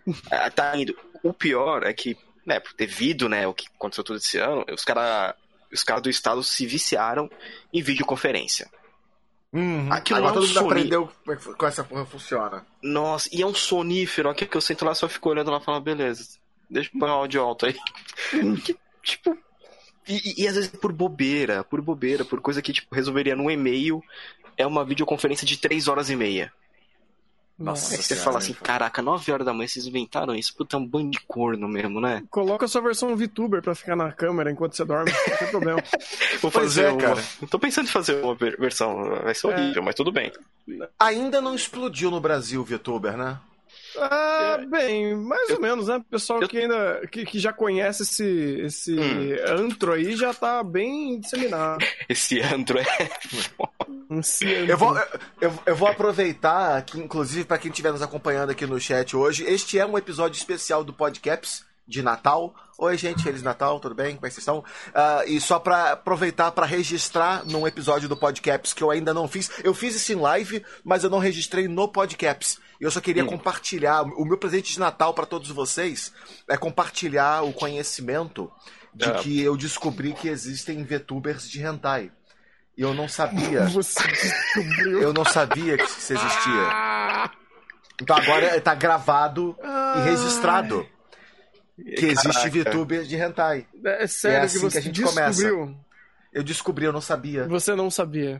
Tá indo. O pior é que, né, devido, né, o que aconteceu todo esse ano, os caras do estado se viciaram em videoconferência. Aquilo Agora é um todo mundo aprendeu como essa porra funciona. Nossa, e é um sonífero aqui que eu sento lá, só fico olhando lá e falo, beleza, deixa eu pôr o áudio alto aí. Tipo... E às vezes por bobeira, por coisa que tipo, resolveria num e-mail, é uma videoconferência de 3h30. Nossa, aí você fala assim, caraca, 9 horas da manhã vocês inventaram isso? Puta, é um bando de corno mesmo, né? Coloca a sua versão VTuber pra ficar na câmera enquanto você dorme, não tem problema. Vou fazer cara. Eu tô pensando em fazer uma versão, vai ser horrível, mas tudo bem. Ainda não explodiu no Brasil o VTuber, né? Bem, mais ou menos, né? O pessoal que ainda que já conhece esse antro aí já tá bem disseminado. Esse antro é... Eu vou aproveitar que, inclusive, para quem estiver nos acompanhando aqui no chat hoje, este é um episódio especial do Podcaps de Natal. Oi, gente, Feliz Natal, tudo bem? Como é que vocês estão? E só para aproveitar para registrar num episódio do Podcaps que eu ainda não fiz. Eu fiz isso em live, mas eu não registrei no Podcaps. Eu só queria compartilhar. O meu presente de Natal para todos vocês é compartilhar o conhecimento de que eu descobri que existem VTubers de hentai. E eu não sabia. Você descobriu. Eu não sabia que isso existia. Então agora tá gravado e registrado que existe VTuber de hentai. É sério, assim que você que a gente descobriu? começa. Eu descobri, eu não sabia. Você não sabia.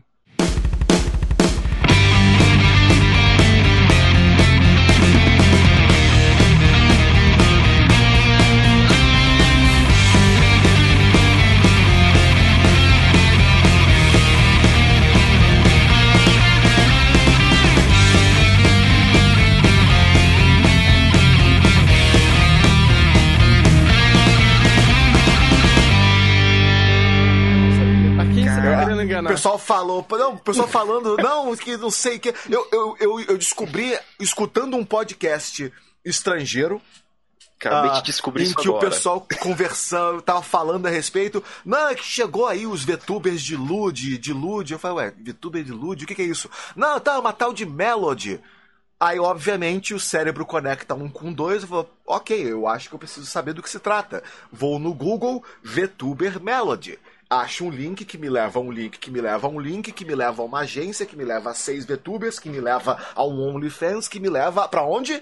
O pessoal falou, não, o pessoal falando, não, que não sei o que. Eu descobri escutando um podcast estrangeiro. Acabei de descobrir isso agora. Em que o pessoal conversando, tava falando a respeito. Não, é que chegou aí os VTubers de Lud. Eu falei, ué, VTuber de Lud? O que é isso? Não, tá, uma tal de Melody. Aí, obviamente, o cérebro conecta um com dois e fala, ok, eu acho que eu preciso saber do que se trata. Vou no Google, VTuber Melody. Acho um link que me leva a um link, que me leva a um link, que me leva a uma agência, que me leva a 6 VTubers, que me leva a um OnlyFans, que me leva pra onde?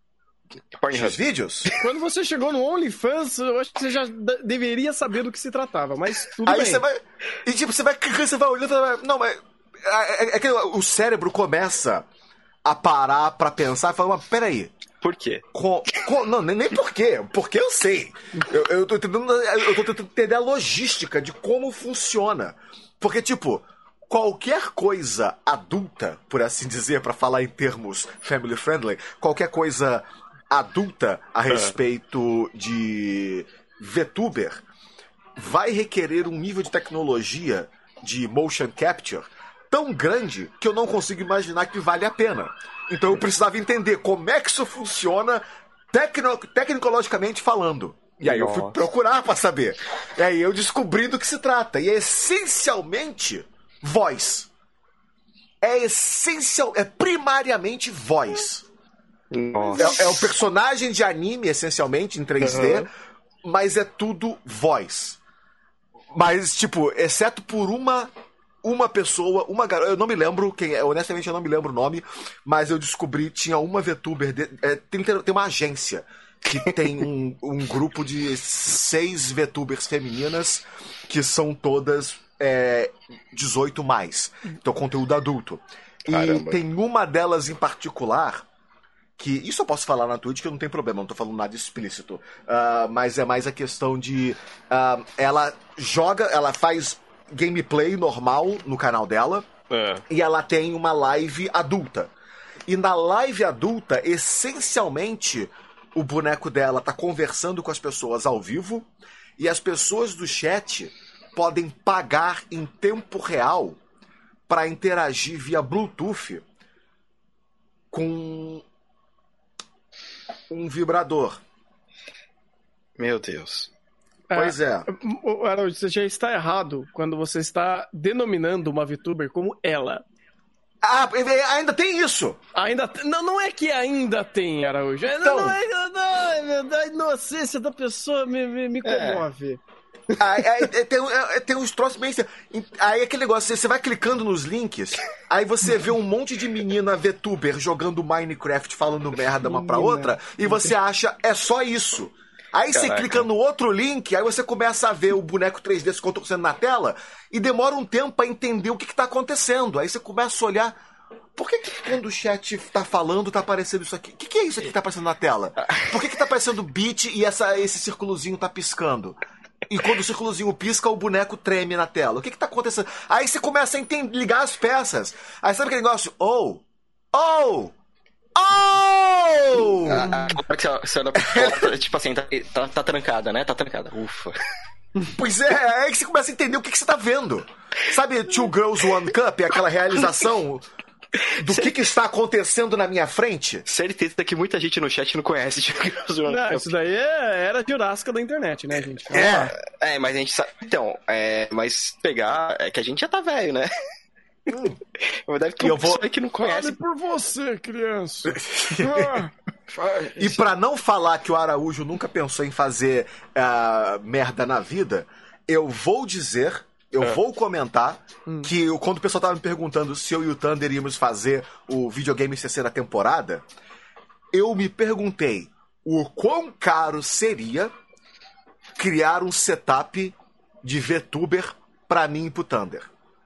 Os vídeos. Quando você chegou no OnlyFans, eu acho que você já deveria saber do que se tratava, mas tudo aí bem. Você vai... E tipo, você vai olhando... Não, mas... É que o cérebro começa a parar pra pensar e falar, mas peraí. Por quê? Não, nem por quê. Porque eu sei. Eu tô tentando entender a logística de como funciona. Porque, tipo, qualquer coisa adulta, por assim dizer, pra falar em termos family friendly, qualquer coisa adulta a respeito de VTuber vai requerer um nível de tecnologia de motion capture tão grande que eu não consigo imaginar que vale a pena. Então eu precisava entender como é que isso funciona tecnologicamente falando. E aí eu fui procurar pra saber. E aí eu descobri do que se trata. E é essencialmente voz. É primariamente voz. É o personagem de anime, essencialmente, em 3D, mas é tudo voz. Mas, tipo, exceto por uma pessoa, uma garota, eu não me lembro quem é, honestamente eu não me lembro o nome, mas eu descobri, tinha uma VTuber, tem uma agência que tem um grupo de 6 VTubers femininas que são todas 18+, então conteúdo adulto. Caramba. E tem uma delas em particular, que isso eu posso falar na Twitch que não tem problema, não tô falando nada explícito, mas é mais a questão de ela faz gameplay normal no canal dela e ela tem uma live adulta. E na live adulta, essencialmente, o boneco dela tá conversando com as pessoas ao vivo e as pessoas do chat podem pagar em tempo real para interagir via Bluetooth com um vibrador. Meu Deus. Pois é. Araújo, você já está errado quando você está denominando uma VTuber como ela. Ainda tem isso! Não é que ainda tem, Araújo. Então, a inocência da pessoa me comove. Aí tem uns troços bem... Aí aquele negócio, você vai clicando nos links, aí você vê um monte de menina VTuber jogando Minecraft falando merda uma pra outra, e você acha, é só isso. Aí você clica no outro link, aí você começa a ver o boneco 3D se contorcendo na tela, e demora um tempo pra entender o que tá acontecendo. Aí você começa a olhar... Por que quando o chat tá falando, tá aparecendo isso aqui? O que é isso aqui que tá aparecendo na tela? Por que tá aparecendo beat e esse círculozinho tá piscando? E quando o círculozinho pisca, o boneco treme na tela. O que tá acontecendo? Aí você começa a ligar as peças. Aí sabe aquele negócio? Oh! Você olha pra porta, tipo assim, tá trancada, né? Tá trancada. Ufa. Pois é aí que você começa a entender o que você tá vendo. Sabe Two Girls, One Cup? Aquela realização do que está acontecendo na minha frente? Certeza que muita gente no chat não conhece Two Girls, One Cup. Isso daí era Jurássica da internet, né, gente? Mas a gente sabe... Então, mas pegar... É que a gente já tá velho, né? Deve ter uma pessoa que não conhece. Fale por você, criança. E pra não falar que o Araújo nunca pensou em fazer merda na vida, eu vou dizer, vou comentar que quando o pessoal tava me perguntando se eu e o Thunder íamos fazer o videogame terceira temporada, eu me perguntei o quão caro seria criar um setup de VTuber pra mim e pro Thunder.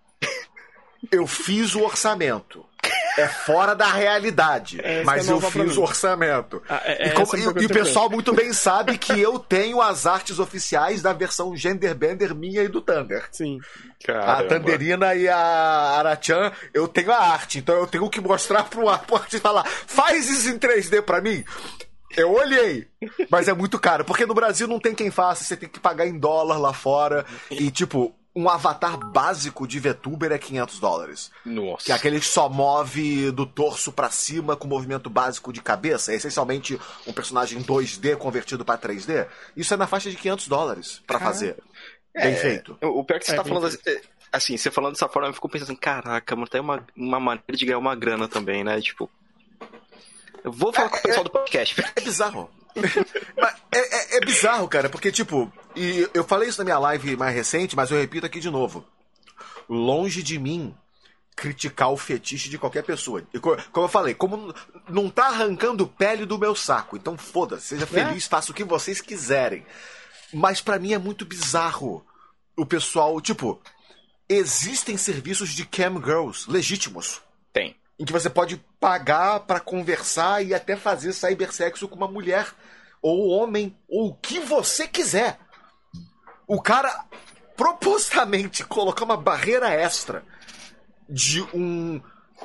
Eu fiz o orçamento. É fora da realidade, mas eu fiz o orçamento. E o pessoal muito bem sabe que eu tenho as artes oficiais da versão Genderbender minha e do Thunder. Sim. Caramba. A Thunderina e a Arachan, eu tenho a arte, então eu tenho que mostrar pro artista e falar: faz isso em 3D pra mim. Eu olhei, mas é muito caro, porque no Brasil não tem quem faça, você tem que pagar em dólar lá fora, e tipo... Um avatar básico de VTuber é $500. Nossa. Que é aquele que só move do torso pra cima com movimento básico de cabeça. É essencialmente um personagem 2D convertido pra 3D. Isso é na faixa de $500 pra fazer. Bem feito. O pior que você tá falando assim, você falando dessa forma, eu fico pensando assim, caraca, mano, tem uma maneira de ganhar uma grana também, né? Tipo... Eu vou falar com o pessoal do podcast. É bizarro. Mas é bizarro, cara, porque, tipo, e eu falei isso na minha live mais recente, mas eu repito aqui de novo. Longe de mim criticar o fetiche de qualquer pessoa. E, como eu falei, como não tá arrancando pele do meu saco, então foda-se, seja feliz, faça o que vocês quiserem. Mas pra mim é muito bizarro o pessoal, tipo, existem serviços de cam girls legítimos. Tem. Em que você pode pagar pra conversar e até fazer cybersexo com uma mulher, ou homem, ou o que você quiser. O cara propositalmente colocar uma barreira extra de um...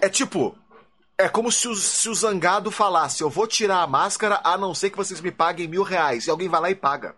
É como se o Zangado falasse: eu vou tirar a máscara a não ser que vocês me paguem R$1.000. E alguém vai lá e paga.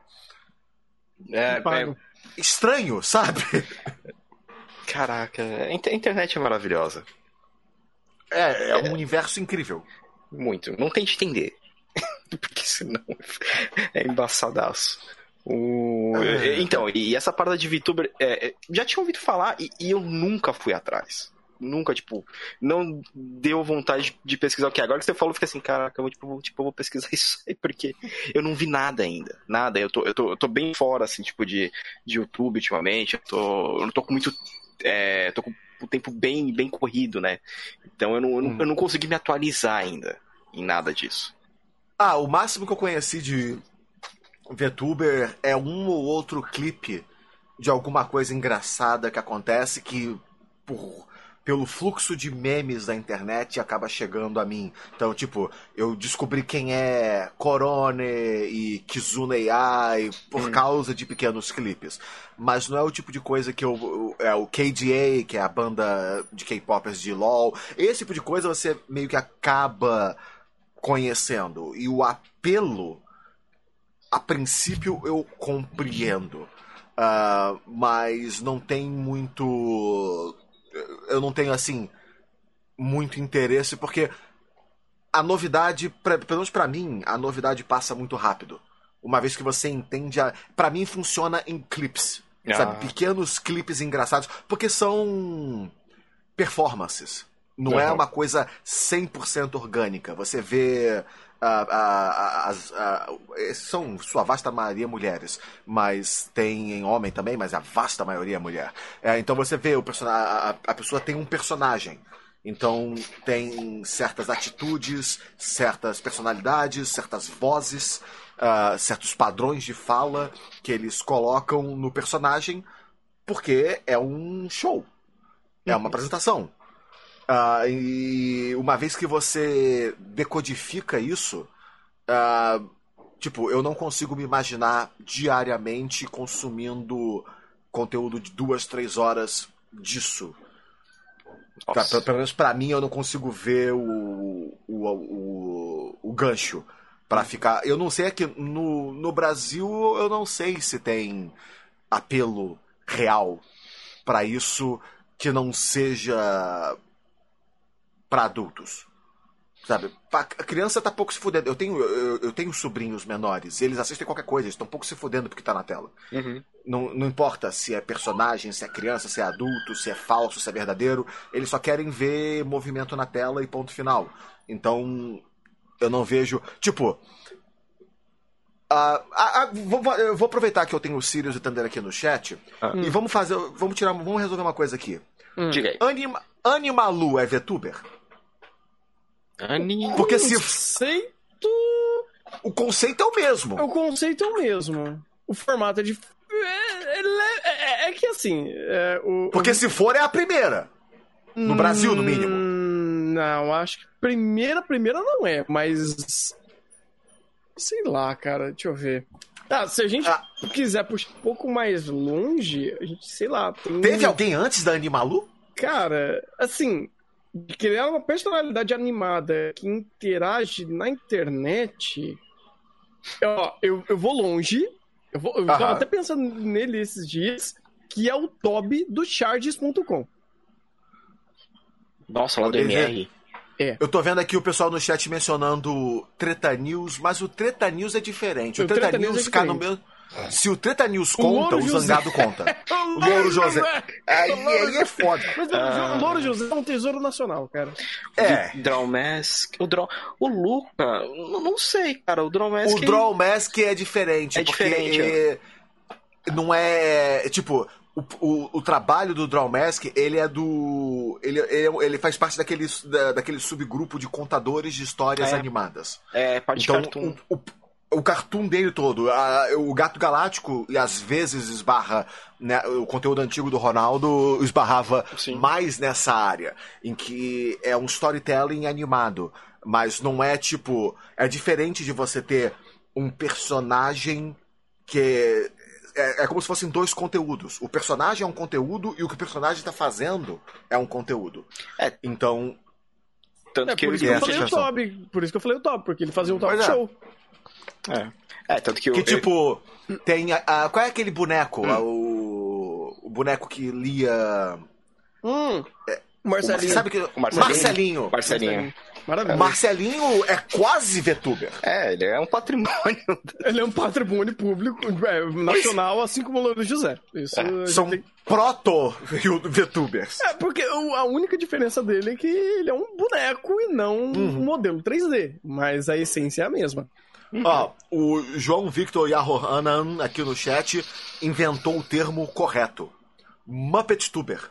Estranho, sabe? Caraca, a internet é maravilhosa. É um universo incrível. Muito. Não tente entender. Porque senão é embaçadaço. Então, e essa parada de VTuber, já tinha ouvido falar e eu nunca fui atrás. Nunca, tipo, não deu vontade de pesquisar o que agora que você falou, fica assim, caraca, eu vou pesquisar isso aí, porque eu não vi nada ainda. Nada, eu tô bem fora, assim, tipo, de YouTube ultimamente, eu não tô com muito... tô com o tempo bem corrido, né? Então eu não consegui me atualizar ainda em nada disso. O máximo que eu conheci de VTuber é um ou outro clipe de alguma coisa engraçada que acontece que, pelo fluxo de memes da internet, acaba chegando a mim. Então, tipo, eu descobri quem é Korone e Kizune AI por causa de pequenos clipes. Mas não é o tipo de coisa que é o KDA, que é a banda de K-popers de LoL. Esse tipo de coisa você meio que acaba conhecendo. E o apelo, a princípio, eu compreendo. Mas não tem muito... Eu não tenho, assim, muito interesse, porque a novidade, pelo menos pra mim, a novidade passa muito rápido. Uma vez que você entende, pra mim funciona em clips, sabe? Pequenos clipes engraçados, porque são performances. Não é uma coisa 100% orgânica. Você vê São sua vasta maioria mulheres, mas tem homem também, mas a vasta maioria é mulher. Então você vê a pessoa tem um personagem. Então tem certas atitudes, certas personalidades, certas vozes, certos padrões de fala que eles colocam no personagem, porque é um show, é uma apresentação. E uma vez que você decodifica isso, tipo, eu não consigo me imaginar diariamente consumindo conteúdo de 2-3 horas disso. Pelo menos pra mim, eu não consigo ver o gancho pra ficar. Eu não sei aqui no Brasil, eu não sei se tem apelo real pra isso que não seja pra adultos. Sabe? A criança tá pouco se fudendo. Eu tenho sobrinhos menores, eles assistem qualquer coisa, eles estão pouco se fudendo porque tá na tela. Uhum. Não importa se é personagem, se é criança, se é adulto, se é falso, se é verdadeiro, eles só querem ver movimento na tela e ponto final. Então, eu não vejo. Tipo. Eu vou aproveitar que eu tenho o Sirius e o Thunder aqui no chat e vamos resolver uma coisa aqui. Diga aí. Animalu é VTuber? Porque se o conceito é o mesmo. O conceito é o mesmo. O formato é de. É que assim. Porque se for é a primeira. No Brasil, no mínimo. Não, acho que primeira não é, mas. Sei lá, cara, deixa eu ver. Se a gente quiser puxar um pouco mais longe, a gente, sei lá. Teve alguém antes da Animalu? Cara, assim. Criar uma personalidade animada que interage na internet. Eu vou longe. Eu tava até pensando nele esses dias. Que é o Toby do Charges.com. Nossa, lá do MR. Eu tô vendo aqui o pessoal no chat mencionando Treta News, mas o Treta News é diferente. O Treta News cai no meu. Se o Treta News conta, o Zangado conta. O Louro José. Aí é foda. Mas o Louro José é um tesouro nacional, cara. Draw Mask. O Luca, não sei, cara. O Draw Mask. O Draw Mask é diferente. Porque não é. Tipo, o trabalho do Draw Mask, ele é do. Ele faz parte daquele subgrupo de contadores de histórias animadas. Parte de cartoon. O cartoon dele todo, o Gato Galáctico, e às vezes esbarra, né, o conteúdo antigo do Ronaldo esbarrava mais nessa área, em que é um storytelling animado, mas não é tipo, é diferente de você ter um personagem que é como se fossem dois conteúdos. O personagem é um conteúdo e o que o personagem está fazendo é um conteúdo. Então... Tanto que por isso que eu falei o Toby, porque ele fazia um talk show. Tanto que tipo, tem qual é aquele boneco? O boneco que lia. Marcelinho. Sabe que... Marcelinho. Maravilha. Marcelinho é quase VTuber. Ele é um patrimônio. Ele é um patrimônio público nacional, assim como o Louro José. Isso São proto-VTubers. Porque a única diferença dele é que ele é um boneco e não um modelo 3D. Mas a essência é a mesma. O João Victor Yahohanan aqui no chat inventou o termo correto. MuppetTuber.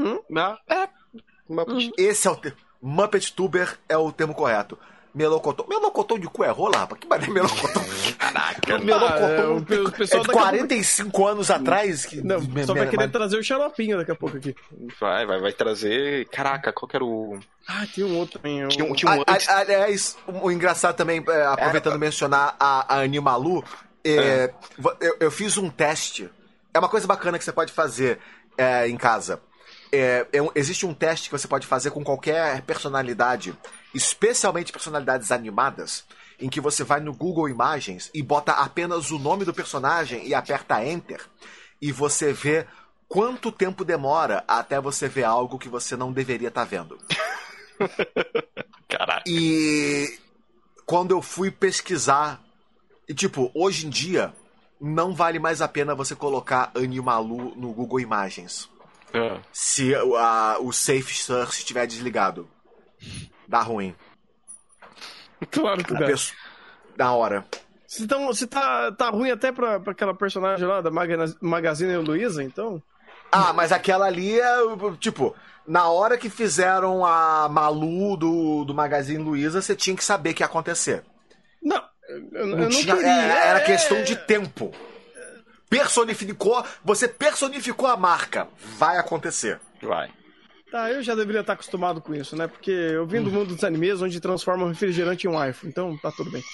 Esse é o termo. MuppetTuber é o termo correto. Melocotão de cu é rola, rapaz? Que barulho é melocotão? Caraca. Melocotão é de 45 anos atrás. Só vai querer trazer o xaropinho daqui a pouco aqui. Vai trazer... Caraca, qual que era o... Tem um outro também. Tinha um antes. Aliás, o engraçado também, aproveitando mencionar a Animalu, eu fiz um teste. É uma coisa bacana que você pode fazer em casa. Existe um teste que você pode fazer com qualquer personalidade, especialmente personalidades animadas, em que você vai no Google Imagens e bota apenas o nome do personagem e aperta Enter, e você vê quanto tempo demora até você ver algo que você não deveria estar vendo. Caraca. E quando eu fui pesquisar, e tipo, hoje em dia, não vale mais a pena você colocar Animalu no Google Imagens. Se o Safe Search estiver desligado. Dá ruim. Claro que dá. Na hora. Se tá ruim até pra aquela personagem lá da Magazine Luiza, então... Ah, mas aquela ali é, tipo, na hora que fizeram a Malu do Magazine Luiza, você tinha que saber o que ia acontecer. Não, eu não tinha, queria. era questão de tempo. Você personificou a marca. Vai acontecer. Vai. Tá, eu já deveria estar acostumado com isso, né? Porque eu vim do mundo dos animes, onde transforma um refrigerante em um iPhone, então tá tudo bem.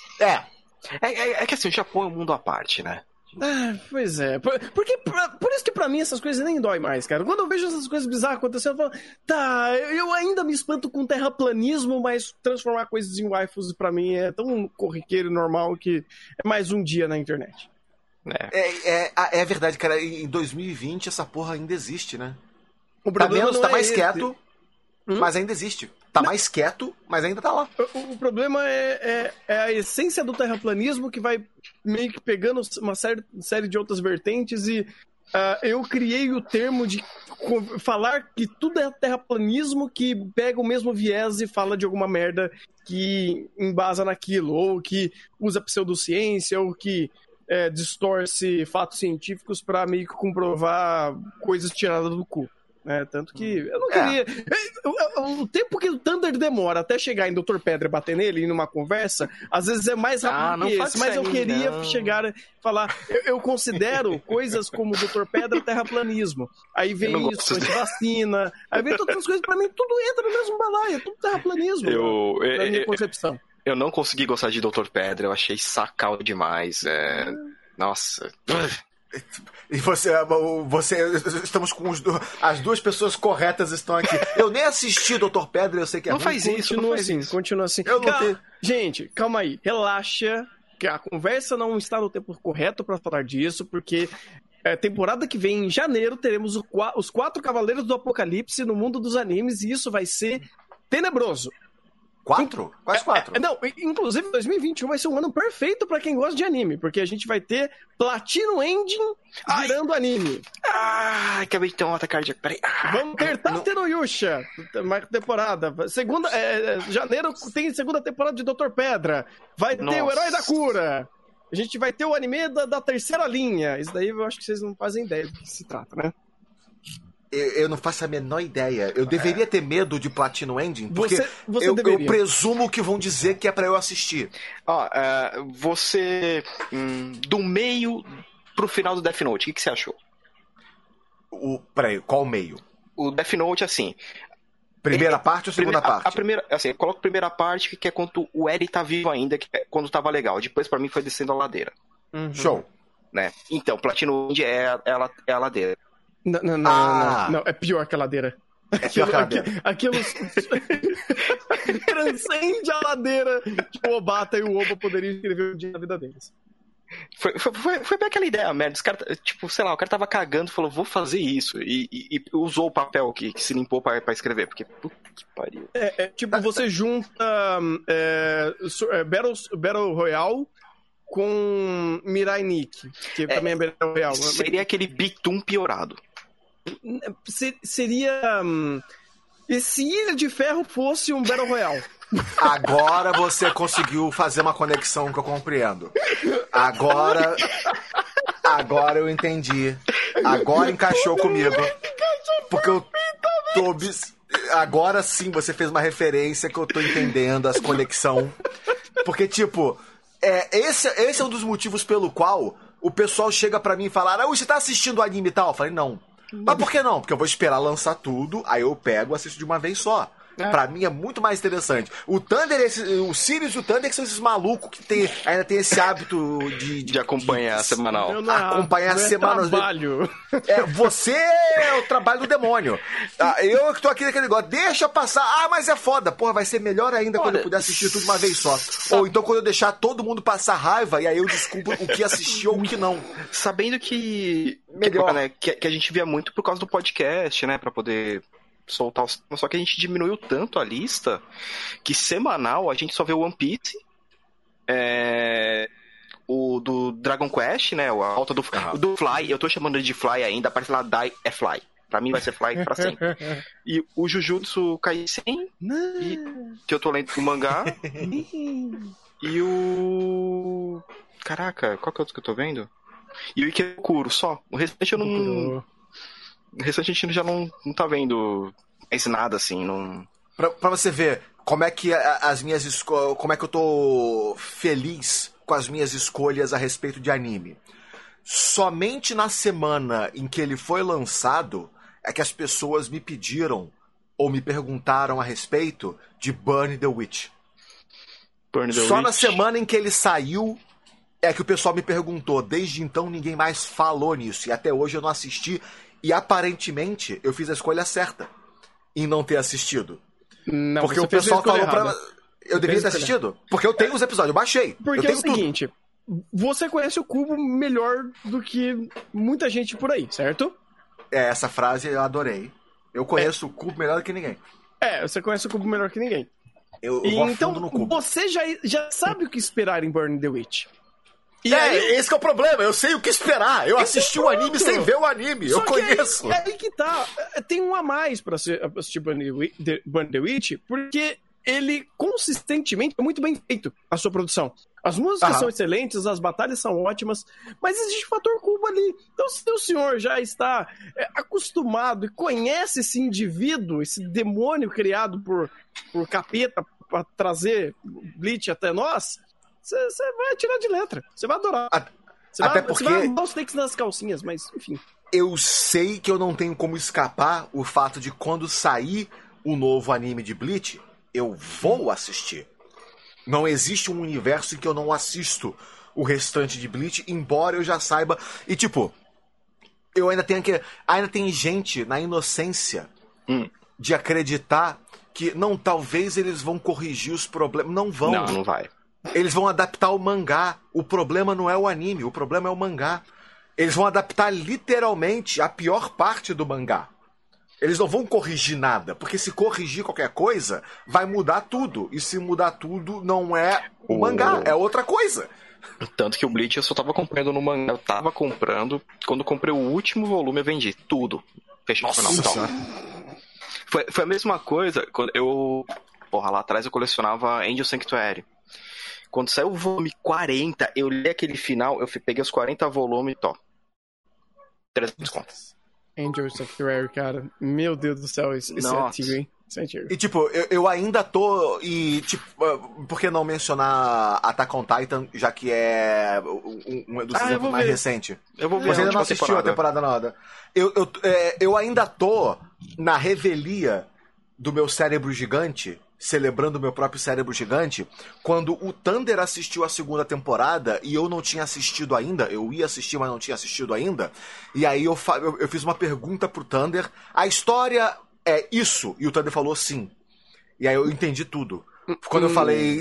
É que assim, o Japão é um mundo à parte, né? Ah, pois é. Por isso que pra mim essas coisas nem dói mais, cara. Quando eu vejo essas coisas bizarras acontecendo, eu falo, tá, eu ainda me espanto com terraplanismo, mas transformar coisas em waifus pra mim é tão corriqueiro e normal que é mais um dia na internet. É verdade, cara. Em 2020 essa porra ainda existe, né? O problema tá mais quieto, mas ainda existe. Tá mais quieto, mas ainda tá lá. O problema é a essência do terraplanismo que vai meio que pegando uma série de outras vertentes e eu criei o termo de falar que tudo é terraplanismo que pega o mesmo viés e fala de alguma merda que embasa naquilo, ou que usa pseudociência, ou que distorce fatos científicos pra meio que comprovar coisas tiradas do cu. Tanto que eu não queria. O tempo que o Thunder demora até chegar em Dr. Pedra e bater nele e numa conversa, às vezes é mais rápido que esse, mas eu queria chegar e falar. Eu considero coisas como Dr. Pedra terraplanismo. Aí vem isso, antivacina, aí vem todas as coisas, pra mim tudo entra no mesmo balaio, é tudo terraplanismo. Na minha concepção. Eu não consegui gostar de Dr. Pedra, eu achei sacal demais. Nossa. E você estamos com as duas pessoas corretas estão aqui. Eu nem assisti Dr. Pedra, eu sei que é não ruim. Faz isso, não faz isso. Continua assim. Gente, calma aí, relaxa, que a conversa não está no tempo correto para falar disso, porque temporada que vem, em janeiro, teremos os 4 Cavaleiros do Apocalipse no mundo dos animes, e isso vai ser tenebroso. 4? Quais 4? Não, inclusive 2021 vai ser um ano perfeito pra quem gosta de anime, porque a gente vai ter Platinum Engine virando anime. Acabei de ter uma ataque cardíaca, peraí. Vamos ter Tate no Yusha, mais temporada. Janeiro tem segunda temporada de Dr. Pedra. Vai ter o Herói da Cura. A gente vai ter o anime da terceira linha. Isso daí eu acho que vocês não fazem ideia do que se trata, né? Eu não faço a menor ideia. Eu deveria ter medo de Platinum Ending, porque eu presumo que vão dizer que é pra eu assistir. Você, do meio pro final do Death Note, o que você achou? Peraí, qual meio? O Death Note, assim... Primeira parte ou segunda parte? A primeira, assim, eu coloco a primeira parte, que é quando o Eri tá vivo ainda, que é quando tava legal. Depois, pra mim, foi descendo a ladeira. Show. Né? Então, Platinum Ending é a ladeira. Não, é pior que a ladeira. Aquilo transcende a ladeira que o Obata e o Oba poderiam escrever um dia na vida deles. Foi bem aquela ideia, merda. Os cara, tipo, sei lá, o cara tava cagando e falou, vou fazer isso. E usou o papel que se limpou pra escrever, porque puta que pariu. Tipo, você junta Battle Royale com Mirai Nikki, que também é Battle Royale. Seria aquele Bitum piorado. Seria... E se Ilha de Ferro fosse um Battle Royale? Agora você conseguiu fazer uma conexão que eu compreendo. Agora eu entendi. Agora encaixou comigo. Porque eu tô... Agora sim você fez uma referência que eu tô entendendo as conexões. Porque, tipo, esse é um dos motivos pelo qual o pessoal chega pra mim e fala: você tá assistindo anime e tal? Eu falei, não. Mas por que não? Porque eu vou esperar lançar tudo, aí eu pego e assisto de uma vez só. Pra mim é muito mais interessante. O Thunder, o Sirius e o Thunder que são esses malucos que ainda tem esse hábito de acompanhar semanal. Acompanhar semanal. Trabalho. Você é o trabalho do demônio. Eu que tô aqui naquele negócio, deixa passar. Mas é foda. Porra, vai ser melhor ainda quando eu puder assistir tudo de uma vez só. Ou então quando eu deixar todo mundo passar raiva e aí eu desculpo o que assistiu ou o que não. Sabendo que melhor, né, que a gente via muito por causa do podcast, né, pra poder soltar os... Só que a gente diminuiu tanto a lista que semanal a gente só vê o One Piece, o do Dragon Quest, né, a alta do Fly, eu tô chamando de Fly ainda, aparece lá Die é Fly. Pra mim vai ser Fly pra sempre. E o Jujutsu Kaisen que eu tô lendo o mangá. E o... Caraca, qual que é o outro que eu tô vendo? E o Ikebukuro, só. O restante eu não... O restante a gente já não tá vendo mais nada, assim, não... Pra você ver como é que como é que eu tô feliz com as minhas escolhas a respeito de anime. Somente na semana em que ele foi lançado é que as pessoas me pediram ou me perguntaram a respeito de Burn the Witch. Só na semana em que ele saiu é que o pessoal me perguntou. Desde então ninguém mais falou nisso. E até hoje eu não assisti. E aparentemente eu fiz a escolha certa em não ter assistido. Não, porque o pessoal falou pra... Eu devia ter assistido? Porque eu tenho os episódios, eu baixei. Porque eu é o seguinte, você conhece o Kubo melhor do que muita gente por aí, certo? Essa frase eu adorei. Eu conheço o Kubo melhor do que ninguém. Você conhece o Kubo melhor que ninguém. Eu vou a fundo no Kubo. Você já sabe o que esperar em Burn the Witch. Esse que é o problema, eu sei o que esperar. Eu assisti o anime sem ver o anime, eu conheço. É aí que tá. Tem um a mais pra assistir Burn the Witch, porque ele consistentemente é muito bem feito, a sua produção. As músicas são excelentes, as batalhas são ótimas, mas existe o fator Kubo ali. Então, se o senhor já está acostumado e conhece esse indivíduo, esse demônio criado por capeta para trazer Bleach até nós, você vai tirar de letra. Você vai adorar. Até porque... Você vai dar os takes nas calcinhas, mas enfim. Eu sei que eu não tenho como escapar o fato de quando sair o novo anime de Bleach, eu vou assistir. Não existe um universo em que eu não assisto o restante de Bleach, embora eu já saiba. E tipo, eu ainda tenho que... Ainda tem gente na inocência de acreditar que não, talvez eles vão corrigir os problemas. Não vão. Não vai. Eles vão adaptar o mangá. O problema não é o anime, o problema é o mangá. Eles vão adaptar literalmente a pior parte do mangá. Eles não vão corrigir nada, porque se corrigir qualquer coisa, vai mudar tudo. E se mudar tudo, não é o mangá, é outra coisa. Tanto que o Bleach eu só tava comprando no mangá. Eu tava comprando, quando comprei o último volume eu vendi tudo. Fechou o final. Foi a mesma coisa quando eu... lá atrás eu colecionava Angel Sanctuary. Quando saiu o volume 40, eu li aquele final, eu peguei os 40 volumes e 300 contas. Angel Sanctuary, cara. Meu Deus do céu, esse é antigo, hein? Isso é antigo. E tipo, eu ainda tô... E tipo, por que não mencionar Attack on Titan, já que é um dos exemplos mais recentes? Eu vou ver. Você ainda não assistiu a temporada nova. Eu ainda tô na revelia do meu cérebro gigante, celebrando o meu próprio cérebro gigante, quando o Thunder assistiu a segunda temporada e eu não tinha assistido ainda. Eu ia assistir, mas não tinha assistido ainda. E aí eu fiz uma pergunta pro Thunder. A história é isso? E o Thunder falou sim. E aí eu entendi tudo. Quando eu falei...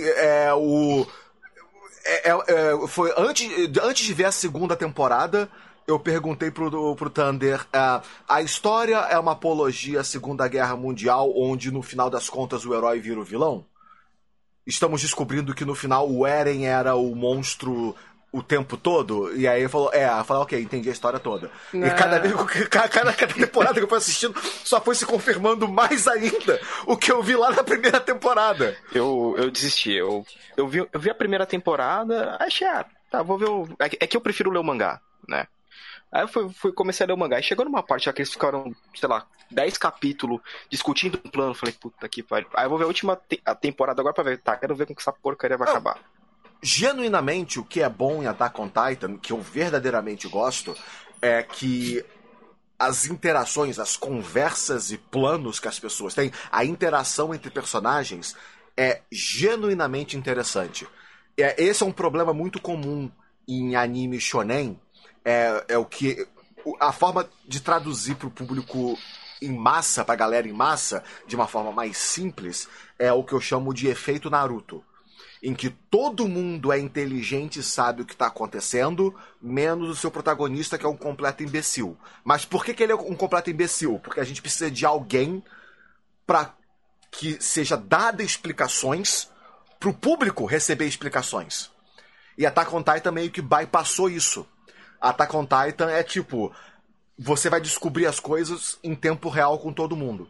foi antes de ver a segunda temporada... Eu perguntei pro Thunder, a história é uma apologia à Segunda Guerra Mundial, onde no final das contas o herói vira o vilão? Estamos descobrindo que no final o Eren era o monstro o tempo todo? E aí ele falou, eu falei, ok, entendi a história toda. E cada temporada que eu fui assistindo só foi se confirmando mais ainda o que eu vi lá na primeira temporada. Eu desisti, eu vi a primeira temporada, achei, vou ver é que eu prefiro ler o mangá, né? Aí eu comecei a ler o mangá. E chegou numa parte já que eles ficaram, 10 capítulos discutindo um plano. Falei, puta que pariu. Aí eu vou ver a última temporada agora pra ver. Quero ver como que essa porcaria vai acabar. Genuinamente, o que é bom em Attack on Titan, que eu verdadeiramente gosto, é que as interações, as conversas e planos que as pessoas têm, a interação entre personagens é genuinamente interessante. Esse é um problema muito comum em anime shonen. É o que... A forma de traduzir para o público em massa, para a galera em massa, de uma forma mais simples, é o que eu chamo de efeito Naruto. Em que todo mundo é inteligente e sabe o que está acontecendo, menos o seu protagonista, que é um completo imbecil. Mas por que ele é um completo imbecil? Porque a gente precisa de alguém para que seja dada explicações, para o público receber explicações. E Attack on Titan meio que bypassou isso. Attack on Titan é tipo, você vai descobrir as coisas em tempo real com todo mundo.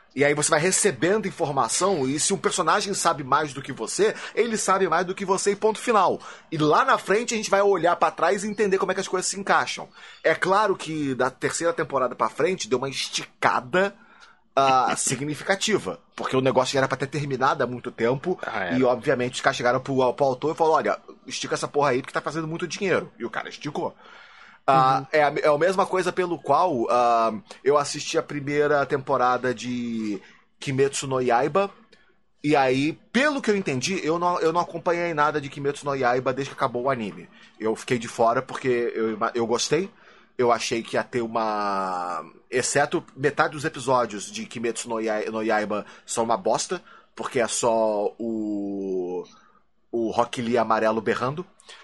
E aí você vai recebendo informação, e se um personagem sabe mais do que você, ele sabe mais do que você e ponto final. E lá na frente a gente vai olhar pra trás e entender como é que as coisas se encaixam. É claro que da terceira temporada pra frente deu uma esticada significativa, porque o negócio já era pra ter terminado há muito tempo, e obviamente os caras chegaram pro autor e falaram, olha, estica essa porra aí porque tá fazendo muito dinheiro. E o cara esticou. É a mesma coisa pelo qual eu assisti a primeira temporada de Kimetsu no Yaiba, e aí, pelo que eu entendi, eu não acompanhei nada de Kimetsu no Yaiba desde que acabou o anime. Eu fiquei de fora porque eu gostei, eu achei que ia ter uma... Exceto metade dos episódios de Kimetsu no Yaiba são uma bosta, porque é só o Rock Lee amarelo berrando.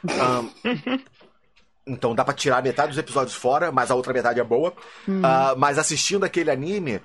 Então dá pra tirar metade dos episódios fora, mas a outra metade é boa. Mas assistindo aquele anime,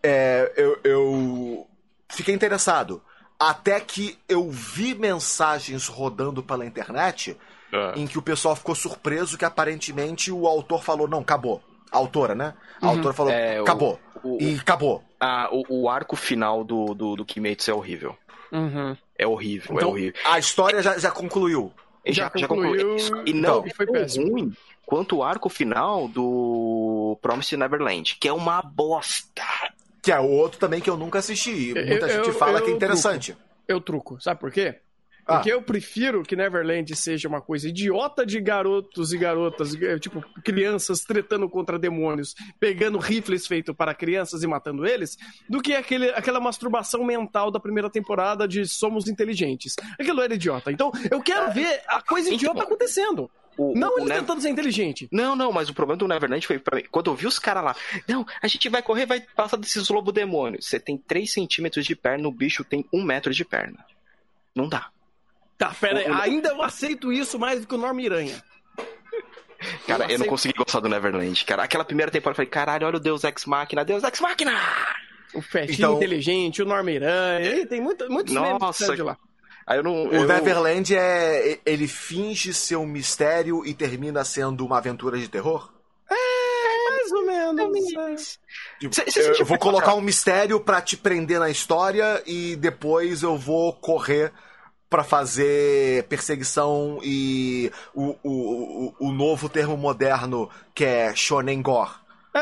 eu fiquei interessado. Até que eu vi mensagens rodando pela internet em que o pessoal ficou surpreso que aparentemente o autor falou, não, acabou. A autora, né? A autora falou, acabou. E acabou. O arco final do Kimetsu é horrível. É horrível, então, é horrível. A história já concluiu. Já concluiu. E não foi péssimo. Ruim quanto o arco final do Promised Neverland, que é uma bosta. Que é o outro também que eu nunca assisti. Muita gente fala que é interessante. Eu truco. Sabe por quê? Porque eu prefiro que Neverland seja uma coisa idiota de garotos e garotas, tipo, crianças tretando contra demônios, pegando rifles feitos para crianças e matando eles, do que aquela masturbação mental da primeira temporada de Somos Inteligentes. Aquilo era idiota. Então, eu quero ver a coisa idiota acontecendo. Não ele tentando ser inteligente. Não, mas o problema do Neverland foi pra mim. Quando eu vi os caras lá, não, a gente vai correr, vai passar desses lobo-demônios. Você tem 3 centímetros de perna, o bicho tem 1 metro de perna. Não dá. Tá, pera aí. Ainda eu aceito isso mais do que o Norma Miranha. Cara, eu não consegui gostar do Neverland, cara. Aquela primeira temporada eu falei, caralho, olha o Deus Ex Machina, Deus Ex Machina! O Fetinho inteligente, o Norma Miranha, tem muitos Nossa, de lá. Aí o Neverland ele finge ser um mistério e termina sendo uma aventura de terror? Mais ou menos. Eu vou colocar um mistério pra te prender na história e depois eu vou correr pra fazer perseguição e o novo termo moderno que é shonen gore.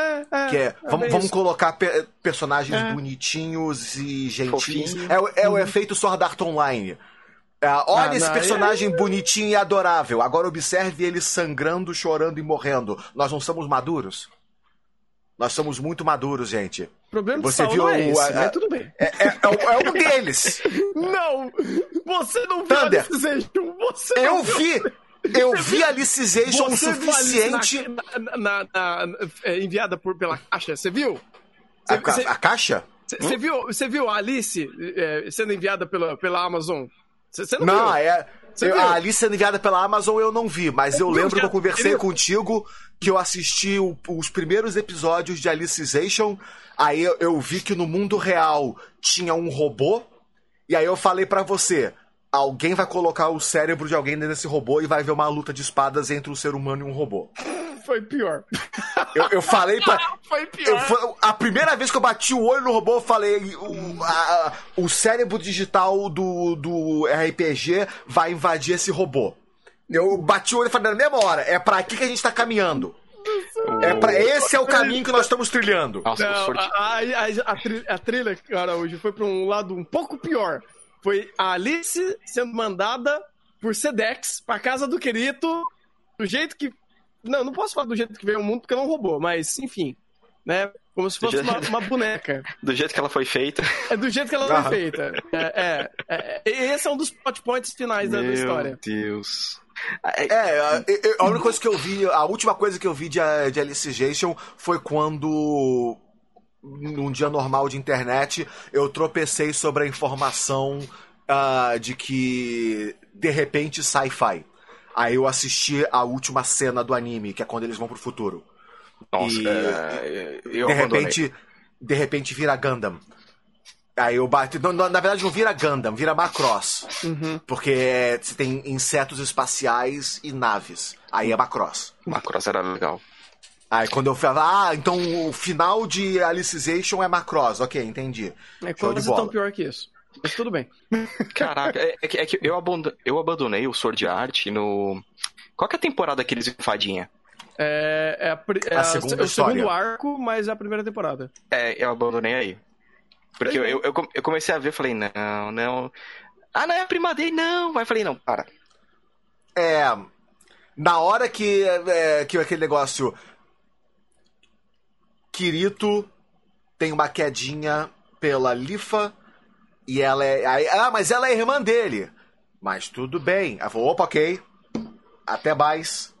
Vamos colocar personagens bonitinhos e gentis. É o efeito Sword Art Online. Olha esse personagem bonitinho e adorável. Agora observe ele sangrando, chorando e morrendo. Nós não somos maduros? Nós somos muito maduros, gente. O problema você viu mas tudo bem. É um deles. Não! Você não viu Thunder. Alicization. Eu vi Alicization o suficiente. Enviada pela caixa, você viu? A caixa? Você viu a Alice sendo enviada pela Amazon? Você não viu? A Alice sendo enviada pela Amazon eu não vi, mas eu lembro que eu conversei contigo que eu assisti os primeiros episódios de Alicization, aí eu vi que no mundo real tinha um robô, e aí eu falei pra você, alguém vai colocar o cérebro de alguém nesse robô e vai ver uma luta de espadas entre um ser humano e um robô. Foi pior. Eu falei pra... Foi pior. A primeira vez que eu bati o olho no robô, eu falei, o cérebro digital do RPG vai invadir esse robô. Eu bati o olho e falei, na mesma hora, é pra aqui que a gente tá caminhando. Esse é o caminho que nós estamos trilhando. Nossa, a trilha, cara, hoje foi pra um lado um pouco pior. Foi a Alice sendo mandada por Sedex pra casa do Kirito, do jeito que... Não posso falar do jeito que veio ao mundo, porque ela é um robô, mas, enfim, né? Como se fosse uma boneca. Do jeito que ela foi feita. Do jeito que ela foi feita. Esse é um dos plot points finais da história. Meu Deus. A única coisa que eu vi, a última coisa que eu vi de Alicization foi quando, num dia normal de internet, eu tropecei sobre a informação de que, de repente, sci-fi. Aí eu assisti a última cena do anime, que é quando eles vão pro futuro. Nossa, eu de repente vira Gundam. Aí eu bato... Na verdade não vira Gundam, vira Macross. Porque você tem insetos espaciais e naves. Aí é Macross. Macross era legal. Aí quando eu falava, então o final de Alicization é Macross. Ok, entendi. É quase tão pior que isso. Mas tudo bem. Caraca, é que eu abandonei o Sword Art no... Qual que é a temporada que eles viram fadinha? A segunda o história. segundo arco, mas é a primeira temporada. Eu abandonei aí. Porque eu comecei a ver e falei, não. Ah, não é a prima dele, não. Aí eu falei, não, para. Na hora que aquele negócio... Kirito tem uma quedinha pela Lifa e ela mas ela é irmã dele. Mas tudo bem. Ela falou, opa, ok. Até mais.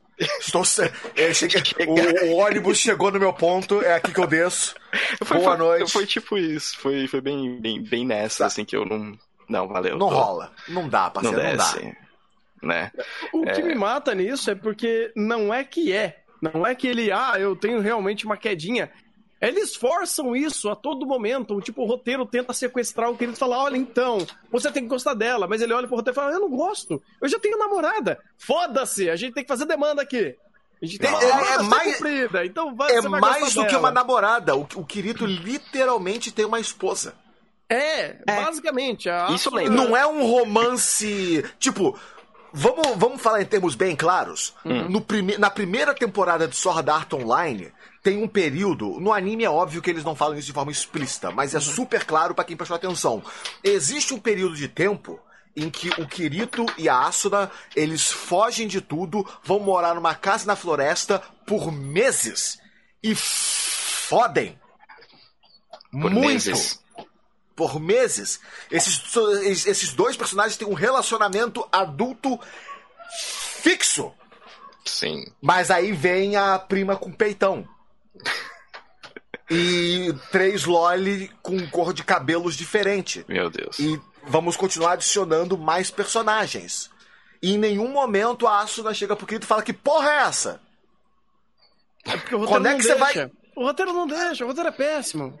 O ônibus chegou no meu ponto, é aqui que eu desço. Boa noite. Foi tipo isso. Foi bem nessa, assim, que eu não... Não, valeu. Não rola. Não dá, parceiro, não dá. Né? O que me mata nisso é porque não é que ele, eu tenho realmente uma quedinha. Eles forçam isso a todo momento. Tipo, o roteiro tenta sequestrar o Kirito e fala, olha, então, você tem que gostar dela. Mas ele olha pro roteiro e fala, eu não gosto. Eu já tenho namorada. Foda-se, a gente tem que fazer demanda aqui. A gente tem uma namorada mais cumprida. Então você vai mais do dela. que uma namorada. O Kirito literalmente tem uma esposa. Basicamente. Isso lembra. Não é um romance... Tipo... Vamos falar em termos bem claros. Na primeira temporada de Sword Art Online, tem um período... No anime é óbvio que eles não falam isso de forma explícita, mas é super claro pra quem prestou atenção. Existe um período de tempo em que o Kirito e a Asuna, eles fogem de tudo, vão morar numa casa na floresta por meses e fodem. Por meses. Esses dois personagens têm um relacionamento adulto fixo. Sim. Mas aí vem a prima com peitão. E 3 loli com cor de cabelos diferente. Meu Deus. E vamos continuar adicionando mais personagens. E em nenhum momento a Asuna chega pro Kirito e fala, que porra é essa? É porque o roteiro não deixa. O roteiro não deixa, o roteiro é péssimo.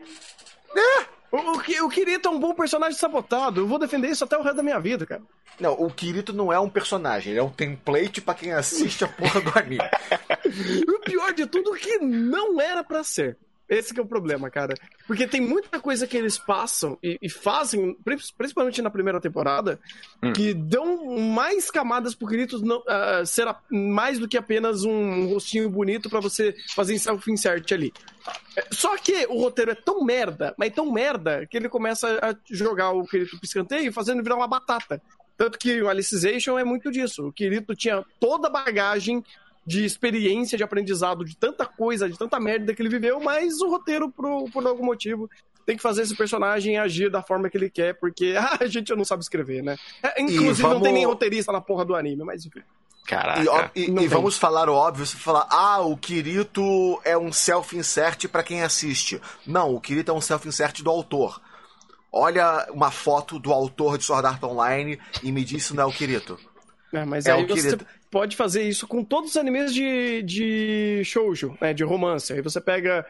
O Kirito é um bom personagem sabotado. Eu vou defender isso até o resto da minha vida, cara. Não, o Kirito não é um personagem. Ele é um template pra quem assiste a porra do anime. O pior de tudo é que não era pra ser. Esse que é o problema, cara. Porque tem muita coisa que eles passam e fazem, principalmente na primeira temporada, que dão mais camadas pro Kirito ser mais do que apenas um rostinho bonito pra você fazer self-insert ali. Só que o roteiro é tão merda, mas tão merda, que ele começa a jogar o Kirito pro escanteio, fazendo virar uma batata. Tanto que o Alicization é muito disso. O Kirito tinha toda a bagagem de experiência, de aprendizado, de tanta coisa, de tanta merda que ele viveu, mas o roteiro, por algum motivo, tem que fazer esse personagem agir da forma que ele quer, porque a gente não sabe escrever, né? Inclusive não tem nem roteirista na porra do anime, mas enfim. Caraca. E vamos falar o óbvio, você fala, o Kirito é um self-insert pra quem assiste. Não, o Kirito é um self-insert do autor. Olha uma foto do autor de Sword Art Online e me diz se não é o Kirito. Mas aí você pode fazer isso com todos os animes de shoujo, né, de romance. Aí você pega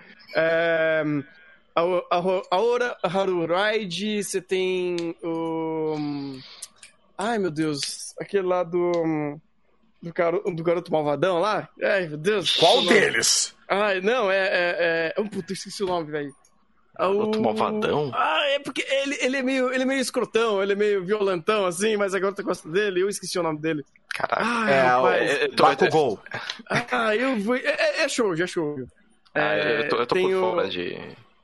Aora Haruride, você tem o... Ai, meu Deus, aquele lá do garoto malvadão lá. Ai, meu Deus. Qual deles? Ai, não, puta, esqueci o nome, velho. Garoto malvadão? É porque ele é meio escrotão, ele é meio violentão, assim, mas a garota gosta dele, eu esqueci o nome dele. Caraca. Bakugou. Eu vou... É shoujo, é shoujo. Eu tô por fora de...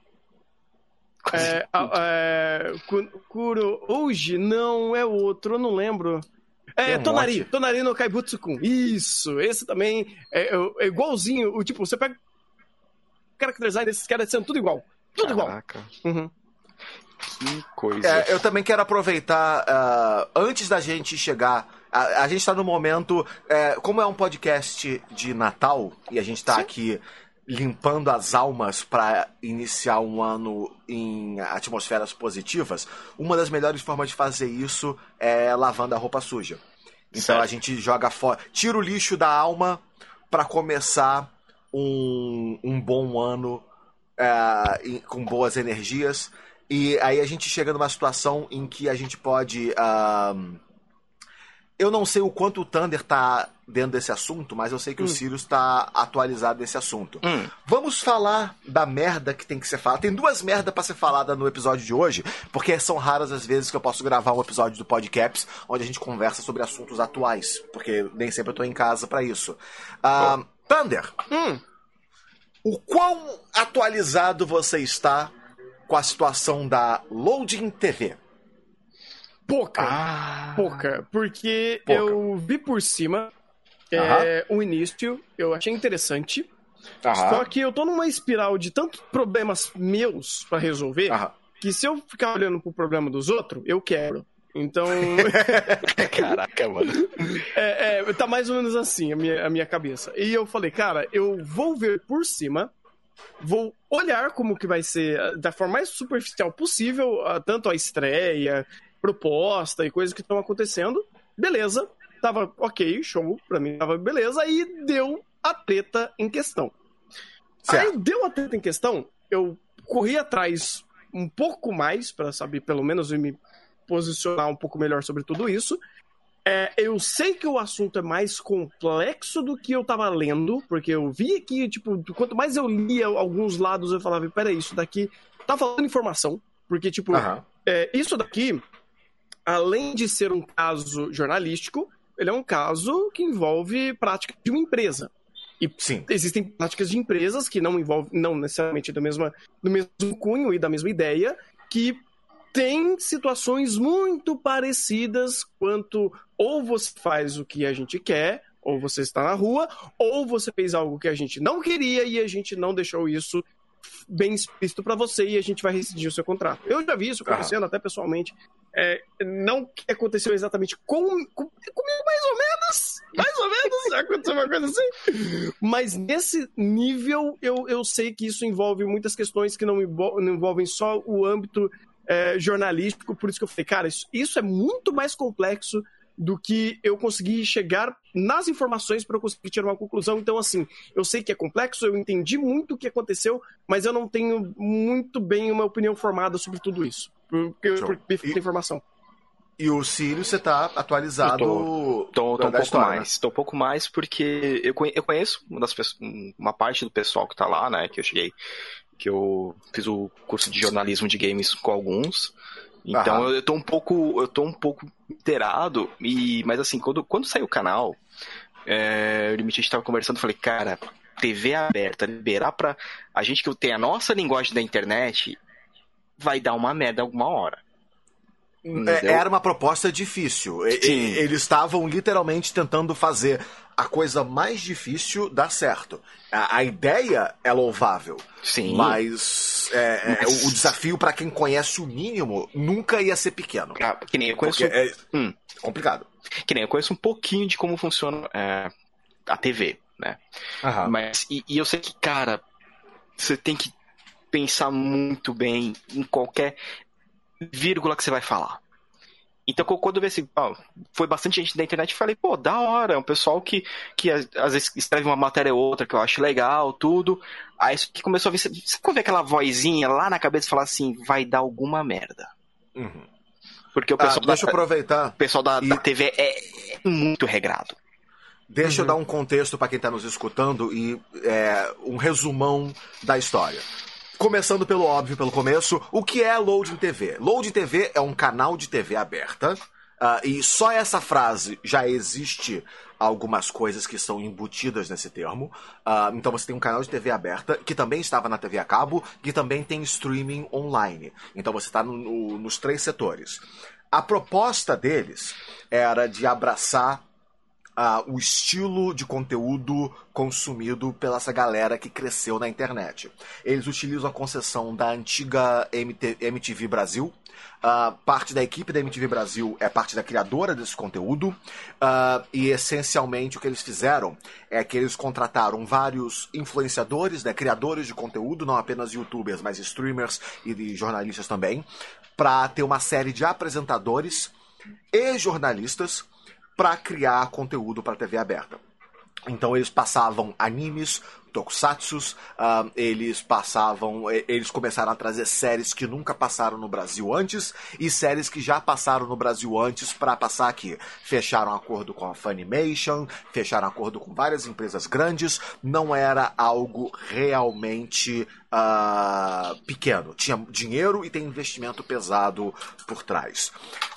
Kuro Ouji, não, é outro, eu não lembro. Tonari no Kaibutsu-kun. Isso, esse também é igualzinho. Tipo, você pega o character design desses caras sendo tudo igual. Tudo Caraca. igual. Que coisa. Eu também quero aproveitar, antes da gente chegar... A gente tá no momento... como é um podcast de Natal, e a gente tá aqui limpando as almas para iniciar um ano em atmosferas positivas, uma das melhores formas de fazer isso é lavando a roupa suja. Então certo. A gente joga fora... Tira o lixo da alma para começar um bom ano com boas energias. E aí a gente chega numa situação em que a gente pode Eu não sei o quanto o Thunder tá dentro desse assunto, mas eu sei que o Sirius tá atualizado nesse assunto. Vamos falar da merda que tem que ser falada. Tem 2 merdas pra ser falada no episódio de hoje, porque são raras as vezes que eu posso gravar um episódio do Podcaps onde a gente conversa sobre assuntos atuais, porque nem sempre eu tô em casa pra isso. Thunder, o quão atualizado você está com a situação da Loading TV? Pouca, porque eu vi por cima o início, eu achei interessante, só que eu tô numa espiral de tantos problemas meus pra resolver, que se eu ficar olhando pro problema dos outros, eu quebro. Então... Caraca, mano. Tá mais ou menos assim a minha cabeça. E eu falei, cara, eu vou ver por cima, vou olhar como que vai ser da forma mais superficial possível, tanto a estreia, proposta e coisas que estão acontecendo. Beleza, tava ok, show, pra mim tava beleza, aí deu a treta em questão. Certo. Aí deu a treta em questão, eu corri atrás um pouco mais pra saber, pelo menos, me posicionar um pouco melhor sobre tudo isso. Eu sei que o assunto é mais complexo do que eu tava lendo, porque eu vi que, tipo, quanto mais eu lia alguns lados, eu falava, peraí, isso daqui tá falando informação, porque, tipo, isso daqui, além de ser um caso jornalístico, ele é um caso que envolve prática de uma empresa. E sim, existem práticas de empresas que não envolvem, não necessariamente do mesmo cunho e da mesma ideia, que tem situações muito parecidas quanto ou você faz o que a gente quer, ou você está na rua, ou você fez algo que a gente não queria e a gente não deixou isso bem explícito para você e a gente vai rescindir o seu contrato. Eu já vi isso acontecendo até pessoalmente. Não que aconteceu exatamente comigo, mais ou menos, aconteceu uma coisa assim. Mas nesse nível, eu sei que isso envolve muitas questões que não envolvem só o âmbito jornalístico, por isso que eu falei, cara, isso é muito mais complexo do que eu consegui chegar nas informações para eu conseguir tirar uma conclusão. Então, assim, eu sei que é complexo, eu entendi muito o que aconteceu, mas eu não tenho muito bem uma opinião formada sobre tudo isso, porque eu falta informação. E o Sirius, você tá atualizado? Tô um pouco mais. Tô um pouco mais porque eu conheço uma parte do pessoal que tá lá, né, que eu fiz o curso de jornalismo de games com alguns. Então eu tô um pouco inteirado, mas assim, quando saiu o canal, o Limite a gente tava conversando, eu falei, cara, TV aberta, liberar pra a gente que tem a nossa linguagem da internet, vai dar uma merda alguma hora. Era uma proposta difícil. Eles estavam literalmente tentando fazer a coisa mais difícil dar certo. A ideia é louvável. Sim. Mas o desafio, para quem conhece o mínimo, nunca ia ser pequeno. Que nem eu conheço. Complicado. Que nem eu conheço um pouquinho de como funciona a TV, né? Mas, e eu sei que, cara, você tem que pensar muito bem em qualquer vírgula que você vai falar. Então, quando eu vi assim, foi bastante gente da internet, eu falei, pô, da hora, é um pessoal que às vezes escreve uma matéria ou outra que eu acho legal, tudo. Aí isso que começou a ver, você ouve aquela vozinha lá na cabeça e falar assim, vai dar alguma merda. Porque o pessoal deixa eu aproveitar. O pessoal da TV é muito regrado. Deixa eu dar um contexto para quem tá nos escutando e um resumão da história. Começando pelo óbvio, pelo começo, o que é Loading TV? Loading TV é um canal de TV aberta, e só essa frase já existe algumas coisas que são embutidas nesse termo. Então você tem um canal de TV aberta, que também estava na TV a cabo, que também tem streaming online. Então você está nos 3 setores. A proposta deles era de abraçar o estilo de conteúdo consumido pela essa galera que cresceu na internet. Eles utilizam a concessão da antiga MTV Brasil. Parte da equipe da MTV Brasil é parte da criadora desse conteúdo. E essencialmente o que eles fizeram é que eles contrataram vários influenciadores, né, criadores de conteúdo, não apenas youtubers, mas streamers e jornalistas também, para ter uma série de apresentadores e jornalistas para criar conteúdo para TV aberta. Então eles passavam animes, tokusatsus, eles começaram a trazer séries que nunca passaram no Brasil antes e séries que já passaram no Brasil antes para passar aqui. Fecharam acordo com a Funimation, fecharam acordo com várias empresas grandes, não era algo realmente pequeno. Tinha dinheiro e tem investimento pesado por trás.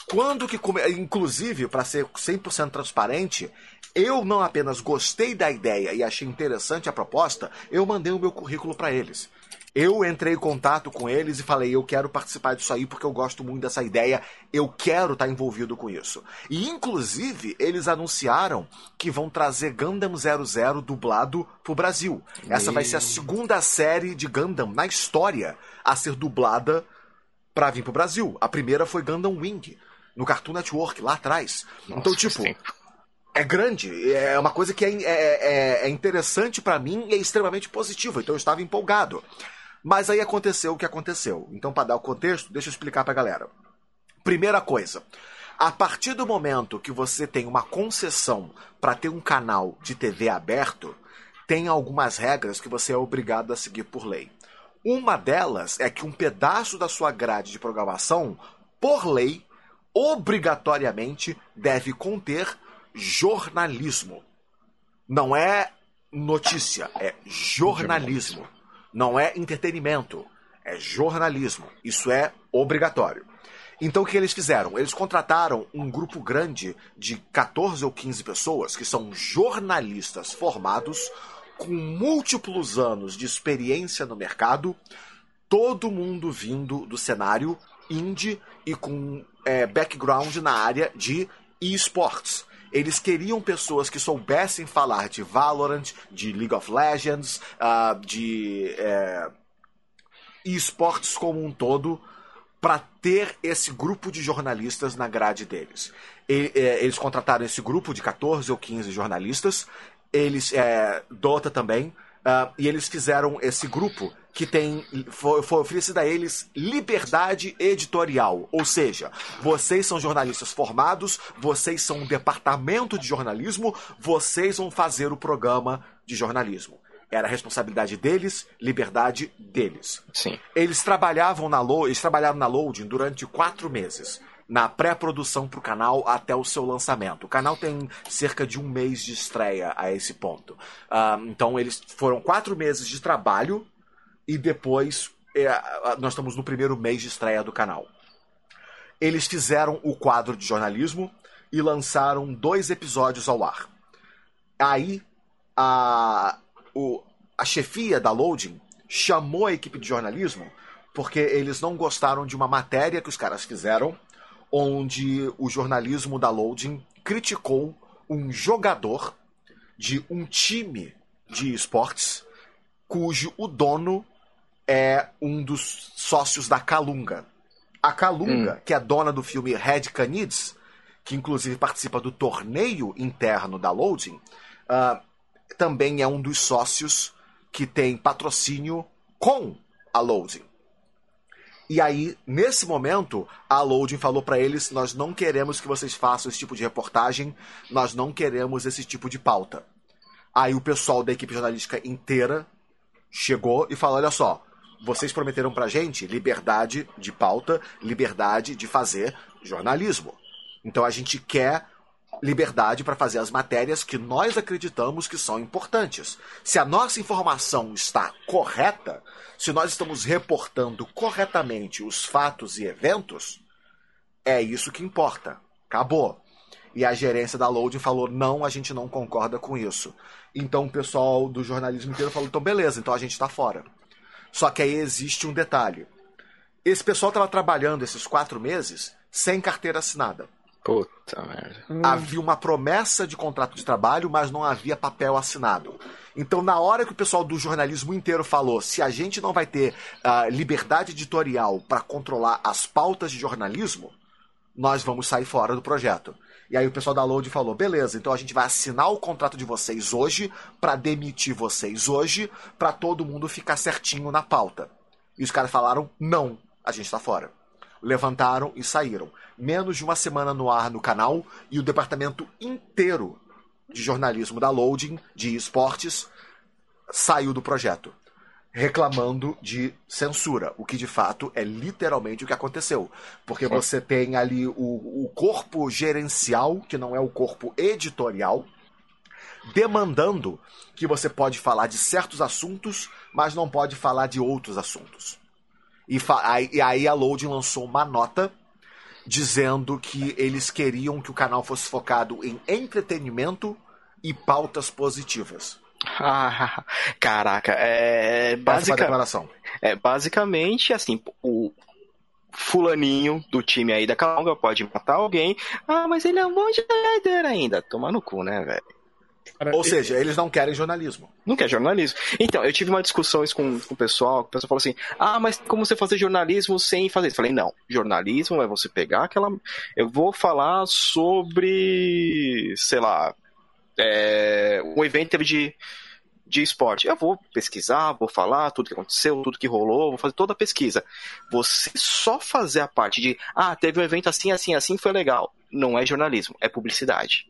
Inclusive, para ser 100% transparente, eu não apenas gostei da ideia e achei interessante a proposta, eu mandei o meu currículo para eles. Eu entrei em contato com eles e falei, eu quero participar disso aí porque eu gosto muito dessa ideia, eu quero estar envolvido com isso. E, inclusive, eles anunciaram que vão trazer Gundam 00 dublado pro Brasil. Essa vai ser a segunda série de Gundam na história a ser dublada para vir pro Brasil. A primeira foi Gundam Wing, no Cartoon Network, lá atrás. Nossa, então, tipo... É grande, é uma coisa que é interessante pra mim e é extremamente positiva, então eu estava empolgado. Mas aí aconteceu o que aconteceu. Então, para dar o contexto, deixa eu explicar pra galera. Primeira coisa, a partir do momento que você tem uma concessão para ter um canal de TV aberto, tem algumas regras que você é obrigado a seguir por lei. Uma delas é que um pedaço da sua grade de programação, por lei, obrigatoriamente deve conter jornalismo. Não é notícia, é jornalismo. Não é entretenimento, é jornalismo. Isso é obrigatório. Então o que eles fizeram? Eles contrataram um grupo grande de 14 ou 15 pessoas que são jornalistas formados com múltiplos anos de experiência no mercado, todo mundo vindo do cenário indie e com background na área de esports. Eles queriam pessoas que soubessem falar de Valorant, de League of Legends, de esportes como um todo, para ter esse grupo de jornalistas na grade deles. Eles contrataram esse grupo de 14 ou 15 jornalistas, Dota também, e eles fizeram esse grupo que foi oferecida a eles liberdade editorial. Ou seja, vocês são jornalistas formados, vocês são um departamento de jornalismo, vocês vão fazer o programa de jornalismo. Era a responsabilidade deles, liberdade deles. Sim. Eles trabalharam na Loading durante 4 meses. Na pré-produção para o canal até o seu lançamento. O canal tem cerca de 1 mês de estreia a esse ponto. Então eles foram 4 meses de trabalho e depois nós estamos no primeiro mês de estreia do canal. Eles fizeram o quadro de jornalismo e lançaram 2 episódios ao ar. Aí a chefia da Loading chamou a equipe de jornalismo porque eles não gostaram de uma matéria que os caras fizeram onde o jornalismo da Loading criticou um jogador de um time de esportes cujo o dono é um dos sócios da Calunga. A Calunga, que é dona do filme Red Canids, que inclusive participa do torneio interno da Loading, também é um dos sócios que tem patrocínio com a Loading. E aí, nesse momento, a Loading falou pra eles, nós não queremos que vocês façam esse tipo de reportagem, nós não queremos esse tipo de pauta. Aí o pessoal da equipe jornalística inteira chegou e falou, olha só, vocês prometeram pra gente liberdade de pauta, liberdade de fazer jornalismo. Então a gente quer liberdade para fazer as matérias que nós acreditamos que são importantes. Se a nossa informação está correta, se nós estamos reportando corretamente os fatos e eventos, é isso que importa. Acabou. E a gerência da Loading falou, não, a gente não concorda com isso. Então o pessoal do jornalismo inteiro falou, então beleza, então a gente está fora. Só que aí existe um detalhe. Esse pessoal estava trabalhando esses 4 meses sem carteira assinada. Puta merda. Havia uma promessa de contrato de trabalho, mas não havia papel assinado. Então, na hora que o pessoal do jornalismo inteiro falou, se a gente não vai ter liberdade editorial para controlar as pautas de jornalismo, nós vamos sair fora do projeto. E aí o pessoal da Load falou, beleza, então a gente vai assinar o contrato de vocês hoje, para demitir vocês hoje, para todo mundo ficar certinho na pauta. E os caras falaram, não, a gente tá fora. Levantaram e saíram. Menos de 1 semana no ar no canal e o departamento inteiro de jornalismo da Loading, de esportes, saiu do projeto, reclamando de censura, o que de fato é literalmente o que aconteceu. Porque você tem ali o corpo gerencial, que não é o corpo editorial, demandando que você pode falar de certos assuntos, mas não pode falar de outros assuntos. E aí a Loading lançou uma nota dizendo que eles queriam que o canal fosse focado em entretenimento e pautas positivas. Caraca, basicamente assim, o fulaninho do time aí da Calonga pode matar alguém, mas ele é um bom jogador ainda, tomar no cu, né, velho? Ou seja, eles não querem jornalismo. Não quer jornalismo. Então, eu tive uma discussão isso com o pessoal falou assim, mas como você fazer jornalismo sem fazer isso? Eu falei, não, jornalismo é você pegar aquela... Eu vou falar sobre, sei lá, um evento de esporte. Eu vou pesquisar, vou falar tudo que aconteceu, tudo que rolou, vou fazer toda a pesquisa. Você só fazer a parte de, teve um evento assim, assim, assim, foi legal. Não é jornalismo, é publicidade.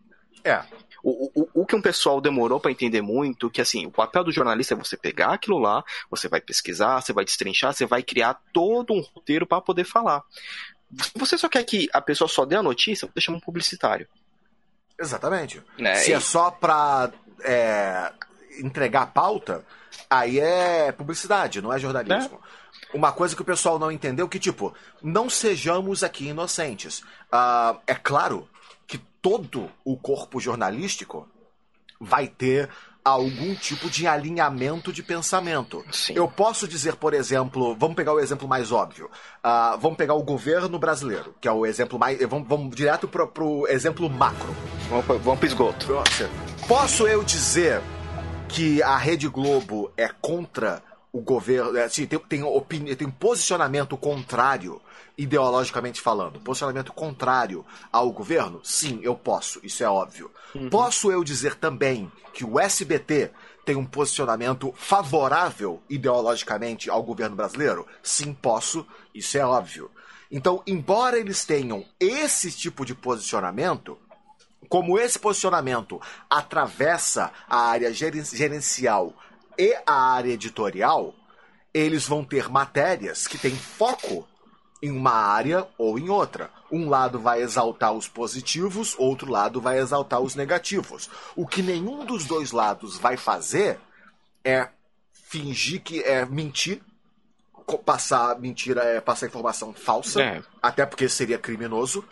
O que um pessoal demorou para entender muito, que assim, o papel do jornalista é você pegar aquilo lá, você vai pesquisar, você vai destrinchar, você vai criar todo um roteiro para poder falar. Se você só quer que a pessoa só dê a notícia, você chama um publicitário. Exatamente. Se é só pra entregar a pauta, aí é publicidade, não é jornalismo. Uma coisa que o pessoal não entendeu, que tipo, não sejamos aqui inocentes. É claro que todo o corpo jornalístico vai ter algum tipo de alinhamento de pensamento. Sim. Eu posso dizer, por exemplo, vamos pegar o exemplo mais óbvio. Vamos pegar o governo brasileiro, que é o exemplo mais... Vamos direto pro exemplo macro. Vamos pro esgoto. Posso eu dizer que a Rede Globo é contra o governo... Assim, tem posicionamento contrário, ideologicamente falando, posicionamento contrário ao governo? Sim, eu posso, isso é óbvio. Posso eu dizer também que o SBT tem um posicionamento favorável ideologicamente ao governo brasileiro? Sim, posso, isso é óbvio. Então, embora eles tenham esse tipo de posicionamento, como esse posicionamento atravessa a área gerencial e a área editorial, eles vão ter matérias que têm foco em uma área ou em outra. Um lado vai exaltar os positivos, outro lado vai exaltar os negativos. O que nenhum dos dois lados vai fazer é fingir que é mentir, passar mentira, passar informação falsa, até porque seria criminoso,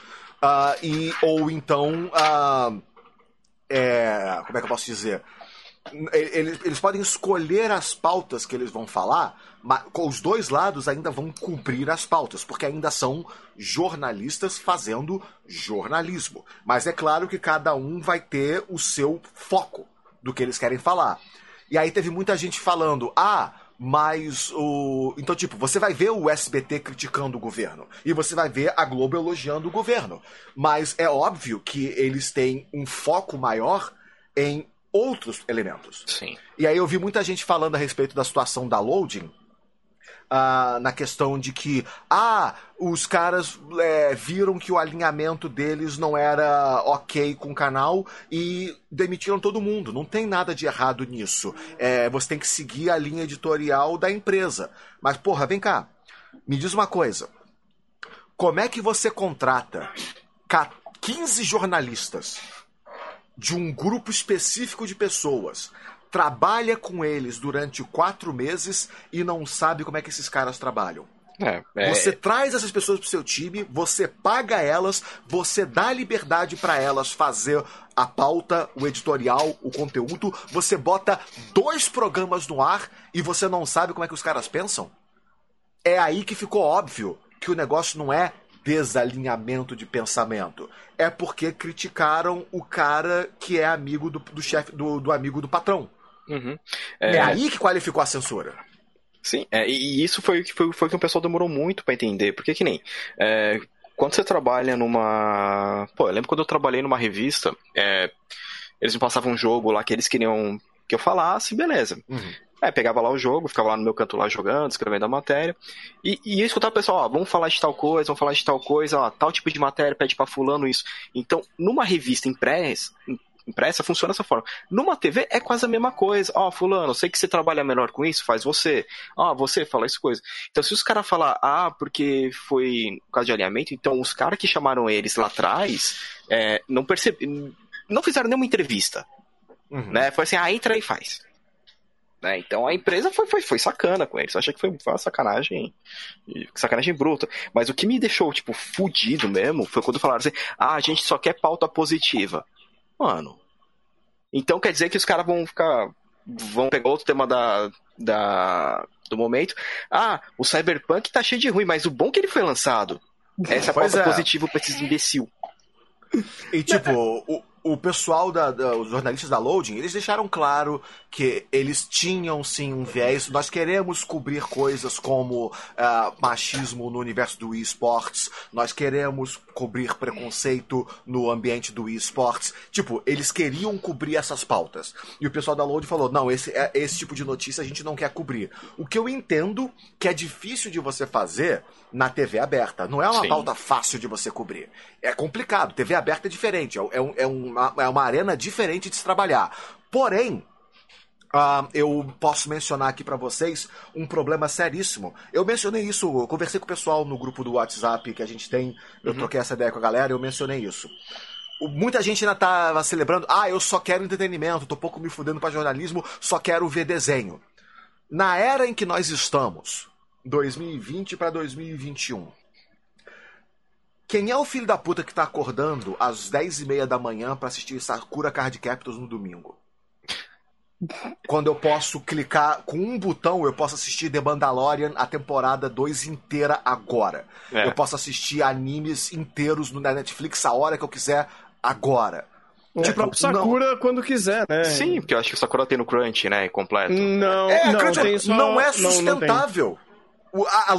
ou então, como é que eu posso dizer? Eles podem escolher as pautas que eles vão falar, mas os dois lados ainda vão cobrir as pautas, porque ainda são jornalistas fazendo jornalismo. Mas é claro que cada um vai ter o seu foco do que eles querem falar. E aí teve muita gente falando, mas o... Então, tipo, você vai ver o SBT criticando o governo, e você vai ver a Globo elogiando o governo. Mas é óbvio que eles têm um foco maior em outros elementos. Sim. E aí eu vi muita gente falando a respeito da situação da Loading, na questão de que os caras viram que o alinhamento deles não era ok com o canal e demitiram todo mundo. Não tem nada de errado nisso. Você tem que seguir a linha editorial da empresa. Mas, porra, vem cá. Me diz uma coisa. Como é que você contrata 15 jornalistas de um grupo específico de pessoas, trabalha com eles durante 4 meses e não sabe como é que esses caras trabalham? Você traz essas pessoas pro seu time, você paga elas, você dá liberdade para elas fazer a pauta, o editorial, o conteúdo, você bota 2 programas no ar e você não sabe como é que os caras pensam? É aí que ficou óbvio que o negócio não é desalinhamento de pensamento. É porque criticaram o cara que é amigo do chefe, do amigo do patrão. É aí que qualificou a censura. Sim, e isso foi que o pessoal demorou muito pra entender, porque que nem quando você trabalha numa... eu lembro quando eu trabalhei numa revista, eles me passavam um jogo lá que eles queriam que eu falasse, beleza. Pegava lá o jogo, ficava lá no meu canto lá jogando, escrevendo a matéria, e eu escutava o pessoal, vamos falar de tal coisa, tal tipo de matéria, pede pra fulano isso. Então, numa revista impressa, impressa funciona dessa forma. Numa TV é quase a mesma coisa. Ó, fulano, sei que você trabalha melhor com isso, faz você. Ó, você fala isso coisa. Então se os caras falar, porque foi por causa de alinhamento, então os caras que chamaram eles lá atrás não fizeram nenhuma entrevista. Né? Foi assim, entra aí e faz. Né? Então a empresa foi sacana com eles. Eu achei que foi uma sacanagem bruta. Mas o que me deixou, tipo, fudido mesmo foi quando falaram assim, a gente só quer pauta positiva. Mano, então quer dizer que os caras vão pegar outro tema do momento. O Cyberpunk tá cheio de ruim, mas o bom é que ele foi lançado. Essa é a pauta positiva pra esses imbecil. E tipo, o pessoal, os jornalistas da Loading, eles deixaram claro que eles tinham sim um viés. Nós queremos cobrir coisas como machismo no universo do eSports, nós queremos cobrir preconceito no ambiente do eSports. Tipo, eles queriam cobrir essas pautas. E o pessoal da Loading falou, não, esse tipo de notícia a gente não quer cobrir. O que eu entendo que é difícil de você fazer na TV aberta. Não é uma pauta fácil de você cobrir. É complicado. TV aberta é diferente. É uma arena diferente de se trabalhar. Porém, eu posso mencionar aqui pra vocês um problema seríssimo. Eu mencionei isso, eu conversei com o pessoal no grupo do WhatsApp que a gente tem, eu troquei essa ideia com a galera, eu mencionei isso. Muita gente ainda tá celebrando, eu só quero entretenimento, tô pouco me fudendo pra jornalismo, só quero ver desenho. Na era em que nós estamos, 2020 pra 2021, quem é o filho da puta que tá acordando às 10h30 da manhã pra assistir Sakura Card Captors no domingo? Quando eu posso clicar com um botão, eu posso assistir The Mandalorian, a temporada 2 inteira agora. Eu posso assistir animes inteiros na Netflix a hora que eu quiser agora. O próprio Sakura quando quiser, né? Sim, porque eu acho que o Sakura tem no Crunch, né, completo. Não é sustentável. A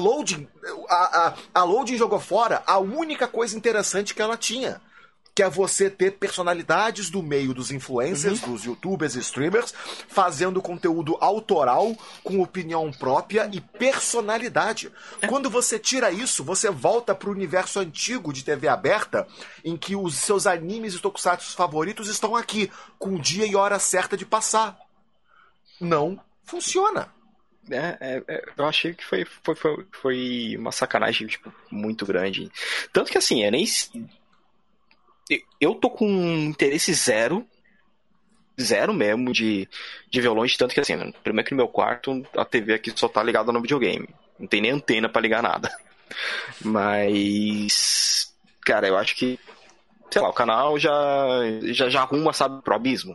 Loading jogou fora a única coisa interessante que ela tinha, que é você ter personalidades do meio dos influencers, dos youtubers e streamers, fazendo conteúdo autoral, com opinião própria e personalidade. Quando você tira isso, você volta pro universo antigo de TV aberta, em que os seus animes e tokusatsu favoritos estão aqui, com o dia e hora certa de passar. Não funciona. Eu achei que foi uma sacanagem, tipo, muito grande. Tanto que assim, eu tô com interesse zero mesmo de violões, tanto que assim, primeiro que no meu quarto a TV aqui só tá ligada no videogame, não tem nem antena pra ligar nada. Mas, cara, eu acho que, sei lá, o canal já arruma, sabe, pro abismo.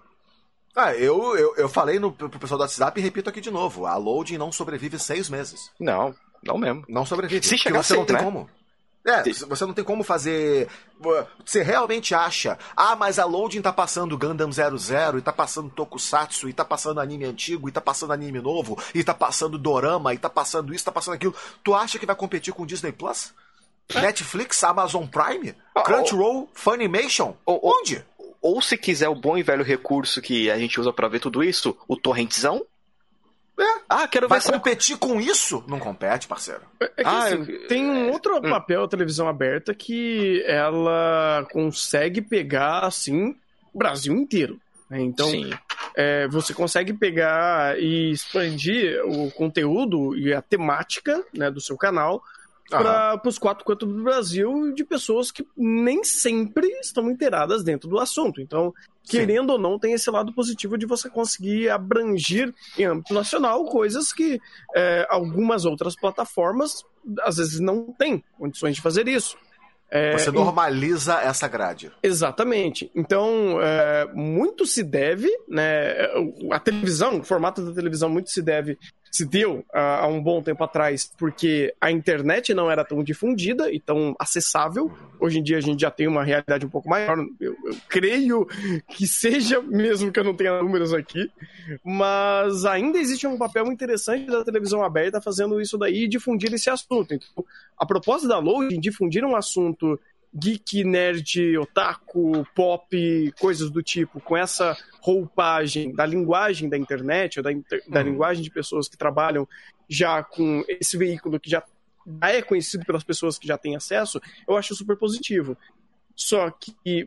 Eu falei pro pessoal do WhatsApp e repito aqui de novo, a Loading não sobrevive 6 meses. Não mesmo. Não sobrevive. Se chegar você não tem né? como. Você não tem como fazer. Você realmente acha, mas a Loading tá passando Gundam 00, e tá passando Tokusatsu, e tá passando anime antigo, e tá passando anime novo, e tá passando Dorama, e tá passando isso, tá passando aquilo. Tu acha que vai competir com Disney Plus? Netflix, Amazon Prime? Crunchyroll, Funimation? Onde? Ou se quiser o bom e velho recurso que a gente usa pra ver tudo isso, o torrentzão. Quero ver. Vai competir com isso? Não compete, parceiro. Tem um outro papel da televisão aberta que ela consegue pegar, assim, o Brasil inteiro. Né? Então, você consegue pegar e expandir o conteúdo e a temática, né, do seu canal para os 4 cantos do Brasil, de pessoas que nem sempre estão inteiradas dentro do assunto. Então, querendo ou não, tem esse lado positivo de você conseguir abranger em âmbito nacional coisas que algumas outras plataformas às vezes não têm condições de fazer isso. Você normaliza essa grade. Exatamente. Então, muito se deve, né, a televisão, o formato da televisão muito se deu há um bom tempo atrás, porque a internet não era tão difundida e tão acessável. Hoje em dia a gente já tem uma realidade um pouco maior. Eu creio que seja, mesmo que eu não tenha números aqui, mas ainda existe um papel interessante da televisão aberta fazendo isso daí e difundir esse assunto. Então, a proposta da Loading, difundir um assunto geek, nerd, otaku, pop, coisas do tipo, com essa roupagem da linguagem da internet, ou da linguagem de pessoas que trabalham já com esse veículo que já é conhecido pelas pessoas que já têm acesso, eu acho super positivo. Só que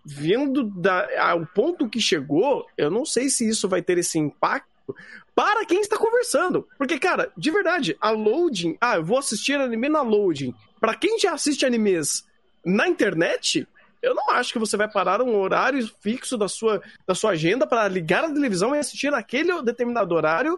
vendo ao ponto que chegou, eu não sei se isso vai ter esse impacto para quem está conversando. Porque, cara, de verdade, a loading... eu vou assistir anime na loading. Para quem já assiste animes na internet, eu não acho que você vai parar um horário fixo da sua agenda para ligar a televisão e assistir naquele determinado horário,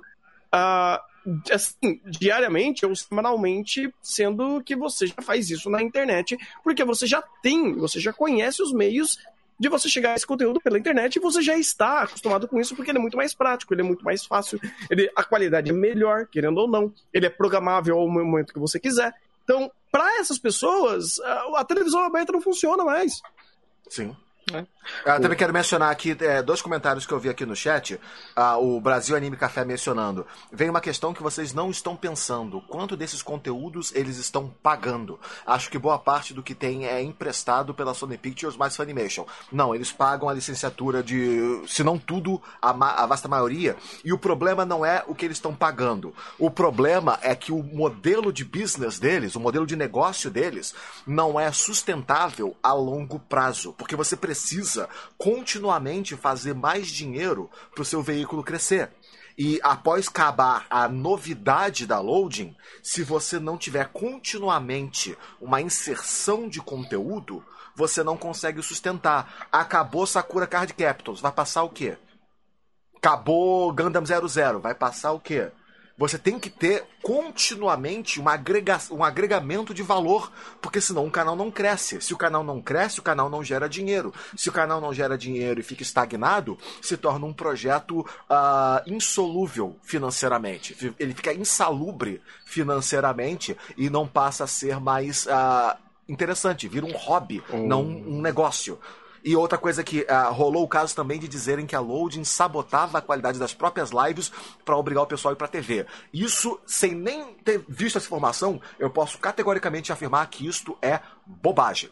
assim, diariamente ou semanalmente, sendo que você já faz isso na internet, porque você já conhece os meios de você chegar a esse conteúdo pela internet e você já está acostumado com isso porque ele é muito mais prático, ele é muito mais fácil, a qualidade é melhor, querendo ou não, ele é programável ao momento que você quiser. Então, para essas pessoas, a televisão aberta não funciona mais. Sim. Eu também quero mencionar aqui 2 comentários que eu vi aqui no chat. O Brasil Anime Café mencionando. Vem uma questão que vocês não estão pensando. Quanto desses conteúdos eles estão pagando? Acho que boa parte do que tem é emprestado pela Sony Pictures mais Funimation. Não, eles pagam a licenciatura de, se não tudo, a vasta maioria. E o problema não é o que eles estão pagando. O problema é que o modelo de business deles, o modelo de negócio deles, não é sustentável a longo prazo. Porque você precisa continuamente fazer mais dinheiro para o seu veículo crescer. E após acabar a novidade da loading, se você não tiver continuamente uma inserção de conteúdo, você não consegue sustentar. Acabou Sakura Card Captors, vai passar o quê? Acabou Gundam 00, vai passar o quê? Você tem que ter continuamente um agregamento de valor, porque senão o canal não cresce. Se o canal não cresce, o canal não gera dinheiro. Se o canal não gera dinheiro e fica estagnado, se torna um projeto insolúvel financeiramente. Ele fica insalubre financeiramente e não passa a ser mais interessante. Vira um hobby, não um negócio. E outra coisa que rolou o caso também de dizerem que a loading sabotava a qualidade das próprias lives para obrigar o pessoal a ir pra TV. Isso, sem nem ter visto essa informação, eu posso categoricamente afirmar que isto é bobagem.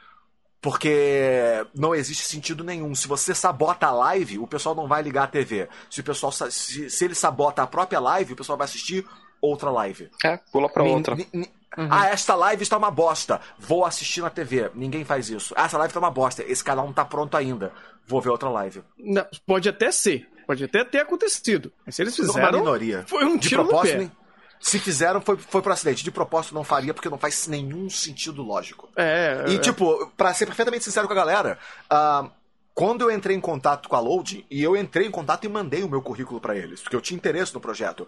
Porque não existe sentido nenhum. Se você sabota a live, o pessoal não vai ligar a TV. Se ele sabota a própria live, o pessoal vai assistir outra live. Pula pra outra. Esta live está uma bosta. Vou assistir na TV. Ninguém faz isso. Essa live está uma bosta. Esse canal não tá pronto ainda. Vou ver outra live. Não, pode até ser. Pode até ter acontecido. Mas se eles fizeram, uma minoria. Foi um tiro no pé. Se fizeram, foi por acidente. De propósito não faria, porque não faz nenhum sentido lógico. Tipo, pra ser perfeitamente sincero com a galera, quando eu entrei em contato com a Load, e eu entrei em contato e mandei o meu currículo pra eles, porque eu tinha interesse no projeto,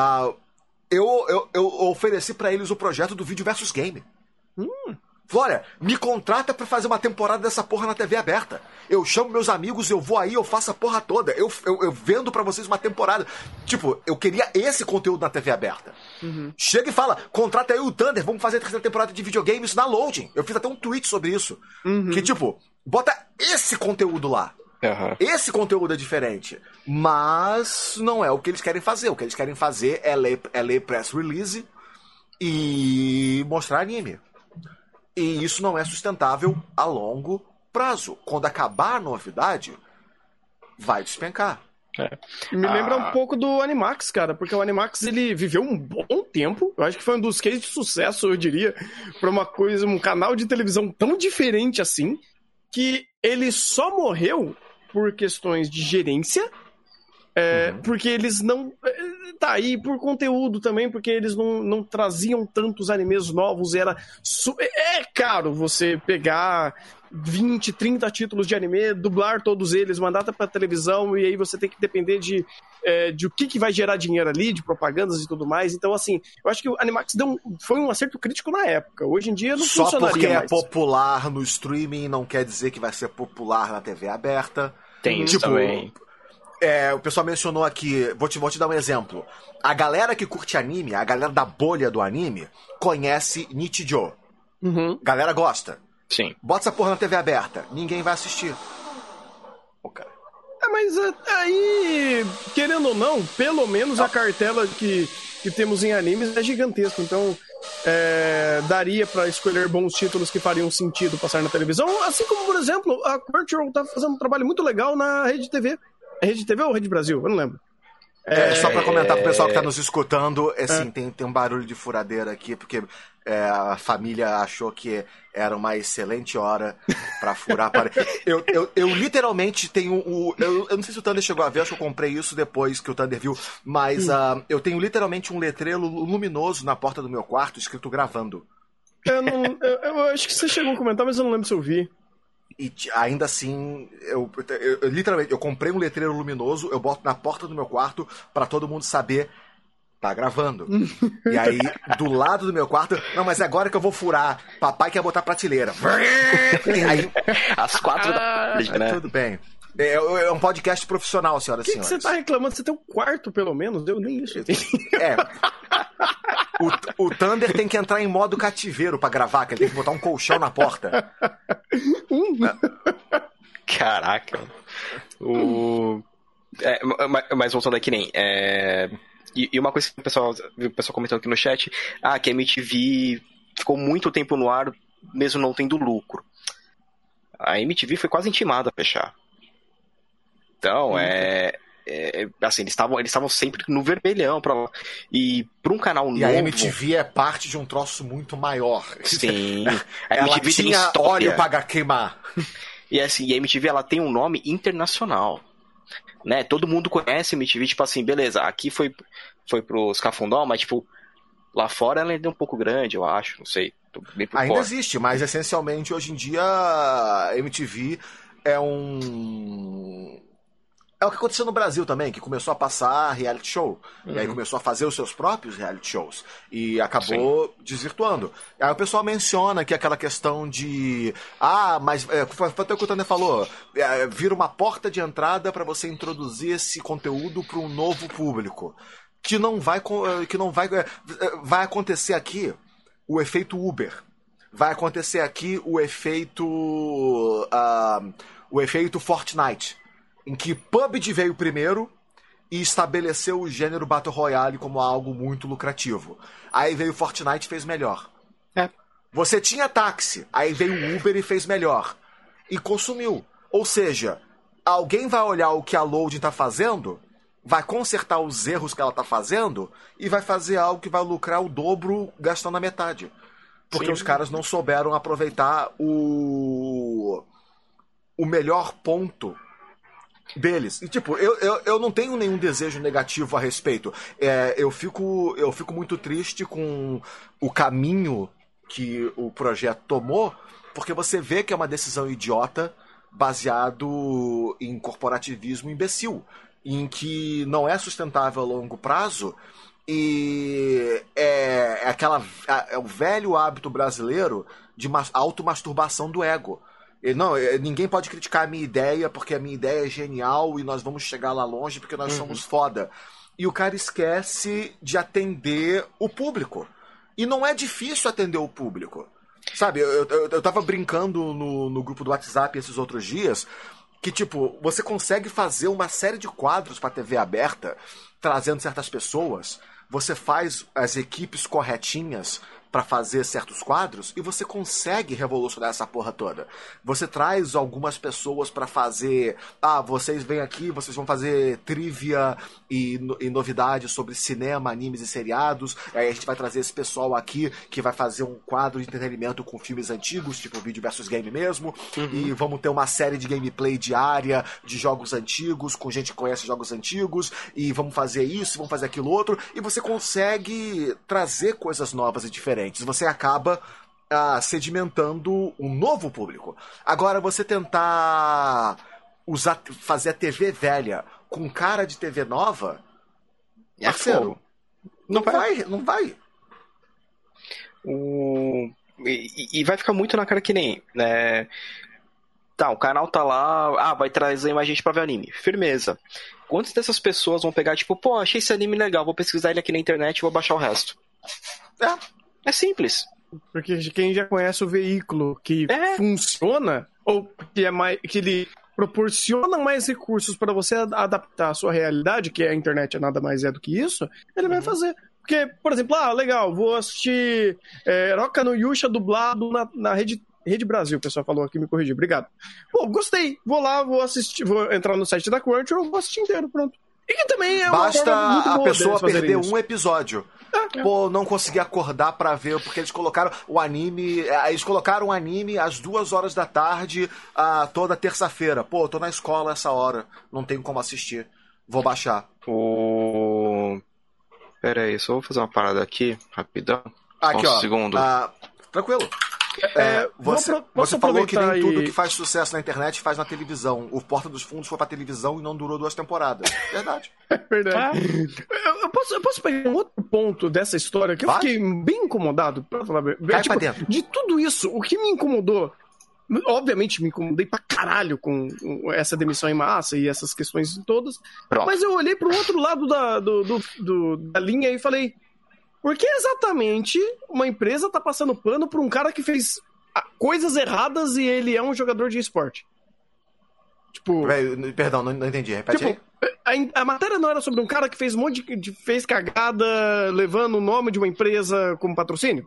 eu ofereci pra eles o projeto do Vídeo versus Game. Olha, me contrata pra fazer uma temporada dessa porra na TV aberta. Eu chamo meus amigos, eu vou aí, eu faço a porra toda. Eu vendo pra vocês uma temporada. Tipo, eu queria esse conteúdo na TV aberta. Chega e fala, contrata aí o Thunder, vamos fazer a 3ª temporada de videogames na Loading. Eu fiz até um tweet sobre isso. Que tipo, bota esse conteúdo lá. Esse conteúdo é diferente. Mas não é o que eles querem fazer. O que eles querem fazer é ler press release e mostrar anime. E isso não é sustentável a longo prazo. Quando acabar a novidade, vai despencar. Me lembra um pouco do Animax, cara, porque o Animax ele viveu um bom tempo. Eu acho que foi um dos cases de sucesso, eu diria, para um canal de televisão tão diferente assim, que ele só morreu por questões de gerência. Porque eles não... Tá aí por conteúdo também, porque eles não traziam tantos animes novos. É caro você pegar 20, 30 títulos de anime, dublar todos eles, mandar pra televisão, e aí você tem que depender de o que vai gerar dinheiro ali, de propagandas e tudo mais. Então, assim, eu acho que o Animax foi um acerto crítico na época. Hoje em dia não funcionaria mais. Só porque é popular no streaming não quer dizer que vai ser popular na TV aberta. Tem isso também. O pessoal mencionou aqui, vou te dar um exemplo. A galera que curte anime, a galera da bolha do anime, conhece Nichijou. Galera gosta. Sim. Bota essa porra na TV aberta, ninguém vai assistir. Mas aí, querendo ou não, pelo menos a cartela que temos em animes é gigantesca. Então, daria pra escolher bons títulos que fariam sentido passar na televisão. Assim como, por exemplo, a Crunchyroll tá fazendo um trabalho muito legal na Rede TV. É Rede TV ou Rede Brasil? Eu não lembro. Só pra comentar pro pessoal que tá nos escutando, assim, tem um barulho de furadeira aqui, porque a família achou que era uma excelente hora pra furar a parede. Eu literalmente tenho eu não sei se o Thunder chegou a ver, acho que eu comprei isso depois que o Thunder viu, mas eu tenho literalmente um letreiro luminoso na porta do meu quarto escrito gravando. Eu acho que você chegou a comentar, mas eu não lembro se eu vi. E ainda assim, eu literalmente, eu comprei um letreiro luminoso, eu boto na porta do meu quarto pra todo mundo saber, tá gravando. E aí, do lado do meu quarto, não, mas é agora que eu vou furar, papai quer botar prateleira. E aí, às 4 da tarde, né? Tudo bem. É um podcast profissional, senhoras e senhores. O que você tá reclamando? Você tem um quarto, pelo menos? Eu nem isso. O Thunder tem que entrar em modo cativeiro pra gravar, que ele tem que botar um colchão na porta. Caraca. Mas voltando aqui, nem. E uma coisa que o pessoal comentando aqui no chat, que a MTV ficou muito tempo no ar, mesmo não tendo lucro. A MTV foi quase intimada a fechar. Então, assim, eles estavam sempre no vermelhão pra lá. E pra um canal novo... E a MTV é parte de um troço muito maior. Sim. A MTV tem história óleo pra queimar. E assim, a MTV, ela tem um nome internacional. Né? Todo mundo conhece a MTV, tipo assim, beleza, aqui foi pros Cafundó, mas tipo, lá fora ela ainda é um pouco grande, eu acho, não sei. Tô bem por ainda fora. Existe, mas essencialmente hoje em dia a MTV é o que aconteceu no Brasil também, que começou a passar reality show. E aí começou a fazer os seus próprios reality shows. E acabou desvirtuando. Aí o pessoal menciona que aquela questão de... mas... foi até o que o Thunder falou. Vira uma porta de entrada para você introduzir esse conteúdo para um novo público. Vai acontecer aqui o efeito Uber. Vai acontecer aqui o efeito Fortnite, em que PUBG veio primeiro e estabeleceu o gênero Battle Royale como algo muito lucrativo. Aí veio Fortnite e fez melhor. Você tinha táxi, aí veio o Uber e fez melhor. E consumiu. Ou seja, alguém vai olhar o que a Loading tá fazendo, vai consertar os erros que ela tá fazendo e vai fazer algo que vai lucrar o dobro gastando a metade. Porque os caras não souberam aproveitar o melhor ponto deles. E tipo, eu não tenho nenhum desejo negativo a respeito. Eu fico muito triste com o caminho que o projeto tomou, porque você vê que é uma decisão idiota baseado em corporativismo imbecil, em que não é sustentável a longo prazo. E é o velho hábito brasileiro de automasturbação do ego. Ninguém pode criticar a minha ideia porque a minha ideia é genial e nós vamos chegar lá longe porque nós somos foda. E o cara esquece de atender o público. E não é difícil atender o público. Sabe, eu tava brincando no grupo do WhatsApp esses outros dias que, tipo, você consegue fazer uma série de quadros pra TV aberta trazendo certas pessoas. Você faz as equipes corretinhas pra fazer certos quadros e você consegue revolucionar essa porra toda. Você traz algumas pessoas pra fazer... vocês vêm aqui, vocês vão fazer trivia e novidades sobre cinema, animes e seriados. Aí a gente vai trazer esse pessoal aqui que vai fazer um quadro de entretenimento com filmes antigos, tipo vídeo versus game mesmo. E vamos ter uma série de gameplay diária de jogos antigos, com gente que conhece jogos antigos. E vamos fazer isso, vamos fazer aquilo outro. E você consegue trazer coisas novas e diferentes. Você acaba sedimentando um novo público. Agora, você tentar fazer a TV velha com cara de TV nova, parceiro, não vai. E vai ficar muito na cara que nem... né? Tá, o canal tá lá, vai trazer mais gente pra ver anime. Firmeza. Quantas dessas pessoas vão pegar, tipo, achei esse anime legal, vou pesquisar ele aqui na internet e vou baixar o resto? É simples. Porque quem já conhece o veículo que funciona, ou que ele proporciona mais recursos para você adaptar a sua realidade, que a internet nada mais é do que isso, ele vai fazer. Porque, por exemplo, legal, vou assistir Roca no Yusha dublado na Rede Brasil, o pessoal falou aqui, me corrigiu, obrigado. Pô, gostei, vou lá, vou assistir, vou entrar no site da Crunchyroll, vou assistir inteiro, pronto. E que também é uma basta forma muito a boa pessoa deles fazerem perder isso. um episódio. Pô, não consegui acordar pra ver, porque eles colocaram o anime. Eles colocaram o anime às 2h da tarde, toda terça-feira. Pô, tô na escola essa hora, não tenho como assistir. Vou baixar. Pera aí, só vou fazer uma parada aqui, rapidão. Aqui, Só um ó. segundo. Tranquilo. Você falou que nem tudo que faz sucesso na internet faz na televisão. O Porta dos Fundos foi pra televisão e não durou 2 temporadas. Verdade. É verdade. Eu posso pegar um outro ponto dessa história que eu fiquei bem incomodado, pra falar bem. Cai pra dentro. De tudo isso, o que me incomodou, obviamente me incomodei pra caralho com essa demissão em massa e essas questões todas, Pronto. mas eu olhei pro outro lado da linha e falei, por que exatamente uma empresa tá passando pano por um cara que fez coisas erradas e ele é um jogador de esporte? Tipo... Perdão, não entendi. Repete aí. A matéria não era sobre um cara que fez um monte fez cagada levando o nome de uma empresa como patrocínio?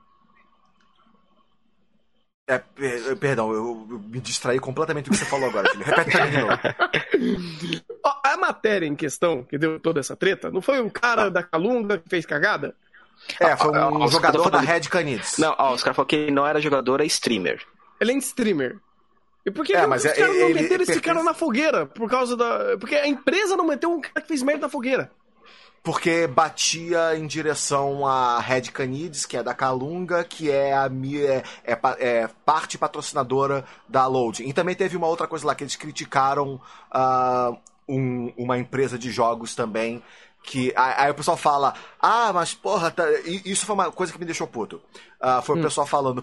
Perdão, eu me distraí completamente do que você falou agora, filho. Repete pra mim de novo. A matéria em questão, que deu toda essa treta, não foi o cara da Calunga que fez cagada? Foi um jogador da Red Canids. Não, os caras falaram que ele não era jogador, é streamer. Ele é streamer. E por que mas os caras não meteram esse cara na fogueira? Porque a empresa não meteu um cara que fez merda na fogueira. Porque batia em direção a Red Canids, que é da Calunga, que é parte patrocinadora da Loading. E também teve uma outra coisa lá que eles criticaram uma empresa de jogos também. Que aí o pessoal fala, mas porra, isso foi uma coisa que me deixou puto. Foi o pessoal falando,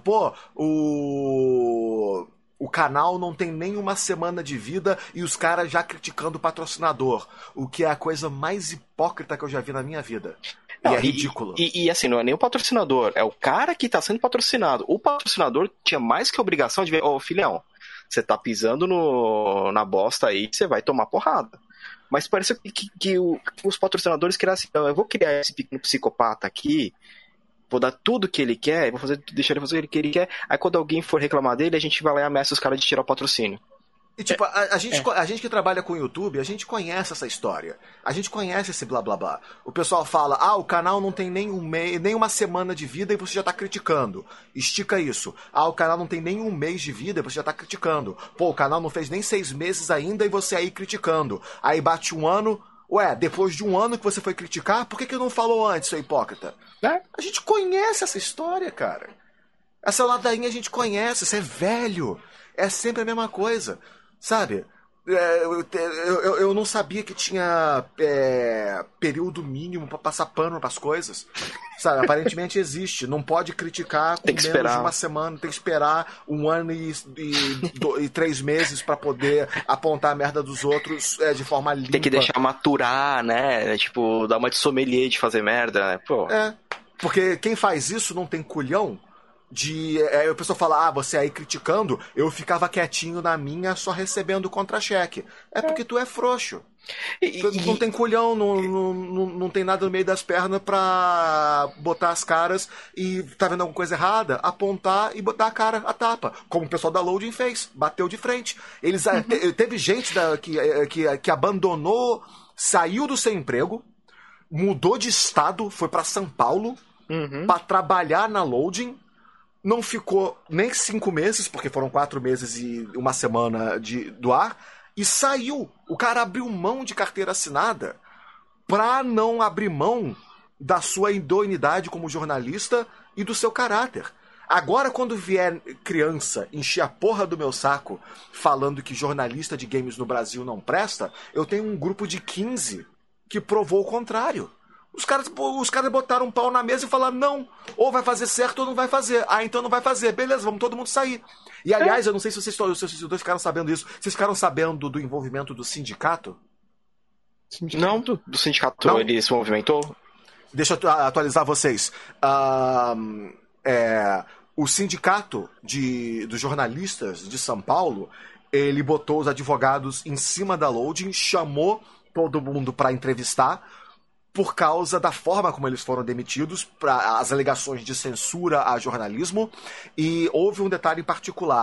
o canal não tem nem uma semana de vida e os caras já criticando o patrocinador. O que é a coisa mais hipócrita que eu já vi na minha vida. E é ridículo. E assim, não é nem o patrocinador, é o cara que tá sendo patrocinado. O patrocinador tinha mais que a obrigação de ver, filhão, você tá pisando na bosta aí, você vai tomar porrada. Mas parece que os patrocinadores queriam assim, eu vou criar esse pequeno psicopata aqui, vou dar tudo que ele quer, vou deixar ele fazer o que ele quer, aí quando alguém for reclamar dele, a gente vai lá e ameaça os caras de tirar o patrocínio. E tipo, a gente que trabalha com YouTube, a gente conhece essa história. A gente conhece esse blá blá blá. O pessoal fala, o canal não tem nem uma semana de vida e você já tá criticando. Estica isso. O canal não tem nem um mês de vida e você já tá criticando. Pô, o canal não fez nem 6 meses ainda e você aí criticando. Aí bate um ano, depois de um ano que você foi criticar, por que não falou antes, seu hipócrita? A gente conhece essa história, cara. Essa ladainha a gente conhece, isso é velho. É sempre a mesma coisa. Sabe? Eu não sabia que tinha período mínimo pra passar pano pras coisas. Sabe? Aparentemente existe. Não pode criticar com menos de uma semana. Tem que esperar 1 ano e 3 meses pra poder apontar a merda dos outros de forma limpa. Tem que deixar maturar, né? Tipo, dar uma de sommelier de fazer merda, né? Pô. Porque quem faz isso não tem culhão. O pessoal fala, você aí criticando, eu ficava quietinho na minha só recebendo contra-cheque. Porque tu é frouxo. Tu não tem culhão, não tem nada no meio das pernas pra botar as caras e tá vendo alguma coisa errada, apontar e botar a cara a tapa. Como o pessoal da Loading fez, bateu de frente. Teve gente que abandonou, saiu do seu emprego, mudou de estado, foi pra São Paulo pra trabalhar na Loading. Não ficou nem 5 meses, porque foram 4 meses e 1 semana do ar, e saiu. O cara abriu mão de carteira assinada pra não abrir mão da sua idoneidade como jornalista e do seu caráter. Agora, quando vier criança encher a porra do meu saco falando que jornalista de games no Brasil não presta, eu tenho um grupo de 15 que provou o contrário. Os caras botaram um pau na mesa e falaram, não, ou vai fazer certo ou não vai fazer. Então não vai fazer. Beleza, vamos todo mundo sair. E aliás, eu não sei se vocês dois ficaram sabendo isso. Vocês ficaram sabendo do envolvimento do sindicato? Não, do sindicato não? Ele se movimentou? Deixa eu atualizar vocês. O sindicato dos jornalistas de São Paulo, ele botou os advogados em cima da Loading, chamou todo mundo para entrevistar, por causa da forma como eles foram demitidos, as alegações de censura a jornalismo, e houve um detalhe em particular.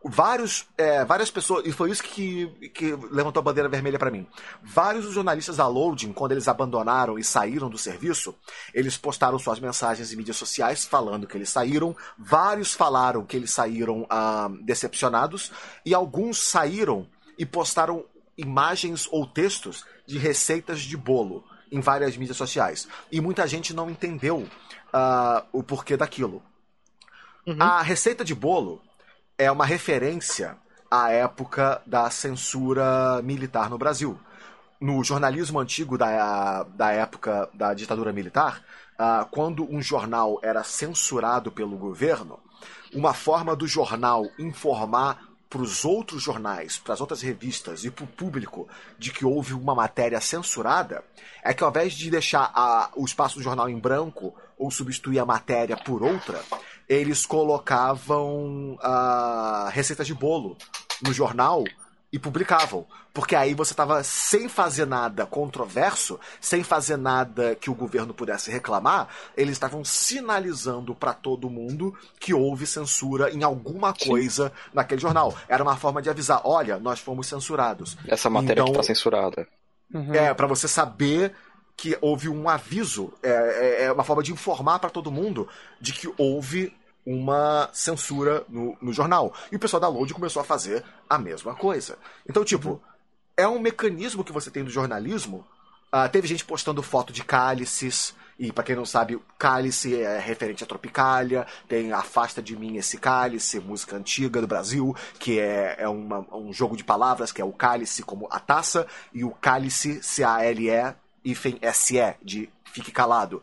várias pessoas, e foi isso que levantou a bandeira vermelha pra mim. Vários dos jornalistas da Loading, quando eles abandonaram e saíram do serviço, eles postaram suas mensagens em mídias sociais falando que eles saíram. Vários falaram que eles saíram decepcionados, e alguns saíram e postaram imagens ou textos de receitas de bolo em várias mídias sociais. E muita gente não entendeu o porquê daquilo. A receita de bolo é uma referência à época da censura militar no Brasil. No jornalismo antigo da época da ditadura militar, quando um jornal era censurado pelo governo, uma forma do jornal informar para os outros jornais, para as outras revistas e para o público de que houve uma matéria censurada, é que ao invés de deixar o espaço do jornal em branco ou substituir a matéria por outra, eles colocavam receitas de bolo no jornal e publicavam. Porque aí você estava sem fazer nada controverso, sem fazer nada que o governo pudesse reclamar, eles estavam sinalizando para todo mundo que houve censura em alguma coisa naquele jornal. Era uma forma de avisar, olha, nós fomos censurados. Essa matéria que está censurada. Para você saber que houve um aviso, é uma forma de informar para todo mundo de que houve uma censura no jornal. E o pessoal da Load começou a fazer a mesma coisa. Então, é um mecanismo que você tem do jornalismo. Teve gente postando foto de cálices, e pra quem não sabe, cálice é referente à Tropicália, tem Afasta de Mim Esse Cálice, música antiga do Brasil, que é um jogo de palavras, que é o cálice como a taça, e o cálice, C-A-L-E, hífen S-E, de fique calado.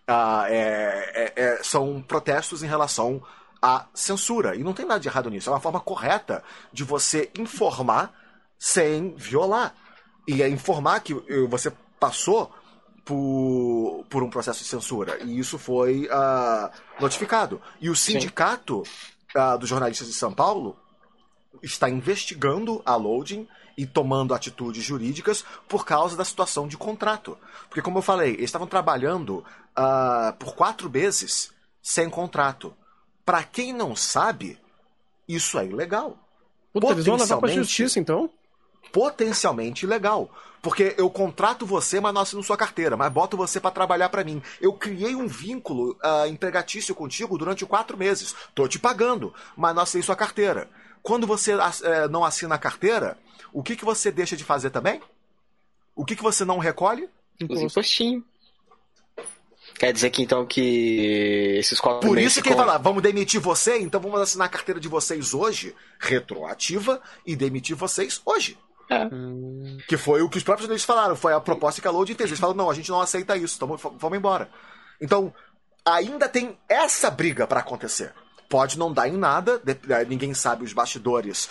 São protestos em relação à censura. E não tem nada de errado nisso. É uma forma correta de você informar sem violar. E é informar que você passou por um processo de censura. E isso foi notificado. E o sindicato dos jornalistas de São Paulo está investigando a Loading e tomando atitudes jurídicas por causa da situação de contrato. Porque, como eu falei, eles estavam trabalhando por 4 meses sem contrato. Para quem não sabe, isso é ilegal. Puta, eles vão levar pra justiça, então? Potencialmente ilegal. Porque eu contrato você, mas não assino sua carteira, mas boto você para trabalhar para mim. Eu criei um vínculo empregatício contigo durante 4 meses. Tô te pagando, mas não assinei sua carteira. Quando você não assina a carteira, o que você deixa de fazer também? O que você não recolhe? Os impostinhos. Quer dizer que então que esses 4 Por meses... isso que ele fala, vamos demitir você, então vamos assinar a carteira de vocês hoje, retroativa, e demitir vocês hoje. Que foi o que os próprios deles falaram, foi a proposta que a Load fez. Eles falaram, não, a gente não aceita isso, então vamos embora. Então, ainda tem essa briga para acontecer. Pode não dar em nada, ninguém sabe os bastidores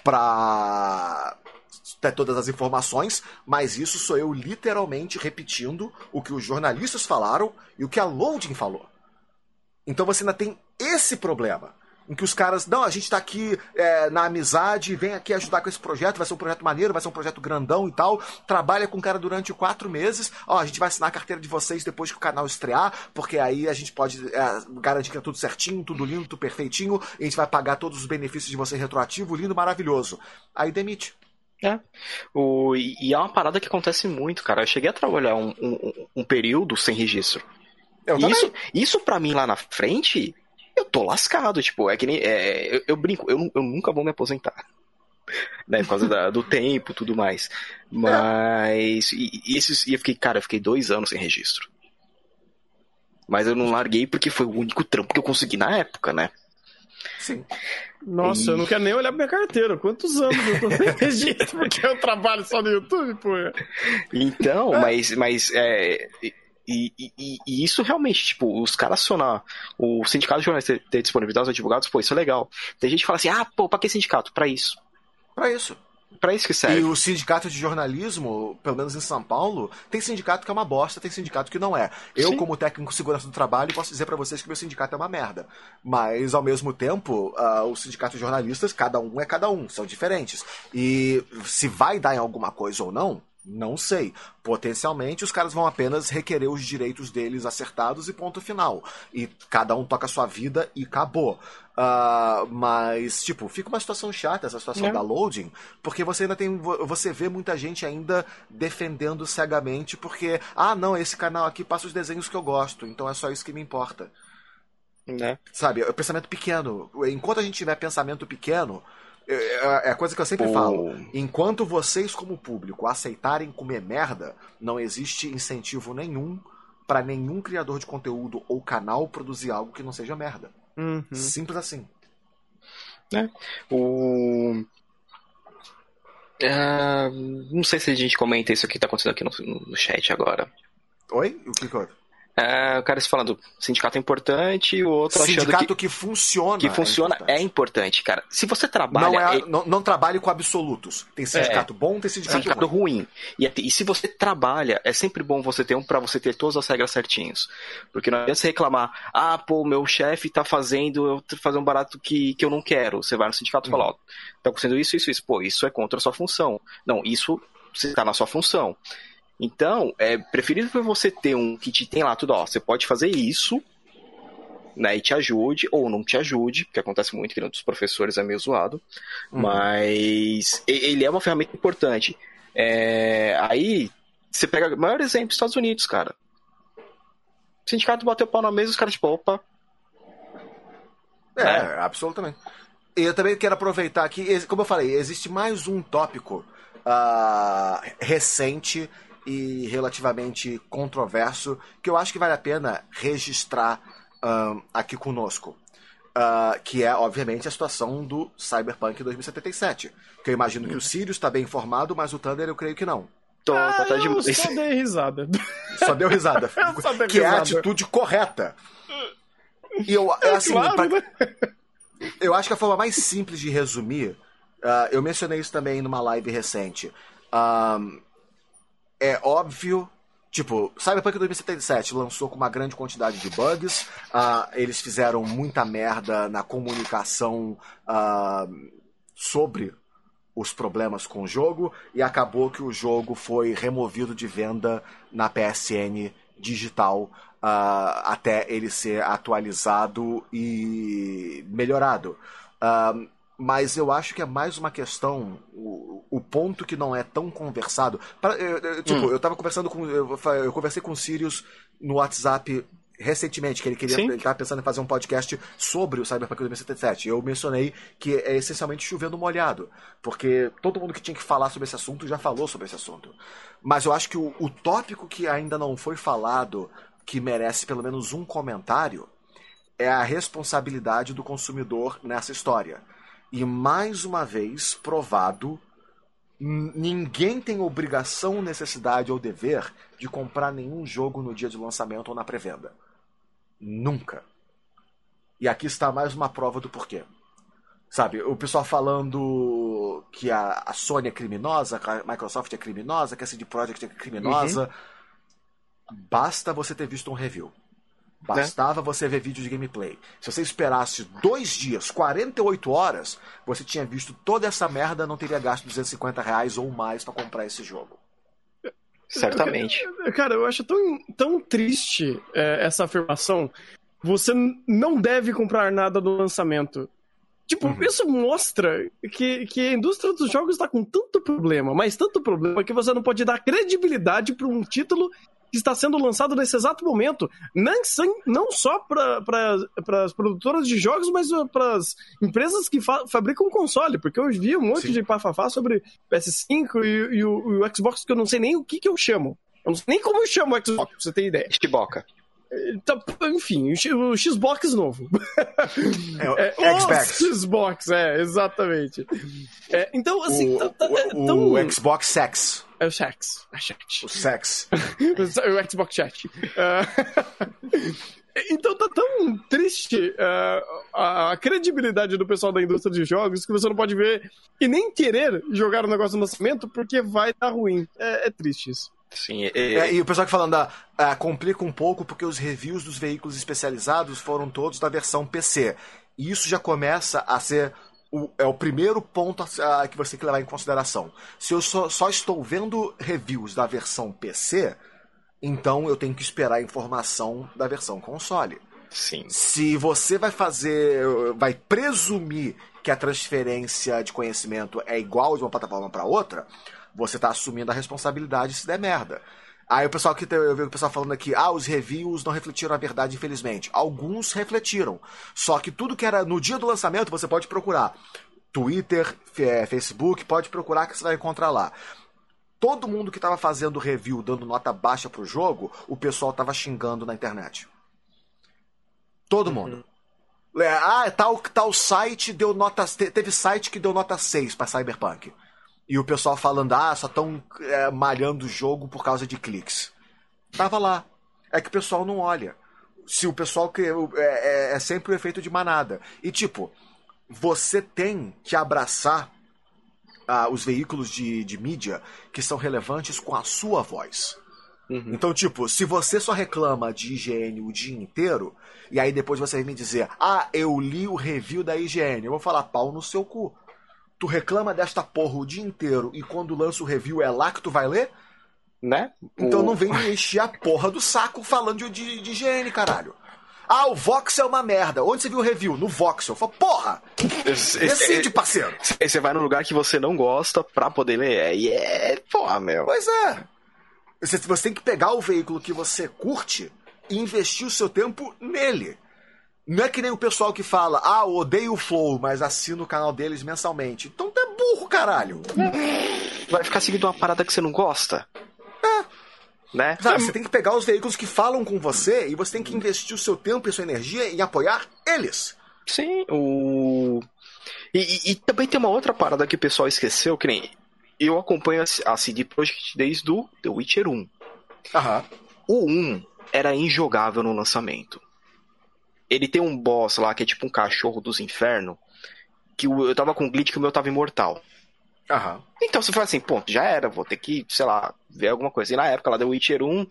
para ter todas as informações, mas isso sou eu literalmente repetindo o que os jornalistas falaram e o que a Loading falou. Então você ainda tem esse problema, em que os caras, não, a gente tá aqui na amizade, vem aqui ajudar com esse projeto, vai ser um projeto maneiro, vai ser um projeto grandão e tal, trabalha com o cara durante 4 meses, a gente vai assinar a carteira de vocês depois que o canal estrear, porque aí a gente pode garantir que é tudo certinho, tudo lindo, tudo perfeitinho, e a gente vai pagar todos os benefícios de vocês retroativo, lindo, maravilhoso. Aí demite. E é uma parada que acontece muito, cara. Eu cheguei a trabalhar um período sem registro. Isso pra mim lá na frente, eu tô lascado. Tipo, é que nem. Eu brinco, eu nunca vou me aposentar. Né, por causa do tempo e tudo mais. Mas. Eu fiquei 2 anos sem registro. Mas eu não larguei porque foi o único trampo que eu consegui na época, né? Sim. Nossa, eu não quero nem olhar pra minha carteira. Quantos anos eu tô sem registro? Porque eu trabalho só no YouTube, pô. Então, mas E isso realmente, tipo, os caras acionar o sindicato de jornalistas ter disponibilidade aos advogados, pô, isso é legal. Tem gente que fala assim, pra que sindicato? Pra isso. Pra isso que serve. E o sindicato de jornalismo, pelo menos em São Paulo, tem sindicato que é uma bosta, tem sindicato que não é. Eu, como técnico de segurança do trabalho, posso dizer pra vocês que meu sindicato é uma merda. Mas, ao mesmo tempo, o sindicato de jornalistas, cada um é cada um, são diferentes. E se vai dar em alguma coisa ou não, Não sei. Potencialmente, os caras vão apenas requerer os direitos deles acertados e ponto final. E cada um toca a sua vida e acabou. Mas, tipo, fica uma situação chata essa situação da loading, porque você ainda tem. Você vê muita gente ainda defendendo cegamente, porque, não, esse canal aqui passa os desenhos que eu gosto, então é só isso que me importa. Né? Sabe, é pensamento pequeno. Enquanto a gente tiver pensamento pequeno. É a coisa que eu sempre falo. Enquanto vocês, como público, aceitarem comer merda, não existe incentivo nenhum pra nenhum criador de conteúdo ou canal produzir algo que não seja merda. Simples assim. Não sei se a gente comenta isso aqui que tá acontecendo aqui no chat agora. Oi? O que houve? O cara se falando, sindicato é importante, o outro sindicato achando que funciona. Que funciona é importante, cara. Se você trabalha... Não trabalhe com absolutos. Tem sindicato bom, tem sindicato ruim. E se você trabalha, é sempre bom você ter um pra você ter todas as regras certinhos. Porque não adianta você reclamar, meu chefe tá fazendo um barato que eu não quero. Você vai no sindicato e fala, tá acontecendo isso. Pô, isso é contra a sua função. Não, isso você tá na sua função. Então, é preferível você ter um que te tem lá tudo, você pode fazer isso, né, e te ajude, ou não te ajude, porque acontece muito que um dos professores é meio zoado, mas ele é uma ferramenta importante. Aí, você pega o maior exemplo dos Estados Unidos, cara. O sindicato bateu o pau na mesa, os caras tipo, opa. Absolutamente. E eu também quero aproveitar aqui, como eu falei, existe mais um tópico recente e relativamente controverso, que eu acho que vale a pena registrar aqui conosco. Que é, obviamente, a situação do Cyberpunk 2077. Que eu imagino que o Sirius está bem informado, mas o Thunder eu creio que não. Eu só dei risada. Só deu risada. Que é a atitude correta. E assim, claro, né? Eu acho que a forma mais simples de resumir, eu mencionei isso também numa live recente. É óbvio, tipo, Cyberpunk 2077 lançou com uma grande quantidade de bugs, eles fizeram muita merda na comunicação sobre os problemas com o jogo, e acabou que o jogo foi removido de venda na PSN digital até ele ser atualizado e melhorado. Mas eu acho que é mais uma questão, o ponto que não é tão conversado. Eu tava conversando com. Eu conversei com o Sirius no WhatsApp recentemente, que ele tava pensando em fazer um podcast sobre o Cyberpunk 2077. Eu mencionei que é essencialmente chovendo molhado, porque todo mundo que tinha que falar sobre esse assunto já falou sobre esse assunto. Mas eu acho que o tópico que ainda não foi falado, que merece pelo menos um comentário, é a responsabilidade do consumidor nessa história. E mais uma vez provado, ninguém tem obrigação, necessidade ou dever de comprar nenhum jogo no dia de lançamento ou na pré-venda. Nunca. E aqui está mais uma prova do porquê. Sabe, o pessoal falando que a Sony é criminosa, que a Microsoft é criminosa, que a CD Projekt é criminosa. Basta você ter visto um review. Bastava você ver vídeo de gameplay. Se você esperasse 2 dias, 48 horas, você tinha visto toda essa merda, não teria gasto R$250 ou mais pra comprar esse jogo. Certamente. Cara, eu acho tão triste essa afirmação. Você não deve comprar nada no lançamento. Tipo, isso mostra que a indústria dos jogos está com tanto problema, mas tanto problema, que você não pode dar credibilidade para um título que está sendo lançado nesse exato momento, não só para as produtoras de jogos, mas para as empresas que fabricam console, porque eu vi um monte de bafafá sobre PS5 e o Xbox, que eu não sei nem o que eu chamo. Eu não sei nem como eu chamo o Xbox, pra você ter ideia. Estiboca. Então, enfim, o Xbox novo. Xbox. Xbox, exatamente. Então, assim... O Xbox Sex. É o Sex. O Sex. O Xbox Chat. Então tá tão triste a credibilidade do pessoal da indústria de jogos que você não pode ver e nem querer jogar o negócio no lançamento porque vai dar ruim. É triste isso. Sim, e o pessoal que falando complica um pouco porque os reviews dos veículos especializados foram todos da versão PC. E isso já começa a ser é o primeiro ponto que você tem que levar em consideração. Se eu só estou vendo reviews da versão PC, então eu tenho que esperar a informação da versão console. Sim. Se você vai presumir que a transferência de conhecimento é igual de uma plataforma para outra, você está assumindo a responsabilidade se der merda. Aí eu vi o pessoal falando aqui, os reviews não refletiram a verdade, infelizmente. Alguns refletiram. Só que tudo que era no dia do lançamento, você pode procurar. Twitter, Facebook, pode procurar que você vai encontrar lá. Todo mundo que estava fazendo review, dando nota baixa pro jogo, o pessoal estava xingando na internet. Todo mundo. Tal site deu nota... Teve site que deu nota 6 para Cyberpunk. E o pessoal falando, só estão malhando o jogo por causa de cliques. Tava lá. É que o pessoal não olha. Se o pessoal é sempre o efeito de manada. E tipo, você tem que abraçar os veículos de mídia que são relevantes com a sua voz. Uhum. Então, tipo, se você só reclama de IGN o dia inteiro, e aí depois você vem me dizer, eu li o review da IGN, eu vou falar, pau no seu cu. Tu reclama desta porra o dia inteiro e quando lança o review é lá que tu vai ler? Né? Então não vem me encher a porra do saco falando de IGN, caralho. O Voxel é uma merda. Onde você viu o review? No Voxel. Fala, porra! Decide, parceiro. Você vai num lugar que você não gosta pra poder ler. Porra, meu. Pois é. Você tem que pegar o veículo que você curte e investir o seu tempo nele. Não é que nem o pessoal que fala, eu odeio o Flow, mas assino o canal deles mensalmente. Então tu é burro, caralho. Vai ficar seguindo uma parada que você não gosta? Né? Você tem que pegar os veículos que falam com você e você tem que investir o seu tempo e a sua energia em apoiar eles. Sim, E também tem uma outra parada que o pessoal esqueceu, que nem... Eu acompanho a CD Projekt desde o The Witcher 1. Aham. O 1 era injogável no lançamento. Ele tem um boss lá que é tipo um cachorro dos infernos, que eu tava com glitch que o meu tava imortal. Aham. Então você fala assim, já era, vou ter que, sei lá, ver alguma coisa. E na época lá The Witcher 1,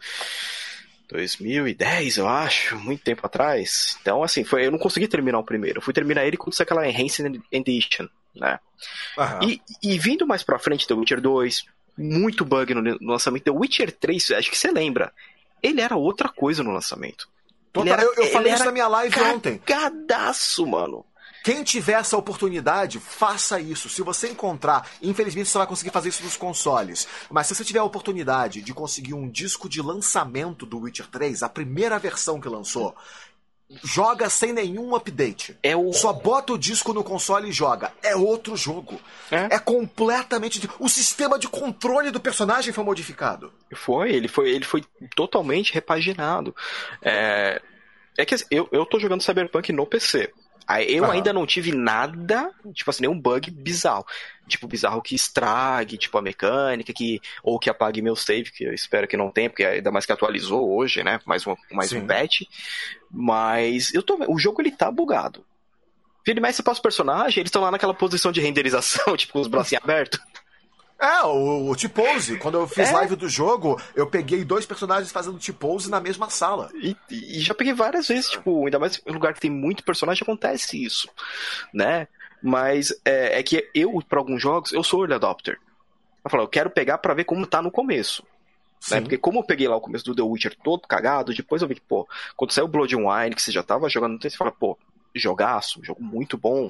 2010, eu acho, muito tempo atrás. Então, assim, eu não consegui terminar o primeiro. Eu fui terminar ele quando saiu aquela Enhanced Edition, né? Aham. E vindo mais pra frente, The Witcher 2, muito bug no lançamento. The Witcher 3, acho que você lembra, ele era outra coisa no lançamento. Eu falei isso na minha live ontem. Cagadaço, mano. Quem tiver essa oportunidade, faça isso. Se você encontrar, infelizmente você vai conseguir fazer isso nos consoles, mas se você tiver a oportunidade de conseguir um disco de lançamento do Witcher 3, a primeira versão que lançou, joga sem nenhum update. Só bota o disco no console e joga. É outro jogo. É completamente... O sistema de controle do personagem foi modificado. Ele foi totalmente repaginado. É que assim, eu tô jogando Cyberpunk no PC. Eu ainda não tive nada, tipo assim, nenhum bug bizarro. Tipo, bizarro que estrague, tipo, a mecânica, ou que apague meu save, que eu espero que não tenha, porque ainda mais que atualizou hoje, né? Mais um patch. Mas o jogo, ele tá bugado. Vira e mexe, você passa o personagem, eles estão lá naquela posição de renderização, tipo, com os bracinhos abertos. O T-Pose. Quando eu fiz live do jogo, eu peguei 2 personagens fazendo T-Pose na mesma sala. E já peguei várias vezes, tipo, ainda mais em lugar que tem muito personagem, acontece isso, né? Mas é que pra alguns jogos, eu sou early adopter. Eu quero pegar pra ver como tá no começo. Né? Porque como eu peguei lá o começo do The Witcher todo cagado, depois eu vi que, quando saiu o Blood and Wine, que você já tava jogando, você fala, jogaço, jogo muito bom.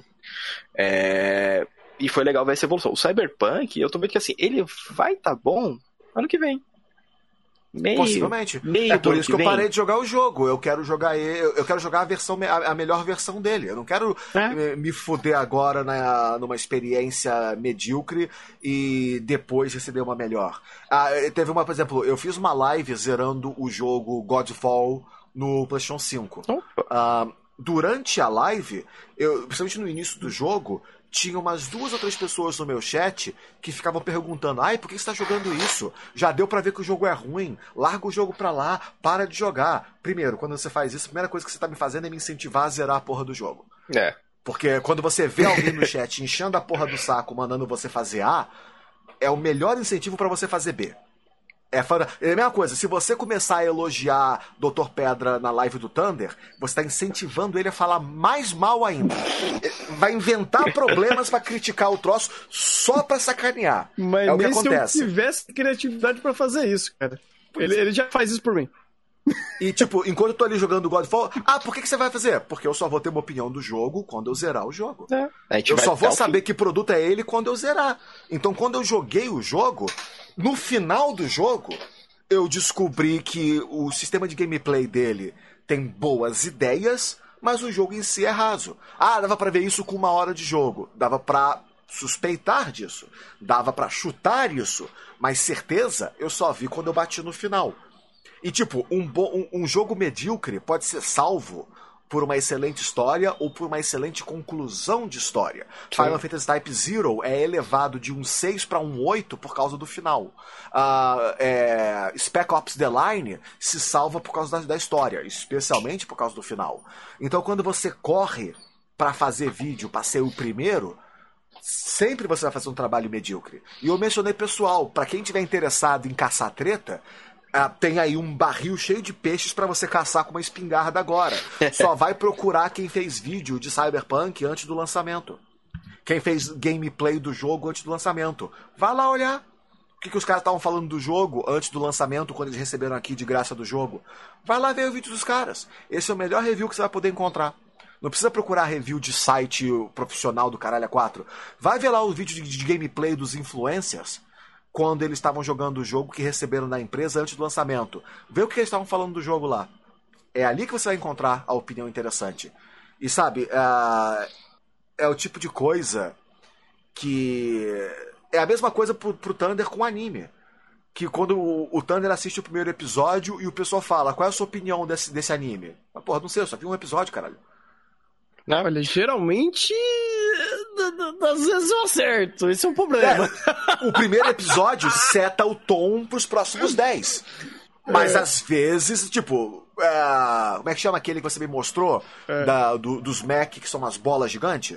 E foi legal ver essa evolução. O Cyberpunk, eu tô vendo que assim, ele vai tá bom ano que vem. Possivelmente. É por isso que eu parei de jogar o jogo. Eu quero jogar a melhor versão dele. Eu não quero me foder agora numa experiência medíocre e depois receber uma melhor. Teve por exemplo, eu fiz uma live zerando o jogo Godfall no PlayStation 5. Durante a live, principalmente no início do jogo, tinha umas 2 ou 3 pessoas no meu chat que ficavam perguntando, por que você tá jogando isso? Já deu pra ver que o jogo é ruim, larga o jogo pra lá, para de jogar. Primeiro, quando você faz isso, a primeira coisa que você tá me fazendo é me incentivar a zerar a porra do jogo. Porque quando você vê alguém no chat enchendo a porra do saco, mandando você fazer A, é o melhor incentivo pra você fazer B. É a mesma coisa, se você começar a elogiar Dr. Pedra na live do Thunder, você tá incentivando ele a falar mais mal ainda. Vai inventar problemas pra criticar o troço só pra sacanear. Mas é o que nem acontece. Se eu tivesse criatividade pra fazer isso, cara. Ele já faz isso por mim. E, tipo, enquanto eu tô ali jogando Godfall, por que você vai fazer? Porque eu só vou ter uma opinião do jogo quando eu zerar o jogo. Eu só vou saber que produto é ele quando eu zerar. Então, quando eu joguei o jogo, no final do jogo, eu descobri que o sistema de gameplay dele tem boas ideias, mas o jogo em si é raso. Dava pra ver isso com 1 hora de jogo. Dava pra suspeitar disso. Dava pra chutar isso. Mas certeza, eu só vi quando eu bati no final. E, tipo, um jogo medíocre pode ser salvo por uma excelente história ou por uma excelente conclusão de história. Sim. Final Fantasy Type Zero é elevado de um 6 para um 8 por causa do final. Spec Ops The Line se salva por causa da história, especialmente por causa do final. Então, quando você corre para fazer vídeo, para ser o primeiro, sempre você vai fazer um trabalho medíocre. E eu mencionei, pessoal, para quem tiver interessado em caçar treta, tem aí um barril cheio de peixes pra você caçar com uma espingarda agora. Só vai procurar quem fez vídeo de Cyberpunk antes do lançamento. Quem fez gameplay do jogo antes do lançamento. Vai lá olhar o que os caras estavam falando do jogo antes do lançamento, quando eles receberam aqui de graça do jogo. Vai lá ver o vídeo dos caras. Esse é o melhor review que você vai poder encontrar. Não precisa procurar review de site profissional do Caralho 4. Vai ver lá o vídeo de gameplay dos influencers quando eles estavam jogando o jogo que receberam da empresa antes do lançamento. Vê o que eles estavam falando do jogo lá. É ali que você vai encontrar a opinião interessante. E sabe, é o tipo de coisa que... É a mesma coisa pro Thunder com anime. Que quando o Thunder assiste o primeiro episódio e o pessoal fala, qual é a sua opinião desse anime? Mas, porra, não sei, eu só vi um episódio, caralho. Não, olha, geralmente às vezes eu acerto, esse é um problema. O primeiro episódio seta o tom pros próximos 10. Mas às vezes, tipo, como é que chama aquele que você me mostrou? Dos mech que são umas bolas gigantes?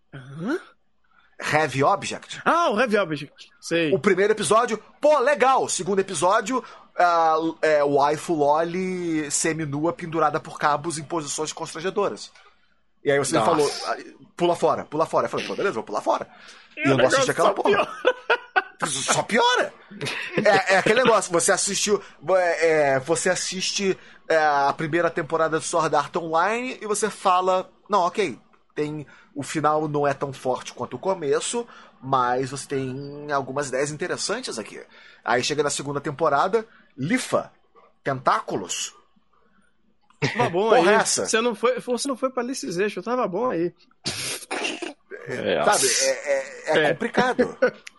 Heavy Object. O Heavy Object, sei. O primeiro episódio, legal. O segundo episódio, waifu loli seminua pendurada por cabos em posições constrangedodoras. E aí você me falou, pula fora. Eu falei, beleza, vou pular fora. E eu não assisti aquela porra. Só piora. É aquele negócio, você assiste a primeira temporada de Sword Art Online e você fala, não, ok, o final não é tão forte quanto o começo, mas você tem algumas ideias interessantes aqui. Aí chega na segunda temporada, Lifa, tentáculos. Tava bom aí. Você não foi pra Alice Zeixo, tava bom aí. Sabe, é complicado.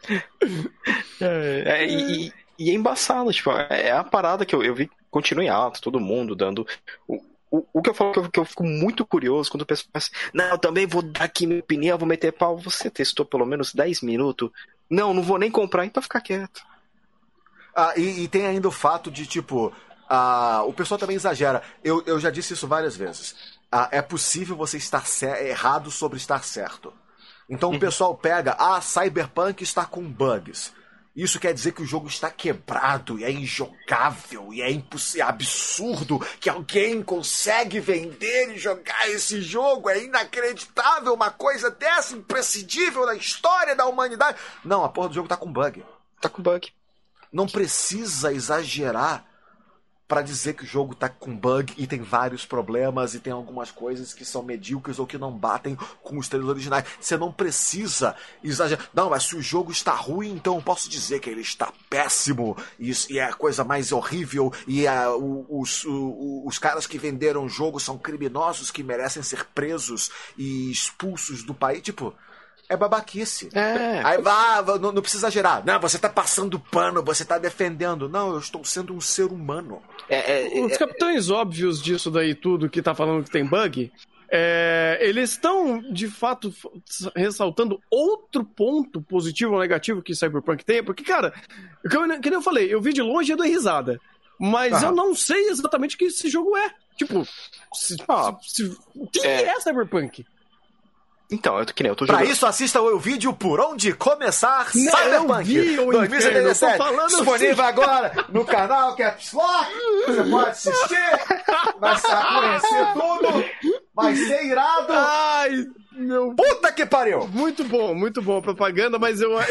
E é embaçado, tipo, é a parada que eu vi, continua em alta, todo mundo dando... O que eu falo que eu fico muito curioso quando o pessoal pensa, não, eu também vou dar aqui minha opinião, vou meter pau. Você testou pelo menos 10 minutos? Não vou nem comprar, então fica quieto. E tem ainda o fato de, tipo... o pessoal também exagera. Eu já disse isso várias vezes. É possível você estar errado sobre estar certo. Então o pessoal pega, Cyberpunk está com bugs. Isso quer dizer que o jogo está quebrado, e é injogável, e é absurdo que alguém consegue vender e jogar esse jogo. É inacreditável uma coisa dessa, imprescindível na história da humanidade. Não, a porra do jogo tá com bug. Tá com bug. Não precisa exagerar pra dizer que o jogo tá com bug e tem vários problemas e tem algumas coisas que são medíocres ou que não batem com os trailers originais. Você não precisa exagerar. Não, mas se o jogo está ruim, então eu posso dizer que ele está péssimo e é a coisa mais horrível e os caras que venderam o jogo são criminosos que merecem ser presos e expulsos do país. Tipo... É babaquice. Aí não precisa exagerar. Não, você tá passando pano, você tá defendendo. Não, eu estou sendo um ser humano. Os capitães óbvios disso daí tudo que tá falando que tem bug, eles estão, de fato, ressaltando outro ponto positivo ou negativo que Cyberpunk tem, porque, cara, que nem eu falei, eu vi de longe e eu dei risada. Mas eu não sei exatamente o que esse jogo é. Tipo, o que é Cyberpunk? Então, que nem eu tô Pra jogando. isso, assista o vídeo Por Onde Começar Não, Cyberpunk eu vi, 2077. eu tô falando Disponível agora no canal Caps Lock. Você pode assistir, vai conhecer tudo, vai ser irado. Ai, meu... Puta que pariu! Muito bom a propaganda, mas eu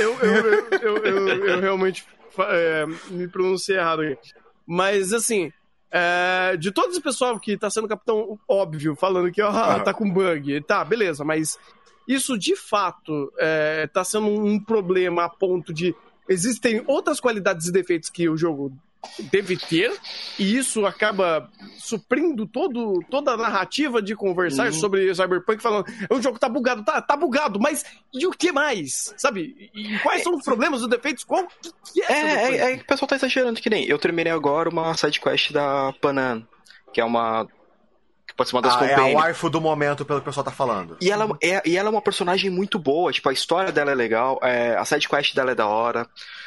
realmente me pronunciei errado aqui. Mas, assim, de todo esse pessoal que tá sendo capitão óbvio, falando que tá com bug, tá, beleza, mas isso de fato tá sendo um problema a ponto de existem outras qualidades e defeitos que o jogo deve ter, e isso acaba suprindo toda a narrativa de conversar sobre Cyberpunk, falando, o jogo tá bugado, tá bugado, mas e o que mais? Sabe? E quais são os problemas, os defeitos? Qual que é que o pessoal tá exagerando, que nem eu terminei agora uma sidequest da Panam, que é uma... que pode ser uma das É a companions. waifu do momento, pelo que o pessoal tá falando. E ela é uma personagem muito boa, tipo, a história dela é legal, a sidequest dela é da hora.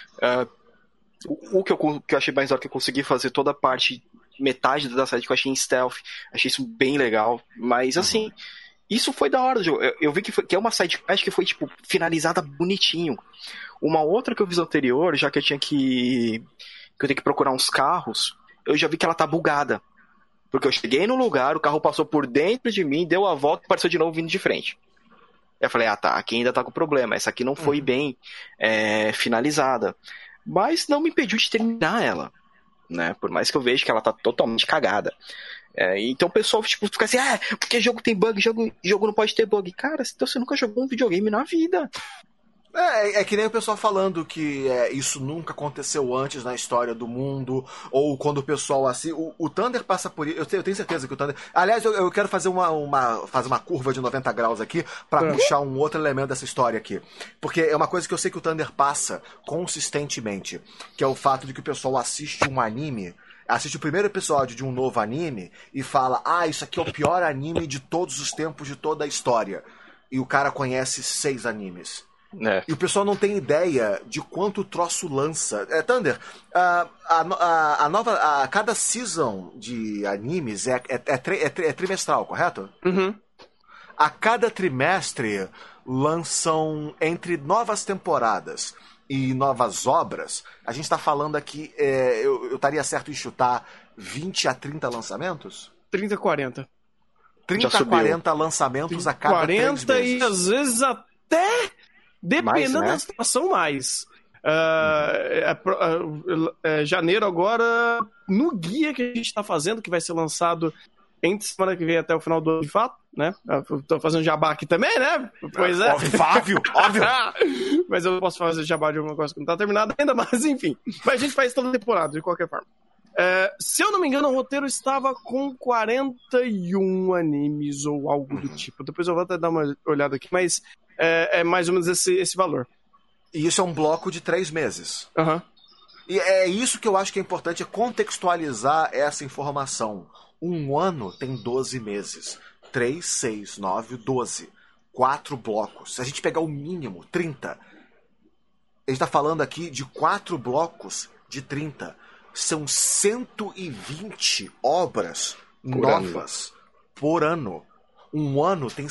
O que eu achei mais da hora, que eu consegui fazer toda a parte, metade da sidequest em stealth, achei isso bem legal, mas assim, isso foi da hora do jogo. Eu vi que é uma sidequest que foi, tipo, finalizada bonitinho. Uma outra que eu fiz anterior, já que eu tenho que procurar uns carros, eu já vi que ela tá bugada. Porque eu cheguei no lugar, o carro passou por dentro de mim, deu a volta e apareceu de novo vindo de frente. Eu falei, tá, aqui ainda tá com problema, essa aqui não foi bem finalizada. Mas não me impediu de terminar ela, né? Por mais que eu veja que ela tá totalmente cagada. Então o pessoal, tipo, fica assim, porque jogo tem bug, jogo não pode ter bug. Cara, então você nunca jogou um videogame na vida. É que nem o pessoal falando que isso nunca aconteceu antes na história do mundo, ou quando o pessoal assim... O Thunder passa por isso, eu tenho certeza que o Thunder... Aliás, eu quero fazer uma curva de 90 graus aqui pra puxar um outro elemento dessa história aqui. Porque é uma coisa que eu sei que o Thunder passa consistentemente, que é o fato de que o pessoal assiste um anime... Assiste o primeiro episódio de um novo anime e fala, isso aqui é o pior anime de todos os tempos, de toda a história. E o cara conhece 6 animes. E o pessoal não tem ideia de quanto o troço lança. Thunder, cada season de animes é trimestral, correto? Uhum. A cada trimestre lançam, entre novas temporadas e novas obras, a gente está falando aqui, eu estaria certo em chutar 20 a 30 lançamentos? 30 a 40. 30 a 40 lançamentos a cada 3 meses. E às vezes até... Dependendo mais, né? da situação, mais. Janeiro agora, no guia que a gente está fazendo, que vai ser lançado entre semana que vem até o final do ano, de fato, né? Tô fazendo jabá aqui também, né? Pois é. Óbvio. Mas eu não posso fazer jabá de alguma coisa que não tá terminada ainda, mas enfim. Mas a gente faz toda a temporada, de qualquer forma. Se eu não me engano, o roteiro estava com 41 animes ou algo do tipo. Depois eu vou até dar uma olhada aqui, mas é mais ou menos esse valor. E isso é um bloco de 3 meses. Uhum. E é isso que eu acho que é importante, é contextualizar essa informação. Um ano tem 12 meses. 3, 6, 9, 12. 4 blocos. Se a gente pegar o mínimo, 30. A gente está falando aqui de 4 blocos de 30. São 120 obras novas por ano. Um ano tem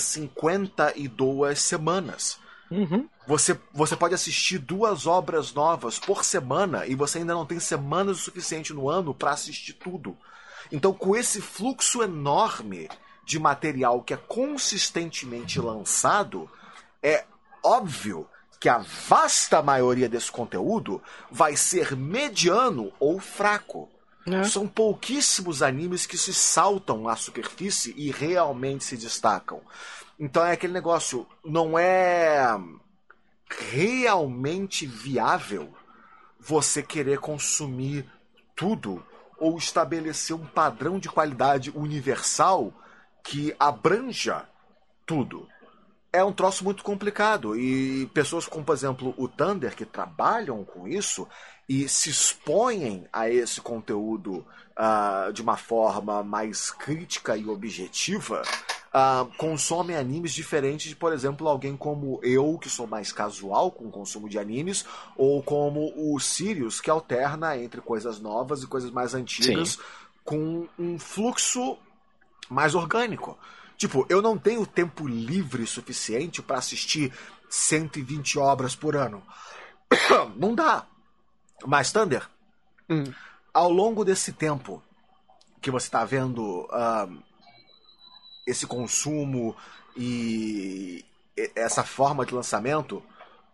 52 semanas. Uhum. Você pode assistir 2 obras novas por semana e você ainda não tem semanas o suficiente no ano para assistir tudo. Então, com esse fluxo enorme de material que é consistentemente lançado, é óbvio que a vasta maioria desse conteúdo vai ser mediano ou fraco. São pouquíssimos animes que se saltam à superfície e realmente se destacam. Então é aquele negócio, não é realmente viável você querer consumir tudo ou estabelecer um padrão de qualidade universal que abranja tudo. É um troço muito complicado e pessoas como, por exemplo, o Thunder, que trabalham com isso e se expõem a esse conteúdo de uma forma mais crítica e objetiva, consomem animes diferentes de, por exemplo, alguém como eu, que sou mais casual com o consumo de animes, ou como o Sirius, que alterna entre coisas novas e coisas mais antigas, com um fluxo mais orgânico. Tipo, eu não tenho tempo livre suficiente pra assistir 120 obras por ano. Não dá. Mas, Thunder, ao longo desse tempo que você tá vendo esse consumo e essa forma de lançamento,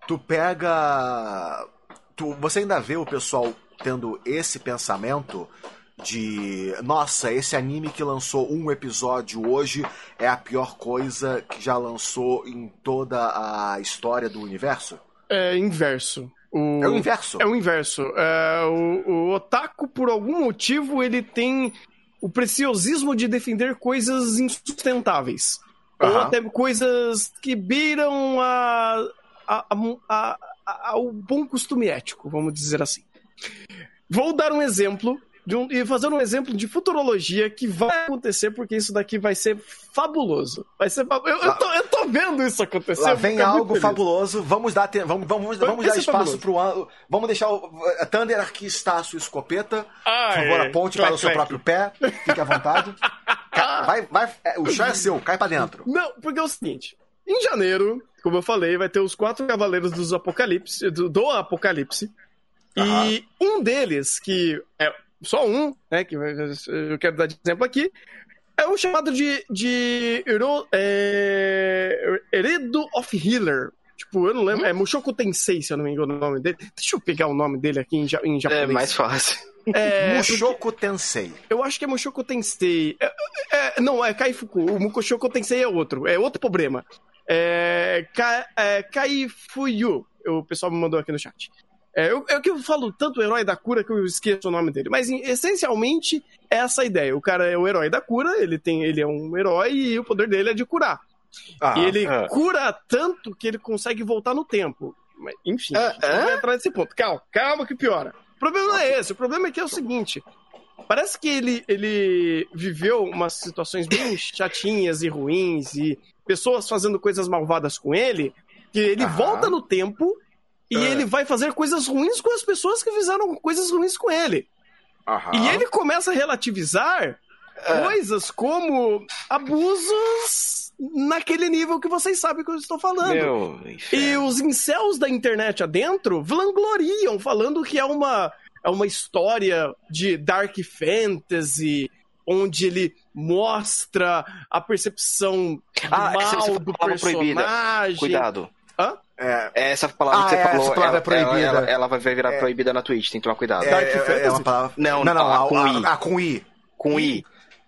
você ainda vê o pessoal tendo esse pensamento de, nossa, esse anime que lançou um episódio hoje é a pior coisa que já lançou em toda a história do universo? É inverso. É o inverso? É o inverso. O otaku, por algum motivo, ele tem o preciosismo de defender coisas insustentáveis. Ou até coisas que beiram ao bom costume ético, vamos dizer assim. Vou dar um exemplo e fazer um exemplo de futurologia que vai acontecer, porque isso daqui vai ser fabuloso. Eu tô vendo isso acontecer. Lá vem algo fabuloso. Vamos dar espaço pro ano. Vamos deixar o Thunder aqui está a sua escopeta. Por favor, aponte para o seu próprio pé. Fique à vontade. O chão é seu, cai pra dentro. Não, porque é o seguinte. Em janeiro, como eu falei, vai ter os 4 Cavaleiros do Apocalipse. E um deles, que é só um, né, que eu quero dar de exemplo aqui, é o chamado de Heredo of Healer. Tipo, eu não lembro, é Mushoku Tensei, se eu não me engano o nome dele. Deixa eu pegar o nome dele aqui em japonês. É mais fácil. Mushoku Tensei. Eu acho que é Mushoku Tensei. Não, é Kaifuku. O Mushoku Tensei é outro problema. Kaifuyu. O pessoal me mandou aqui no chat. Que eu falo tanto herói da cura que eu esqueço o nome dele. Mas, essencialmente, é essa a ideia. O cara é o herói da cura, ele é um herói e o poder dele é de curar. E ele cura tanto que ele consegue voltar no tempo. Mas, enfim, vai entrar nesse ponto. Calma que piora. O problema não é esse. O problema é que é o seguinte. Parece que ele viveu umas situações bem chatinhas e ruins e pessoas fazendo coisas malvadas com ele, que ele volta no tempo e ele vai fazer coisas ruins com as pessoas que fizeram coisas ruins com ele. E ele começa a relativizar coisas como abusos naquele nível que vocês sabem que eu estou falando. E os incels da internet adentro vangloriam, falando que é uma história de dark fantasy, onde ele mostra a percepção mal do personagem. Proibida. Cuidado. Essa palavra que você falou, essa palavra é proibida. Ela vai virar proibida na Twitch, tem que tomar cuidado. Dark fantasy? É uma palavra... Não, com I. Com I. Com I.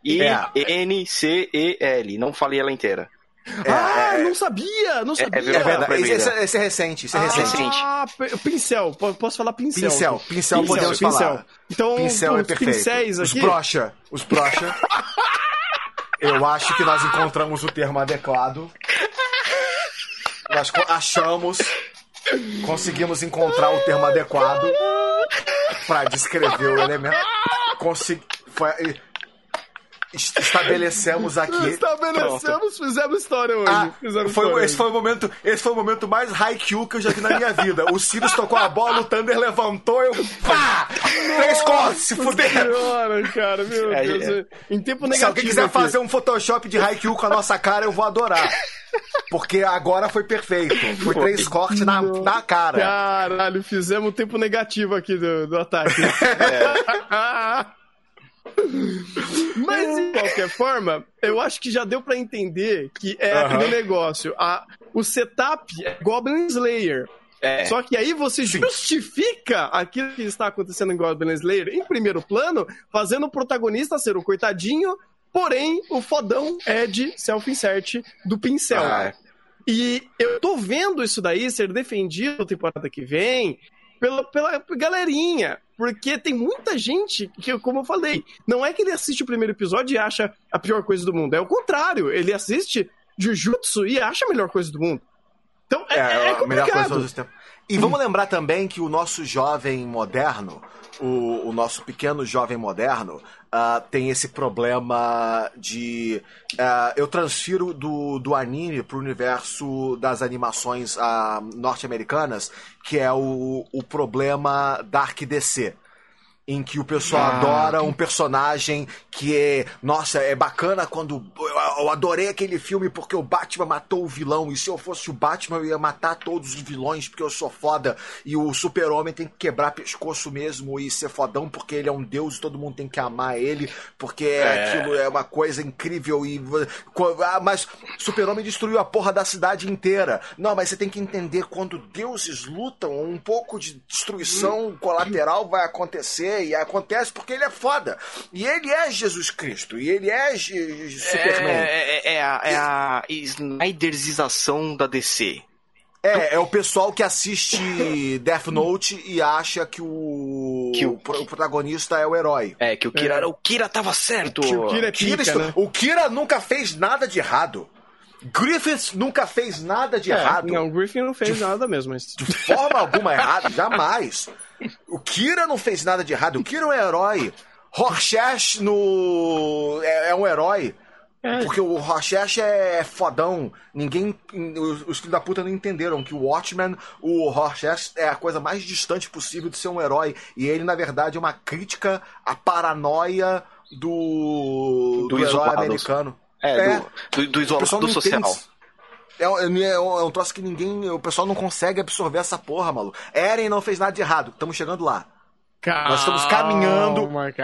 I-N-C-E-L. Não falei ela inteira. Não sabia! É verdade. Esse é recente. Pincel. Posso falar pincel? Pincel podemos falar. Então, pincel é perfeito. Pincéis aqui... Os brocha. Eu acho que nós encontramos o termo adequado. Nós conseguimos encontrar o termo adequado para descrever o elemento. Estabelecemos aqui. Fizemos história hoje. Esse foi o momento mais high-Q que eu já vi na minha vida. O Sirius tocou a bola, o Thunder levantou, pá! 3 cortes, se fuder! Senhora, cara, meu Deus. Em tempo negativo. Se alguém quiser fazer um Photoshop de high-Q com a nossa cara, eu vou adorar. Porque agora foi perfeito. Foi 3 cortes na cara. Caralho, fizemos um tempo negativo aqui do ataque. Mas, de qualquer forma, eu acho que já deu pra entender que é aquele negócio. O setup é Goblin Slayer. Só que aí você justifica aquilo que está acontecendo em Goblin Slayer em primeiro plano, fazendo o protagonista ser o coitadinho, porém o fodão é de self-insert do pincel. E eu tô vendo isso daí ser defendido na temporada que vem pela galerinha. Porque tem muita gente que, como eu falei, não é que ele assiste o primeiro episódio e acha a pior coisa do mundo. É o contrário. Ele assiste Jujutsu e acha a melhor coisa do mundo. Então é complicado. Melhor coisa dos tempos. E vamos lembrar também que o nosso jovem moderno, o nosso pequeno jovem moderno, tem esse problema de... eu transfiro do anime pro universo das animações norte-americanas, que é o problema Dark DC. em que o pessoal adora um personagem que é... Nossa, é bacana quando... Eu adorei aquele filme porque o Batman matou o vilão, e se eu fosse o Batman eu ia matar todos os vilões porque eu sou foda, e o Super-Homem tem que quebrar pescoço mesmo e ser fodão porque ele é um deus e todo mundo tem que amar ele, porque aquilo é uma coisa incrível. Mas Super-Homem destruiu a porra da cidade inteira. Não, mas você tem que entender, quando deuses lutam, um pouco de destruição colateral vai acontecer, e acontece porque ele é foda. E ele é Jesus Cristo, e ele é Superman. É a Snyderização da DC. É o pessoal que assiste Death Note e acha que o protagonista é o herói. Que o Kira tava certo. Que o Kira é pica, né? O Kira nunca fez nada de errado. Griffith nunca fez nada de errado. Não, o Griffith não fez nada mesmo. Mas... De forma alguma errada, jamais. O Kira não fez nada de errado. O Kira é um herói. Rorschach é um herói. Porque o Rorschach é fodão. Os filhos da puta não entenderam que o Watchmen, o Rorschach é a coisa mais distante possível de ser um herói. E ele, na verdade, é uma crítica à paranoia do herói americano. Do isolamento social. É um troço que o pessoal não consegue absorver essa porra, maluco. Eren não fez nada de errado. Estamos chegando lá. Nós estamos caminhando.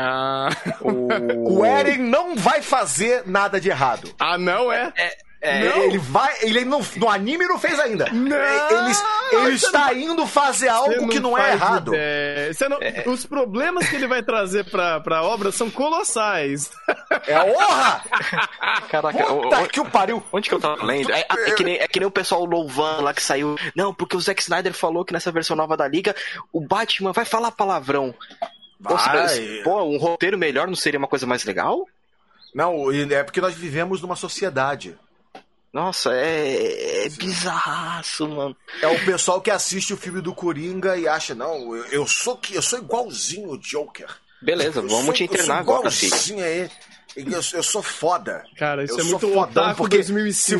O Eren não vai fazer nada de errado. Ah, não é? Ele no anime não fez ainda. Ele está indo fazer algo que não é errado. Os problemas que ele vai trazer pra obra são colossais. É honra! Caraca, puta que o pariu. Onde que eu tava lendo? É que nem o pessoal louvando lá que saiu. Não, porque o Zack Snyder falou que nessa versão nova da Liga o Batman vai falar palavrão. Pô, um roteiro melhor não seria uma coisa mais legal? Não, é porque nós vivemos numa sociedade. Nossa, é bizarraço, mano. É o pessoal que assiste o filme do Coringa e acha, não, eu sou igualzinho o Joker. Beleza, vamos te internar agora, filho. Eu sou foda. Cara, isso é muito fodão, porque 2005,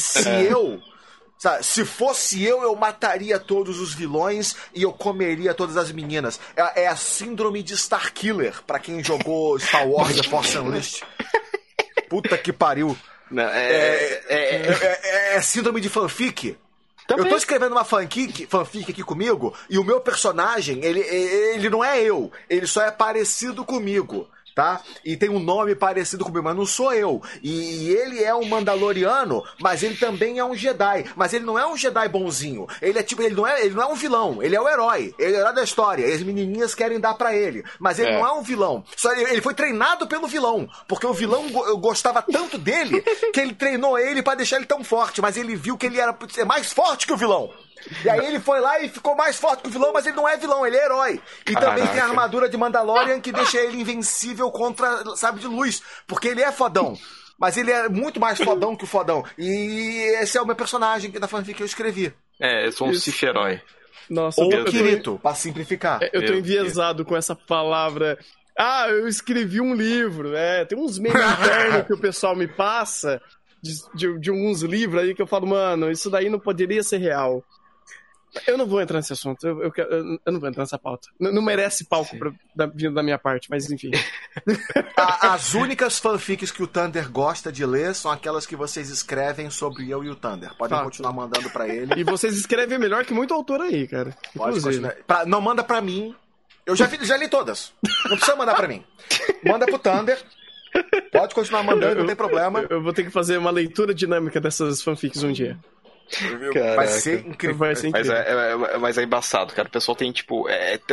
se fosse eu mataria todos os vilões e eu comeria todas as meninas. É a síndrome de Starkiller, pra quem jogou Star Wars The Force Unleashed. Puta que pariu. Não, é síndrome de fanfic. Também. Eu tô escrevendo uma fanfic aqui comigo, e o meu personagem, ele não é eu, ele só é parecido comigo, tá? E tem um nome parecido comigo, mas não sou eu. E ele é um Mandaloriano, mas ele também é um Jedi. Mas ele não é um Jedi bonzinho. Ele não é um vilão, ele é o herói. Ele é o herói da história. E as menininhas querem dar pra ele. Mas ele não é um vilão. Só ele foi treinado pelo vilão. Porque o vilão gostava tanto dele que ele treinou ele pra deixar ele tão forte. Mas ele viu que ele era mais forte que o vilão. E aí ele foi lá e ficou mais forte que o vilão, mas ele não é vilão, ele é herói. E também tem a armadura de Mandalorian que deixa ele invencível contra sabre de luz, porque ele é fodão. Mas ele é muito mais fodão que o fodão. E esse é o meu personagem da fanfic que eu escrevi. Eu sou um Sith-herói. Nossa, ou Kirito, pra simplificar. Eu tô enviesado com essa palavra. Eu escrevi um livro. Tem uns memes internos que o pessoal me passa de uns livros aí que eu falo, mano, isso daí não poderia ser real. Eu não vou entrar nesse assunto, eu não vou entrar nessa pauta. Não merece palco vindo da minha parte, mas enfim. As únicas fanfics que o Thunder gosta de ler são aquelas que vocês escrevem sobre eu e o Thunder. Podem continuar mandando pra ele. E vocês escrevem melhor que muito autor aí, cara. Pode continuar. Não manda pra mim. Eu já li todas. Não precisa mandar pra mim. Manda pro Thunder. Pode continuar mandando, não tem problema. Eu vou ter que fazer uma leitura dinâmica dessas fanfics um dia. Caraca. Vai ser incrível. Mas é embaçado, cara. O pessoal tem, tipo,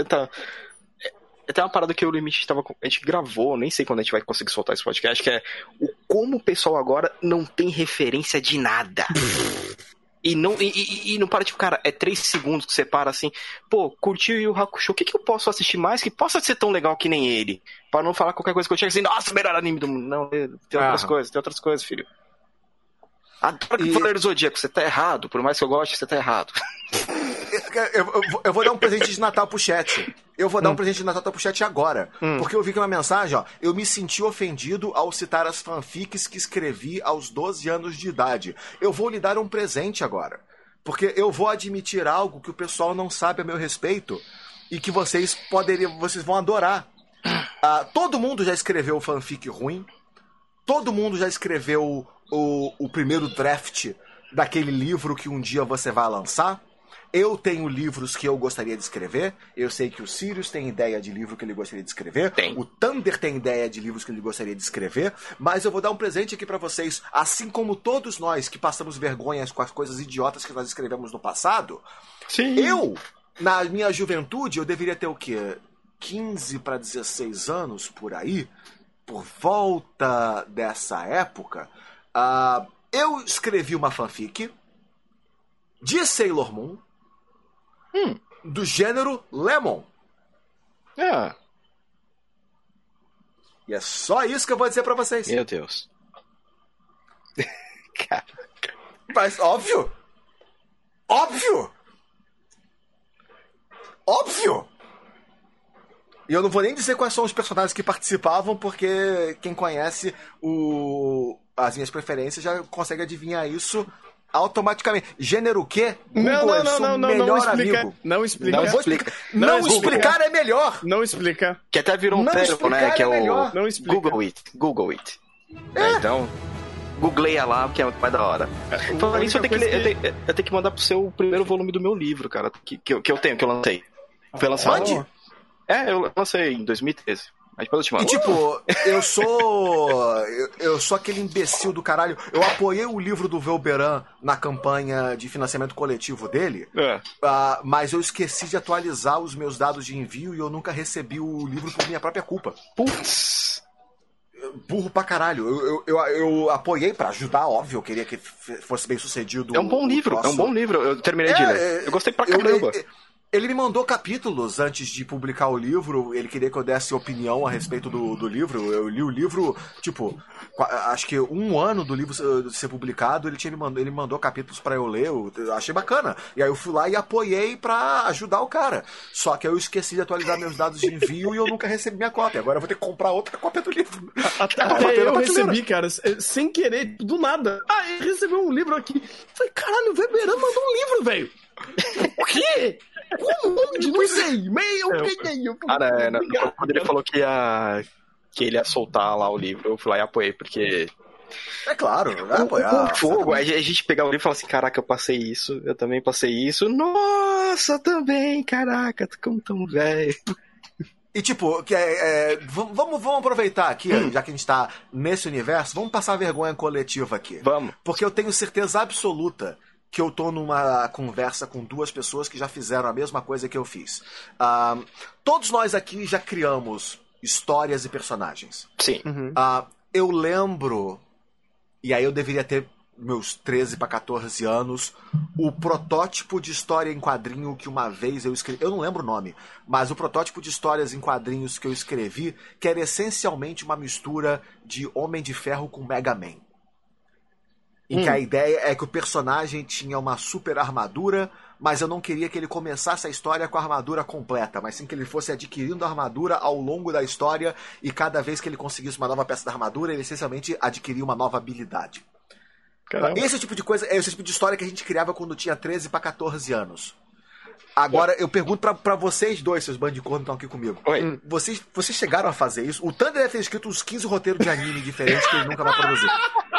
tem uma parada que o Limite a gente gravou, nem sei quando a gente vai conseguir soltar esse podcast, que é como o pessoal agora não tem referência de nada. E não para, tipo, cara, 3 segundos que você para assim, pô, curtiu Yu Yu Hakusho, o que eu posso assistir mais que possa ser tão legal que nem ele? Pra não falar qualquer coisa que eu chego assim, nossa, melhor anime do mundo. Não, tem outras coisas, filho. Adoro que Cavaleiro Zodíaco, você tá errado. Por mais que eu goste, você tá errado. Eu vou dar um presente de Natal pro chat. Eu vou dar um presente de Natal pro chat agora. Porque eu vi que uma mensagem, eu me senti ofendido ao citar as fanfics que escrevi aos 12 anos de idade. Eu vou lhe dar um presente agora. Porque eu vou admitir algo que o pessoal não sabe a meu respeito e que vocês vão adorar. Todo mundo já escreveu fanfic ruim. Todo mundo já escreveu o primeiro draft daquele livro que um dia você vai lançar. Eu tenho livros que eu gostaria de escrever. Eu sei que o Sirius tem ideia de livro que ele gostaria de escrever. O Thunder tem ideia de livros que ele gostaria de escrever. Mas eu vou dar um presente aqui pra vocês. Assim como todos nós que passamos vergonhas com as coisas idiotas que nós escrevemos no passado. Sim. Eu, na minha juventude, eu deveria ter o quê? 15 para 16 anos, por aí. Por volta dessa época. Eu escrevi uma fanfic de Sailor Moon. Do gênero Lemon. E é só isso que eu vou dizer pra vocês. Meu Deus. Caraca. Mas óbvio. E eu não vou nem dizer quais são os personagens que participavam, porque quem conhece as minhas preferências já consegue adivinhar isso automaticamente. Gênero o quê? Google é seu melhor amigo. Não explica. Não explicar é melhor. Não explica. Que até virou um termo, né? Que é o Não explica. Google it. Então, googleia lá, porque é muito mais da hora. Então, isso eu tenho que mandar pro seu primeiro volume do meu livro, cara. Que eu lancei. Foi lançado? Eu lancei em 2013. Mas depois eu te mando. E tipo, eu sou aquele imbecil do caralho. Eu apoiei o livro do Velberan na campanha de financiamento coletivo dele, mas eu esqueci de atualizar os meus dados de envio e eu nunca recebi o livro por minha própria culpa. Putz! Burro pra caralho. Eu apoiei pra ajudar, óbvio. Eu queria que fosse bem sucedido. É um bom livro, Eu terminei de ler. Eu gostei pra caramba. Ele me mandou capítulos antes de publicar o livro. Ele queria que eu desse opinião a respeito do livro. Eu li o livro, tipo, acho que um ano do livro ser publicado. Ele mandou capítulos pra eu ler. Eu achei bacana. E aí eu fui lá e apoiei pra ajudar o cara. Só que eu esqueci de atualizar meus dados de envio e eu nunca recebi minha cópia. Agora eu vou ter que comprar outra cópia do livro. Até eu recebi, cara, sem querer, do nada. Ele recebeu um livro aqui. Falei, caralho, o Weberan mandou um livro, velho. O quê? Como? Onde? Não sei. E-mail? Cara, quando ele falou que ele ia soltar lá o livro, eu fui lá e apoiei, porque... É claro, vai apoiar. Fogo, a gente pegar o livro e falar assim, caraca, eu passei isso, eu também passei isso. Nossa, também, caraca, como tão velho. E tipo, vamos aproveitar aqui, já que a gente tá nesse universo, vamos passar a vergonha coletiva aqui. Vamos. Porque eu tenho certeza absoluta que eu tô numa conversa com duas pessoas que já fizeram a mesma coisa que eu fiz. Todos nós aqui já criamos histórias e personagens. Sim. Eu lembro, e aí eu deveria ter meus 13 para 14 anos, o protótipo de história em quadrinho que uma vez eu escrevi, eu não lembro o nome, mas o protótipo de histórias em quadrinhos que eu escrevi, que era essencialmente uma mistura de Homem de Ferro com Mega Man. Em que a ideia é que o personagem tinha uma super armadura, mas eu não queria que ele começasse a história com a armadura completa, mas sim que ele fosse adquirindo a armadura ao longo da história, e cada vez que ele conseguisse uma nova peça da armadura, ele essencialmente adquiria uma nova habilidade. Caramba. Esse tipo de coisa, esse tipo de história que a gente criava quando tinha 13 para 14 anos. Agora, eu pergunto pra vocês dois, seus bandicornos que estão aqui comigo. Oi. Vocês chegaram a fazer isso? O Thunder deve ter escrito uns 15 roteiros de anime diferentes que ele nunca vai produzir.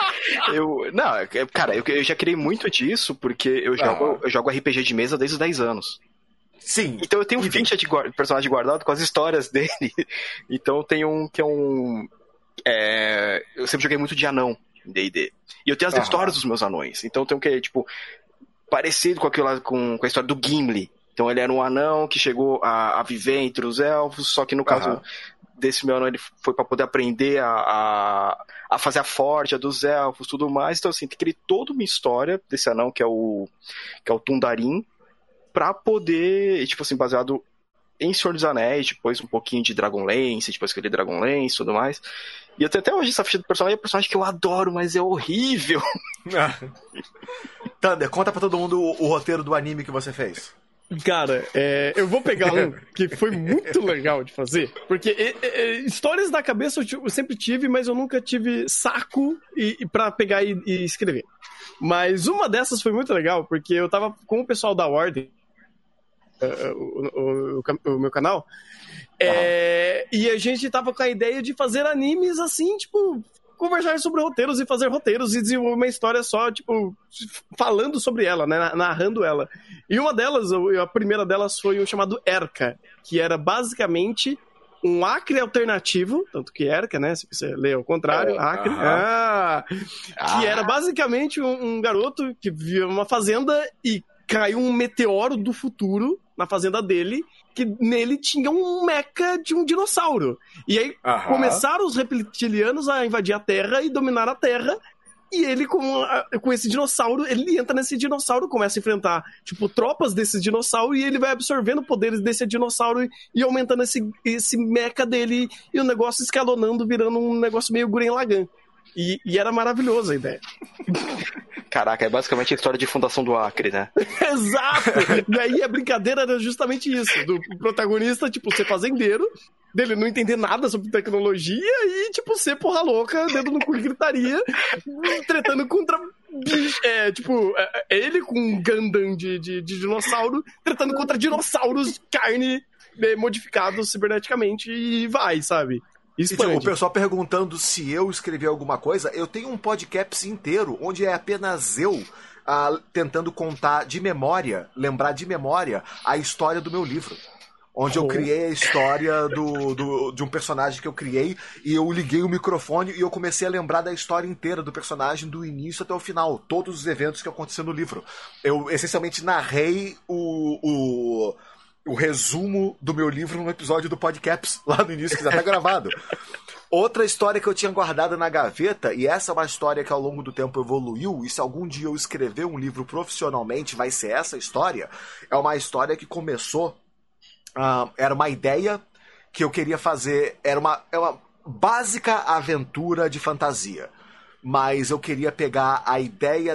Eu já criei muito disso, porque eu jogo RPG de mesa desde os 10 anos. Sim. Então eu tenho 20 personagens guardados com as histórias dele. Então eu tenho um que é um... eu sempre joguei muito de anão em D&D. E eu tenho as histórias dos meus anões. Então eu tenho que, tipo, parecido com aquilo lá, com a história do Gimli. Então ele era um anão que chegou a viver entre os elfos, só que no caso desse meu anão ele foi para poder aprender a fazer a forja dos elfos, tudo mais. Então assim, criei toda uma história desse anão que é o Tundarim, pra poder, tipo assim, baseado em Senhor dos Anéis, depois um pouquinho de Dragonlance, depois que eu li Dragonlance e tudo mais. E eu tenho até hoje essa ficha do personagem, é um personagem que eu adoro, mas é horrível. Thunder, conta pra todo mundo o roteiro do anime que você fez. Cara, eu vou pegar um que foi muito legal de fazer, porque histórias da cabeça eu sempre tive, mas eu nunca tive saco pra pegar e escrever. Mas uma dessas foi muito legal, porque eu tava com o pessoal da Ordem, o meu canal. E a gente tava com a ideia de fazer animes assim, tipo, conversar sobre roteiros e fazer roteiros e desenvolver uma história só, tipo, falando sobre ela, né, narrando ela. E uma delas, a primeira delas foi o chamado Erka, que era basicamente um Acre alternativo, tanto que Erka, né, se você lê ao contrário, Acre, que era basicamente um garoto que vivia numa fazenda e caiu um meteoro do futuro na fazenda dele, que nele tinha um mecha de um dinossauro. E aí começaram os reptilianos a invadir a Terra e dominar a Terra, e ele, com esse dinossauro, ele entra nesse dinossauro, começa a enfrentar, tipo, tropas desse dinossauro, e ele vai absorvendo poderes desse dinossauro e aumentando esse mecha dele, e o negócio escalonando, virando um negócio meio Gurren Lagann. E era maravilhosa a ideia. Caraca, é basicamente a história de fundação do Acre, né? Exato! E aí a brincadeira era justamente isso, do protagonista, tipo, ser fazendeiro, dele não entender nada sobre tecnologia e, tipo, ser porra louca, dedo no cu e gritaria, tretando contra... ele com um Gundam de dinossauro, tretando contra dinossauros, carne modificados ciberneticamente e vai, sabe? E, tipo, o pessoal perguntando se eu escrevi alguma coisa, eu tenho um podcast inteiro onde é apenas eu tentando contar de memória, lembrar de memória a história do meu livro. Onde eu criei a história de um personagem que eu criei e eu liguei o microfone e eu comecei a lembrar da história inteira do personagem do início até o final, todos os eventos que aconteceram no livro. Eu essencialmente narrei o resumo do meu livro num episódio do Podcaps, lá no início, que já tá gravado. Outra história que eu tinha guardado na gaveta, e essa é uma história que ao longo do tempo evoluiu, e se algum dia eu escrever um livro profissionalmente, vai ser essa história, é uma história que começou, era uma ideia que eu queria fazer, é uma básica aventura de fantasia, mas eu queria pegar a ideia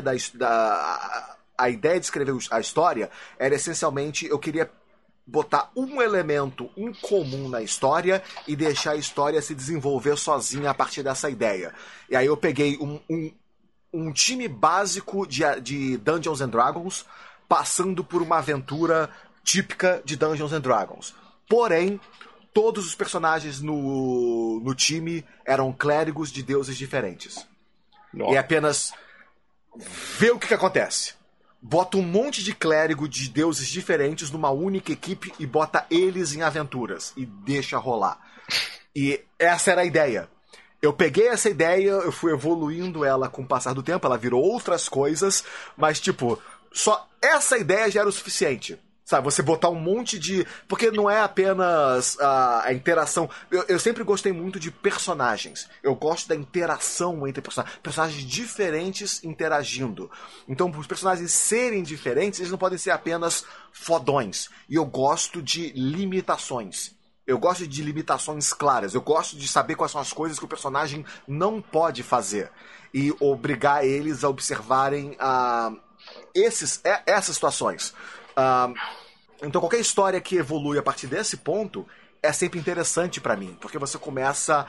a ideia de escrever a história, era essencialmente, eu queria botar um elemento incomum na história e deixar a história se desenvolver sozinha a partir dessa ideia. E aí eu peguei um time básico de Dungeons and Dragons, passando por uma aventura típica de Dungeons and Dragons. Porém, todos os personagens no time eram clérigos de deuses diferentes. Nossa. E apenas ver o que acontece. Bota um monte de clérigo de deuses diferentes numa única equipe e bota eles em aventuras. E deixa rolar. E essa era a ideia. Eu peguei essa ideia, eu fui evoluindo ela com o passar do tempo, ela virou outras coisas, mas, tipo, só essa ideia já era o suficiente. Sabe, você botar um monte de... Porque não é apenas a interação... Eu sempre gostei muito de personagens. Eu gosto da interação entre personagens. Personagens diferentes interagindo. Então, os personagens serem diferentes, eles não podem ser apenas fodões. E eu gosto de limitações. Eu gosto de limitações claras. Eu gosto de saber quais são as coisas que o personagem não pode fazer. E obrigar eles a observarem essas situações. Então qualquer história que evolui a partir desse ponto é sempre interessante pra mim, porque você começa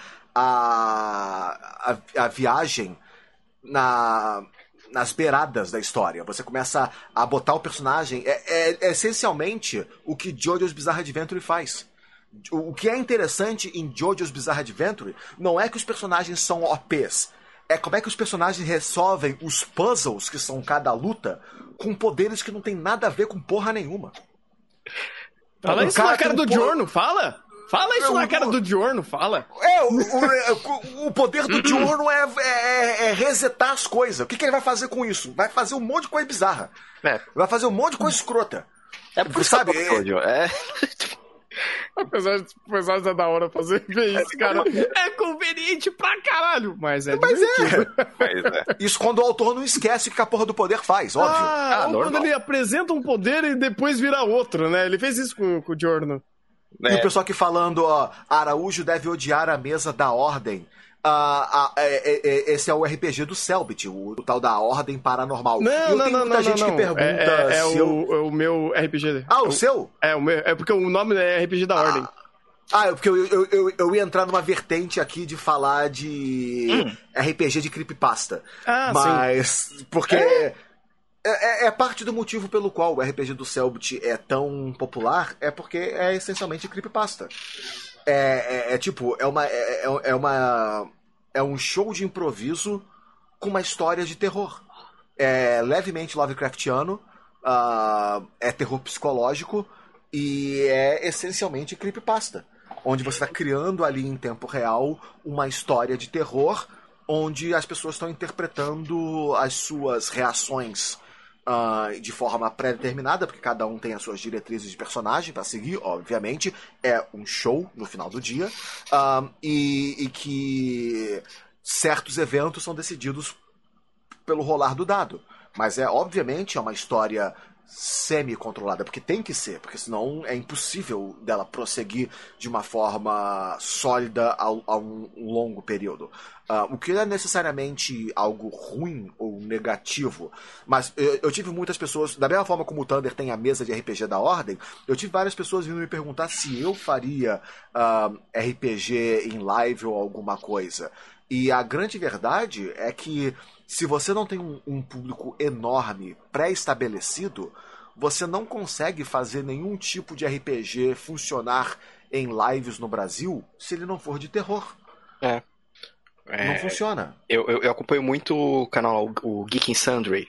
a viagem nas beiradas da história. Você começa a botar o personagem... É essencialmente o que JoJo's Bizarre Adventure faz. O que é interessante em JoJo's Bizarre Adventure não é que os personagens são OPs, é como é que os personagens resolvem os puzzles que são cada luta com poderes que não tem nada a ver com porra nenhuma. Fala isso na cara do Giorno, fala! Fala isso na cara do Giorno, fala! O poder do Giorno é resetar as coisas. O que ele vai fazer com isso? Vai fazer um monte de coisa bizarra. Vai fazer um monte de coisa escrota. Sabe? Apesar de ser da hora fazer isso, cara, é conveniente pra caralho, mas é divertido. Isso quando o autor não esquece o que a porra do poder faz, óbvio. Quando ele apresenta um poder e depois vira outro, né? Ele fez isso com o Giorno. E o pessoal aqui falando, Araújo deve odiar a mesa da Ordem. Esse é o RPG do Selbit, o tal da Ordem Paranormal. Não, muita gente que pergunta se o meu RPG. O seu? É porque o nome é RPG da Ordem. Porque eu ia entrar numa vertente aqui de falar de RPG de creepypasta. Mas, sim. Porque... É parte do motivo pelo qual o RPG do Selbit é tão popular, é porque é essencialmente creepypasta. É um show de improviso com uma história de terror. É levemente Lovecraftiano, é terror psicológico e é essencialmente creepypasta, onde você está criando ali em tempo real uma história de terror onde as pessoas estão interpretando as suas reações de forma pré-determinada, porque cada um tem as suas diretrizes de personagem para seguir, obviamente. É um show no final do dia, e que certos eventos são decididos pelo rolar do dado. Mas obviamente é uma história semi-controlada, porque tem que ser, porque senão é impossível dela prosseguir de uma forma sólida a um longo período. O que não é necessariamente algo ruim ou negativo, mas eu tive muitas pessoas, da mesma forma como o Thunder tem a mesa de RPG da Ordem, eu tive várias pessoas vindo me perguntar se eu faria RPG em live ou alguma coisa. E a grande verdade é que se você não tem um público enorme pré-estabelecido, você não consegue fazer nenhum tipo de RPG funcionar em lives no Brasil se ele não for de terror. Não funciona. Eu acompanho muito o canal, o Geek in Sundry.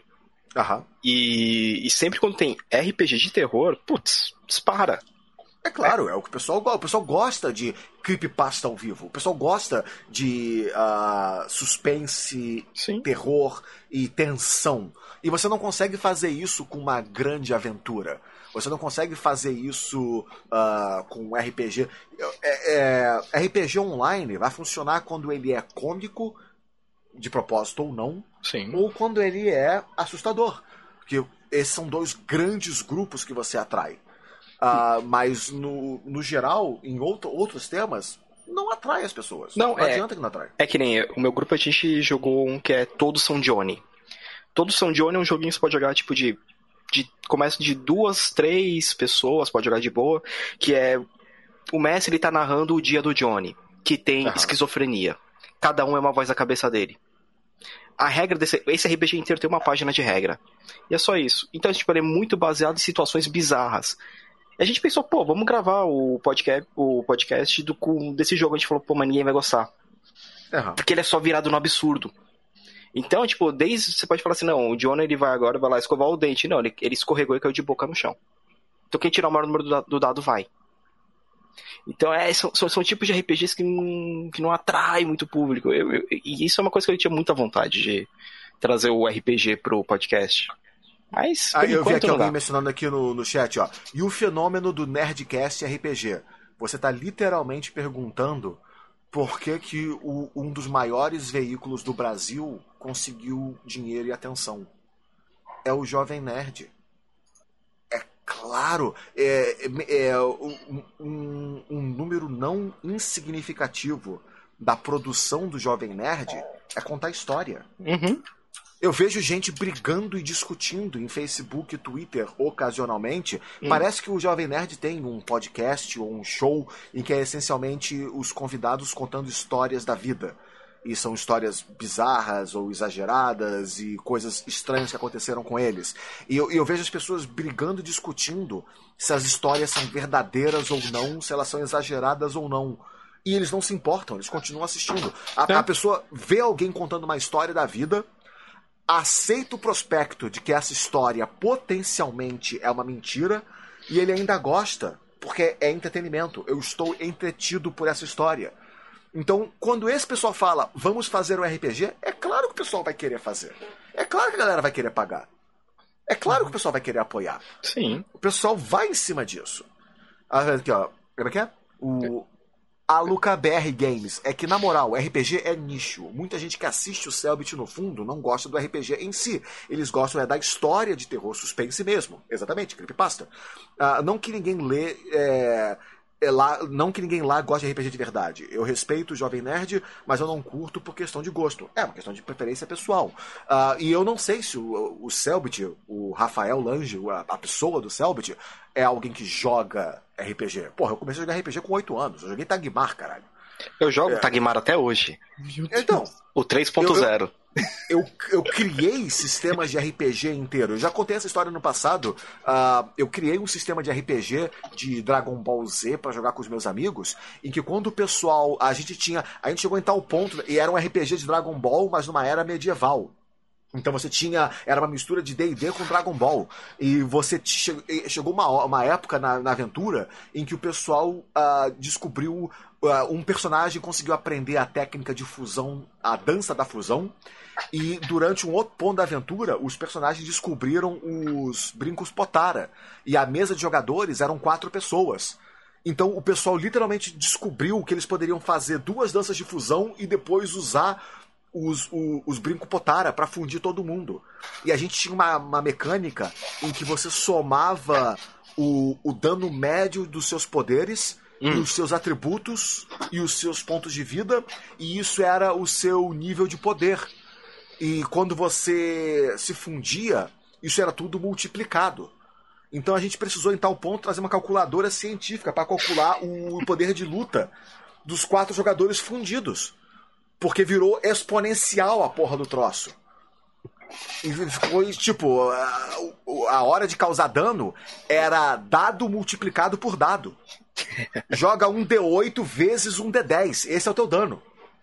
E sempre quando tem RPG de terror, putz, dispara. É claro, é o que o pessoal gosta. O pessoal gosta de creepypasta ao vivo. O pessoal gosta de suspense, Sim. terror e tensão. E você não consegue fazer isso com uma grande aventura. Você não consegue fazer isso com RPG. RPG online vai funcionar quando ele é cômico, de propósito ou não, Sim. ou quando ele é assustador. Porque esses são dois grandes grupos que você atrai. Mas no geral, em outros temas, não atrai as pessoas. Não adianta que não atrai. É que nem o meu grupo, a gente jogou um que é Todo São Johnny. Todo São Johnny é um joguinho que você pode jogar tipo começa de 2, 3 pessoas, pode jogar de boa, que é o mestre, ele tá narrando o dia do Johnny, que tem esquizofrenia. Cada um é uma voz da cabeça dele. A regra esse RPG inteiro tem uma página de regra. E é só isso. Então, tipo, ele é muito baseado em situações bizarras. E a gente pensou, vamos gravar o podcast desse jogo. A gente falou, mas ninguém vai gostar. Porque ele é só virado no absurdo. Então, tipo, você pode falar assim, não, o Johnny ele vai lá escovar o dente. Não, ele escorregou e caiu de boca no chão. Então quem tirar o maior número do dado vai. Então são tipos de RPGs que não atraem muito público. E isso é uma coisa que eu tinha muita vontade de trazer o RPG pro podcast. Mas, eu vi aqui alguém mencionando aqui no chat, ó. E o fenômeno do Nerdcast RPG? Você tá literalmente perguntando por que um dos maiores veículos do Brasil conseguiu dinheiro e atenção. É o Jovem Nerd. É claro, um número não insignificativo da produção do Jovem Nerd é contar história. Eu vejo gente brigando e discutindo em Facebook e Twitter ocasionalmente. Parece que o Jovem Nerd tem um podcast ou um show em que é essencialmente os convidados contando histórias da vida. E são histórias bizarras ou exageradas e coisas estranhas que aconteceram com eles. E eu vejo as pessoas brigando e discutindo se as histórias são verdadeiras ou não, se elas são exageradas ou não. E eles não se importam, eles continuam assistindo. A pessoa vê alguém contando uma história da vida, aceita o prospecto de que essa história potencialmente é uma mentira e ele ainda gosta, porque é entretenimento. Eu estou entretido por essa história. Então, quando esse pessoal fala, vamos fazer um RPG, é claro que o pessoal vai querer fazer. É claro que a galera vai querer pagar. É claro que o pessoal vai querer apoiar. Sim. O pessoal vai em cima disso. Aqui, ó. Como é que é? A Luca BR Games. É que, na moral, o RPG é nicho. Muita gente que assiste o Selbit, no fundo, não gosta do RPG em si. Eles gostam da história de terror suspense mesmo. Exatamente, creepypasta. Não que ninguém lê... não que ninguém lá goste de RPG de verdade. Eu respeito o Jovem Nerd, mas eu não curto por questão de gosto. É uma questão de preferência pessoal. E eu não sei se o Selbit, o Rafael Lange, a pessoa do Selbit, é alguém que joga RPG. Porra, eu comecei a jogar RPG com 8 anos. Eu joguei Tagmar, caralho. Eu jogo Tagmar até hoje. Então, o 3.0. eu criei sistemas de RPG inteiro. Eu já contei essa história no passado. Eu criei um sistema de RPG de Dragon Ball Z pra jogar com os meus amigos, em que quando o pessoal... A gente chegou em tal ponto, e era um RPG de Dragon Ball, mas numa era medieval. Então você tinha... Era uma mistura de D&D com Dragon Ball. E você chegou uma época na aventura em que o pessoal descobriu... um personagem conseguiu aprender a técnica de fusão, a dança da fusão. E durante um outro ponto da aventura, os personagens descobriram os brincos Potara. E a mesa de jogadores eram 4 pessoas. Então o pessoal literalmente descobriu que eles poderiam fazer 2 danças de fusão e depois usar os brincos Potara para fundir todo mundo. E a gente tinha uma mecânica em que você somava o dano médio dos seus poderes e os seus atributos e os seus pontos de vida, e isso era o seu nível de poder. E quando você se fundia, isso era tudo multiplicado. Então a gente precisou, em tal ponto, trazer uma calculadora científica para calcular o poder de luta dos 4 jogadores fundidos. Porque virou exponencial a porra do troço. E ficou, tipo, a hora de causar dano era dado multiplicado por dado. Joga um D8 vezes um D10. Esse é o teu dano.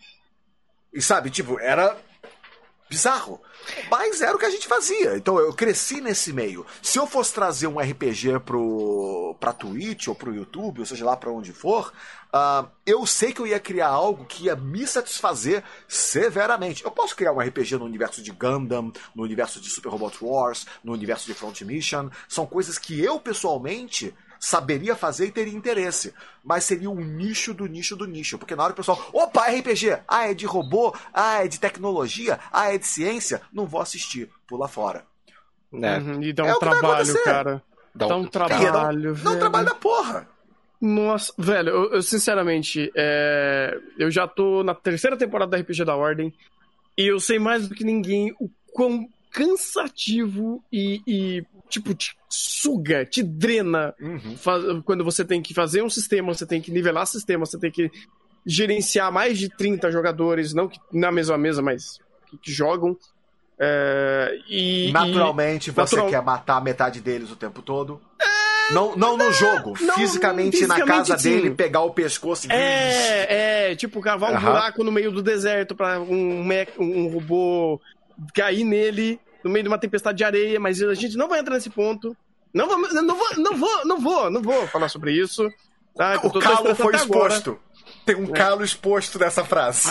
E sabe, tipo, era bizarro. Mas era o que a gente fazia. Então eu cresci nesse meio. Se eu fosse trazer um RPG pra Twitch ou pro YouTube, ou seja lá pra onde for, eu sei que eu ia criar algo que ia me satisfazer severamente. Eu posso criar um RPG no universo de Gundam, no universo de Super Robot Wars, no universo de Front Mission. São coisas que eu, pessoalmente, saberia fazer e teria interesse. Mas seria um nicho do nicho do nicho. Porque na hora o pessoal... Opa, RPG! Ah, é de robô? Ah, é de tecnologia? Ah, é de ciência? Não vou assistir. Pula fora. E dá um trabalho, cara. Dá um trabalho, velho. Dá um trabalho da porra. Nossa, velho, eu sinceramente... eu já tô na 3ª temporada da RPG da Ordem. E eu sei mais do que ninguém o quão cansativo e tipo, te suga, te drena. Quando você tem que fazer um sistema, você tem que nivelar sistema, você tem que gerenciar mais de 30 jogadores, não que na mesma mesa, mas que jogam. Naturalmente, você quer matar metade deles o tempo todo. Não no jogo, fisicamente na casa dele, pegar o pescoço e... tipo, cavar um buraco no meio do deserto pra um robô cair nele no meio de uma tempestade de areia, mas a gente não vai entrar nesse ponto. Não vou falar sobre isso. Tá? O calo foi exposto. Tem um calo exposto nessa frase.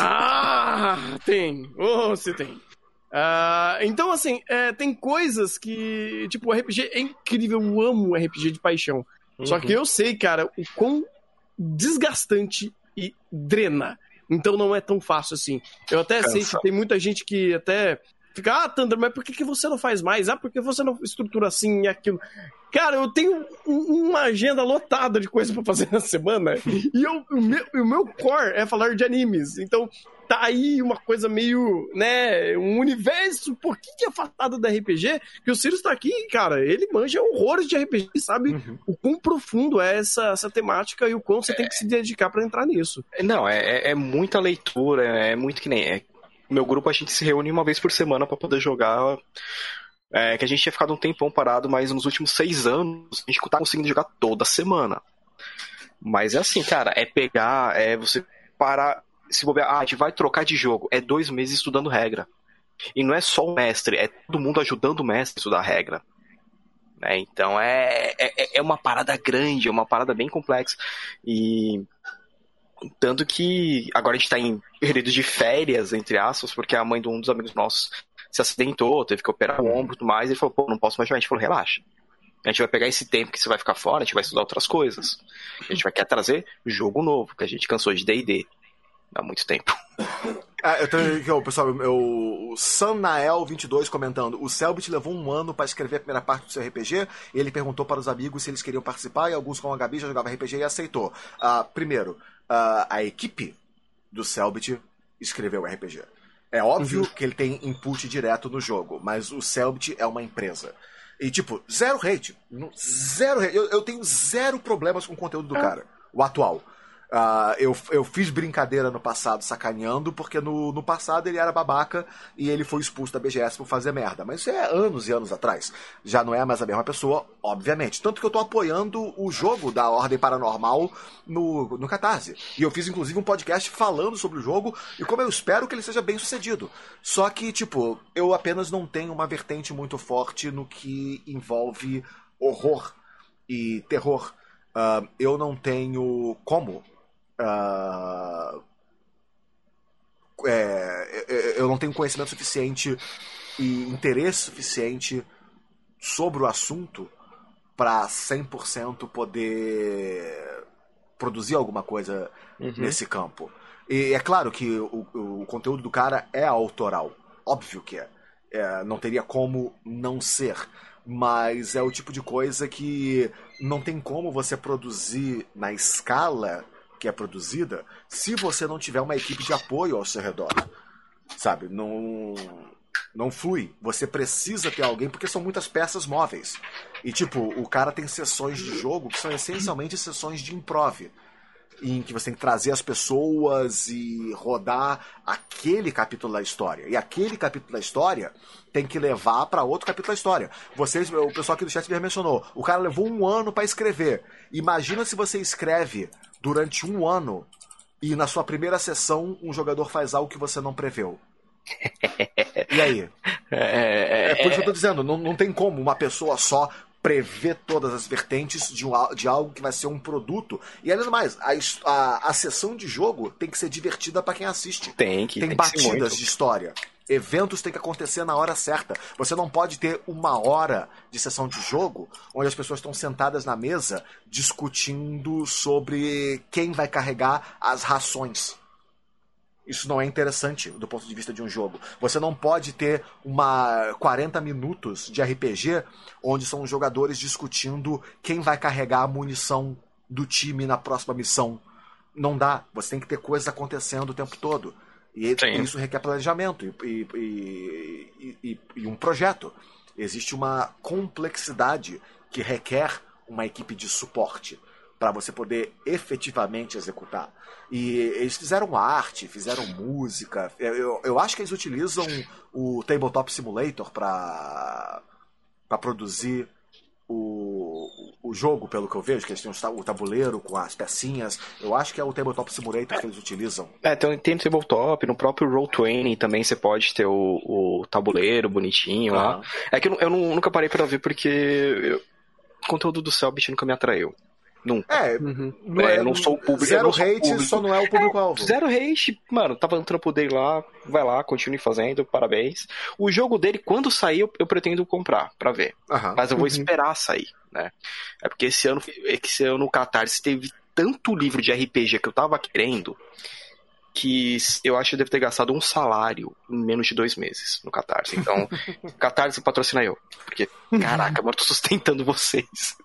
Tem. Se tem. Então, assim, tem coisas que... Tipo, o RPG é incrível. Eu amo o RPG de paixão. Só que eu sei, cara, o quão desgastante e drena. Então não é tão fácil assim. Eu até sei que tem muita gente que até... Fica, Thunder, mas por que você não faz mais? Porque você não estrutura assim e aquilo. Cara, eu tenho uma agenda lotada de coisa pra fazer na semana. E o meu core é falar de animes. Então, tá aí uma coisa meio, né, um universo um pouquinho afastado da RPG, que o Sirius tá aqui, cara, ele manja horrores de RPG, sabe? O quão profundo é essa temática e o quão você tem que se dedicar pra entrar nisso. Não, é muita leitura, é muito que nem... Meu grupo, a gente se reúne uma vez por semana pra poder jogar. Que a gente tinha ficado um tempão parado, mas nos últimos 6 anos a gente tá conseguindo jogar toda semana. Mas é assim, cara, você parar, se bobear, a gente vai trocar de jogo. É 2 meses estudando regra. E não é só o mestre, é todo mundo ajudando o mestre a estudar a regra. Então é uma parada grande, é uma parada bem complexa. E... Tanto que agora a gente tá em período de férias, entre aspas, porque a mãe de um dos amigos nossos se acidentou, teve que operar o ombro e tudo mais, e ele falou, não posso mais jogar. A gente falou, relaxa. A gente vai pegar esse tempo que você vai ficar fora, a gente vai estudar outras coisas. A gente vai querer trazer jogo novo, porque a gente cansou de D&D há muito tempo. Eu tenho aqui, pessoal, o Sanael22 comentando, o Selbit levou 1 ano para escrever a primeira parte do seu RPG, e ele perguntou para os amigos se eles queriam participar, e alguns, como a Gabi, já jogavam RPG e aceitou. Primeiro, a equipe do Selbit escreveu o RPG. É óbvio que ele tem input direto no jogo, mas o Selbit é uma empresa. E, tipo, zero hate. Eu tenho 0 problemas com o conteúdo do cara, o atual. Eu fiz brincadeira no passado sacaneando, porque no passado ele era babaca e ele foi expulso da BGS por fazer merda. Mas isso é anos e anos atrás. Já não é mais a mesma pessoa, obviamente. Tanto que eu tô apoiando o jogo da Ordem Paranormal no Catarse. E eu fiz, inclusive, um podcast falando sobre o jogo e como eu espero que ele seja bem sucedido. Só que, tipo, eu apenas não tenho uma vertente muito forte no que envolve horror e terror. Eu não tenho como... eu não tenho conhecimento suficiente e interesse suficiente sobre o assunto para 100% poder produzir alguma coisa nesse campo. E é claro que o conteúdo do cara é autoral. Óbvio que é. Não teria como não ser. Mas é o tipo de coisa que não tem como você produzir na escala que é produzida se você não tiver uma equipe de apoio ao seu redor. Sabe? Não flui. Você precisa ter alguém, porque são muitas peças móveis. E, tipo, o cara tem sessões de jogo que são essencialmente sessões de improv, em que você tem que trazer as pessoas e rodar aquele capítulo da história. E aquele capítulo da história tem que levar para outro capítulo da história. O pessoal aqui do chat já mencionou, o cara levou 1 ano para escrever. Imagina se você escreve durante 1 ano e na sua primeira sessão um jogador faz algo que você não preveu. E aí? É por isso que eu tô dizendo, não tem como uma pessoa só prever todas as vertentes de algo que vai ser um produto. E além do mais, a sessão de jogo tem que ser divertida para quem assiste. Tem batidas de história. Eventos têm que acontecer na hora certa. Você não pode ter 1 hora de sessão de jogo onde as pessoas estão sentadas na mesa discutindo sobre quem vai carregar as rações. Isso não é interessante do ponto de vista de um jogo. Você não pode ter 40 minutos de RPG onde são os jogadores discutindo quem vai carregar a munição do time na próxima missão. Não dá. Você tem que ter coisas acontecendo o tempo todo. E isso requer planejamento e um projeto. Existe uma complexidade que requer uma equipe de suporte para você poder efetivamente executar. E eles fizeram arte, fizeram música. Eu acho que eles utilizam o Tabletop Simulator para produzir o jogo, pelo que eu vejo, que eles têm o tabuleiro com as pecinhas. Eu acho que é o Tabletop Simulator que eles utilizam. Tem no Tabletop, no próprio Roll20 também você pode ter o tabuleiro bonitinho lá. É que eu nunca parei pra ver porque o conteúdo do Cellbit nunca me atraiu. Nunca. Eu não sou o público. Zero hate, só não é o público-alvo. Zero hate, mano, tava no trampo dele lá, vai lá, continue fazendo, parabéns. O jogo dele, quando sair, eu pretendo comprar pra ver. Mas eu vou esperar sair, né? É porque esse ano o Catarse teve tanto livro de RPG que eu tava querendo que eu acho que eu devo ter gastado um salário em menos de 2 meses no Catarse. Então, Catarse patrocina eu. Porque, caraca, mano, eu tô sustentando vocês.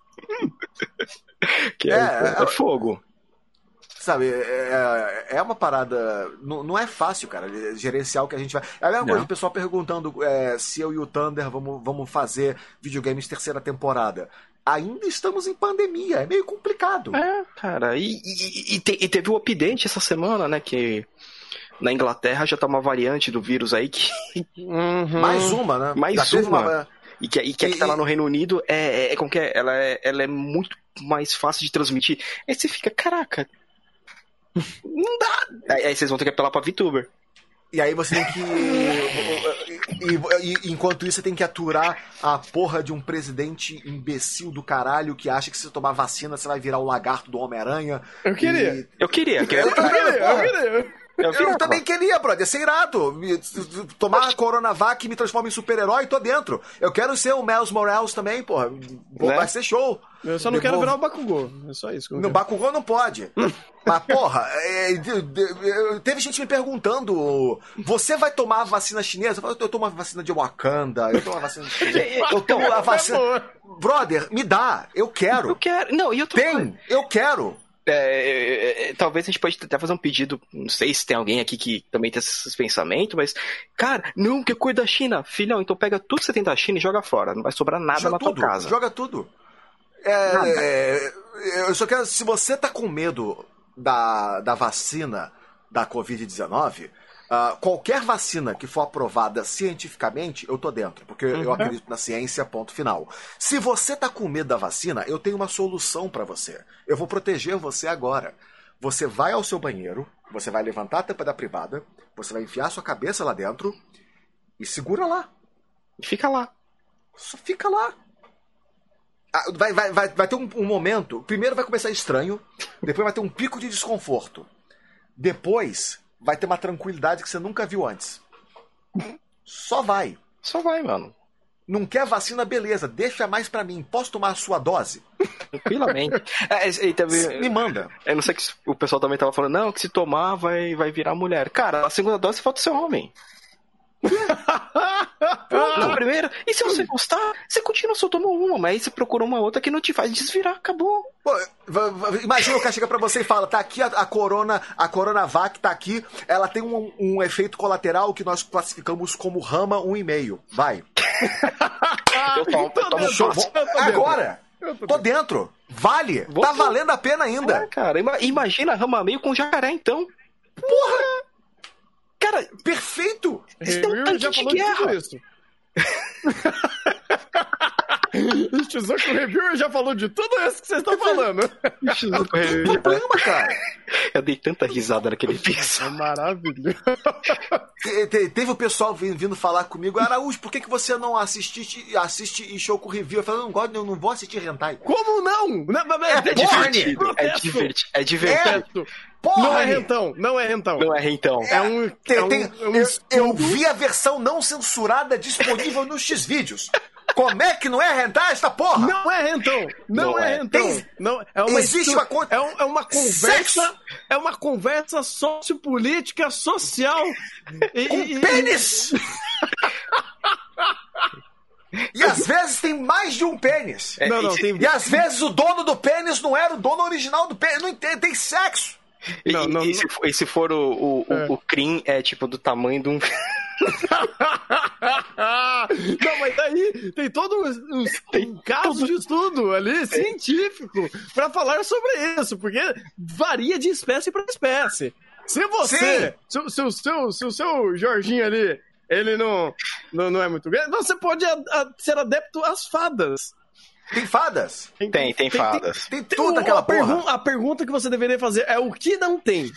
Que é fogo. Sabe, é uma parada. Não é fácil, cara, gerenciar o que a gente vai. É a mesma coisa, o pessoal perguntando se eu e o Thunder vamos fazer videogames 3ª temporada. Ainda estamos em pandemia, é meio complicado. Cara, e teve o update essa semana, né? Que na Inglaterra já tá uma variante do vírus aí que. Mais uma, né? Mais uma. E que aqui tá lá no Reino Unido como que é? Ela é muito mais fácil de transmitir. Aí você fica, caraca, não dá. Aí vocês vão ter que apelar pra VTuber. E aí você tem que. Enquanto isso, você tem que aturar a porra de um presidente imbecil do caralho que acha que se tomar vacina você vai virar o lagarto do Homem-Aranha. Eu queria. Eu queria. Eu também queria, brother. Ia ser irado. Tomar a Coronavac e me transforma em super-herói, tô dentro. Eu quero ser o Miles Morales também, porra. Vai ser show. Eu só não quero virar o Bakugou. É só isso. No Bakugou não pode. Mas, porra, teve gente me perguntando: você vai tomar a vacina chinesa? Eu tomo a vacina de Wakanda, eu tomo a vacina chinesa. Eu tomo a vacina. Brother, me dá. Eu quero. Eu quero. Não, e eu tô. Eu quero. Talvez a gente pode até fazer um pedido, não sei se tem alguém aqui que também tem esses pensamentos, mas, cara, não, que coisa da China, filhão, então pega tudo que você tem da China e joga fora, não vai sobrar nada na tua casa. Joga tudo. Eu só quero, se você tá com medo da vacina da Covid-19, qualquer vacina que for aprovada cientificamente, eu tô dentro, porque eu acredito na ciência, ponto final. Se você tá com medo da vacina, eu tenho uma solução pra você. Eu vou proteger você agora. Você vai ao seu banheiro, você vai levantar a tampa da privada, você vai enfiar sua cabeça lá dentro e segura lá. Fica lá. Só fica lá. Vai ter um momento. Primeiro vai começar estranho, depois vai ter um pico de desconforto. Depois vai ter uma tranquilidade que você nunca viu antes. Só vai. Só vai, mano. Não quer vacina, beleza. Deixa mais pra mim. Posso tomar a sua dose? Tranquilamente. Também, me manda. Eu não sei que o pessoal também tava falando, não, que se tomar vai virar mulher. Cara, a segunda dose falta ser homem. Na primeira, e se você gostar, você continua, só toma uma, mas aí você procura uma outra que não te faz desvirar, acabou. Pô, imagina o cara chega pra você e fala, tá aqui a Coronavac, tá aqui, ela tem um efeito colateral que nós classificamos como rama 1,5. Vai. Eu tomo show. Agora, tô dentro. Vale. Tá valendo a pena ainda. Cara, imagina a rama meio com jacaré, então. Porra! Cara, perfeito! Isso é um tanque de guerra. O Shizuku Reviewer já falou de tudo isso que vocês estão falando. Que problema, cara? Eu dei tanta risada naquele episódio. É maravilhoso. Teve o pessoal vindo falar comigo, Araújo, por que você não assiste Shoku Review? Eu falei, eu não vou assistir hentai. Como não? É divertido. É divertido. Porra, não é rentão. Não é rentão. Não é rentão. Eu vi a versão não censurada disponível nos Xvideos. Como é que não é rentar esta porra? Não é rentão. Não é rentão. Existe uma conta. É uma conversa. Sexo. É uma conversa sociopolítica, social. Com pênis! E às vezes tem mais de um pênis. E às vezes o dono do pênis não era o dono original do pênis. Não tem sexo. E se for o Crim é tipo do tamanho de um. Não, mas daí tem todo um caso de estudo ali, científico, pra falar sobre isso, porque varia de espécie pra espécie. Se você, se o seu Jorginho ali, ele não é muito grande, você pode ser adepto às fadas. Tem fadas? Tem fadas. Tem toda aquela porra. A pergunta que você deveria fazer é o que não tem?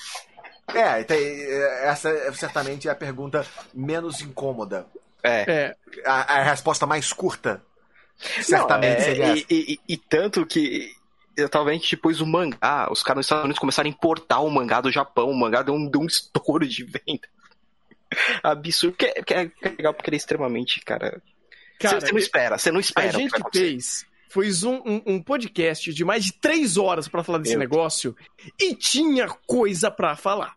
Essa certamente é a pergunta menos incômoda. A resposta mais curta. Certamente seria essa. E tanto que eu tava vendo que depois o mangá, os caras nos Estados Unidos começaram a importar o mangá do Japão. O mangá deu um estouro de venda. Absurdo. Que é legal porque ele é extremamente, cara. Você não espera. A gente fez um podcast de mais de 3 horas pra falar desse negócio e tinha coisa pra falar.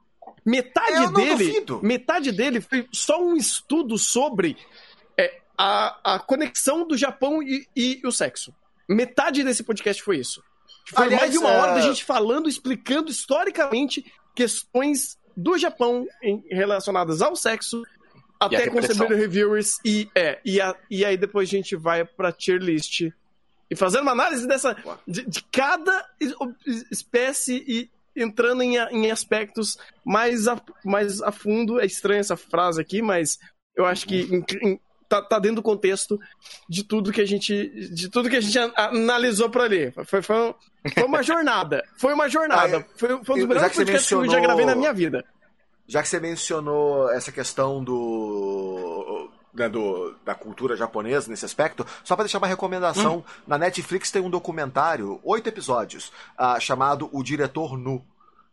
Metade dele foi só um estudo sobre a conexão do Japão e o sexo. Metade desse podcast foi isso. Foi mais de 1 hora da gente falando, explicando historicamente questões do Japão relacionadas ao sexo, até conceber reviewers e aí depois a gente vai pra tier list e fazendo uma análise de cada espécie e entrando em aspectos mais a fundo. É estranha essa frase aqui, mas eu acho que tá dentro do contexto de tudo que a gente analisou por ali. Foi uma jornada. Foi uma jornada. Foi um dos melhores podcasts que eu já gravei na minha vida. Já que você mencionou essa questão da cultura japonesa nesse aspecto, só para deixar uma recomendação, na Netflix tem um documentário, 8 episódios, chamado O Diretor Nu.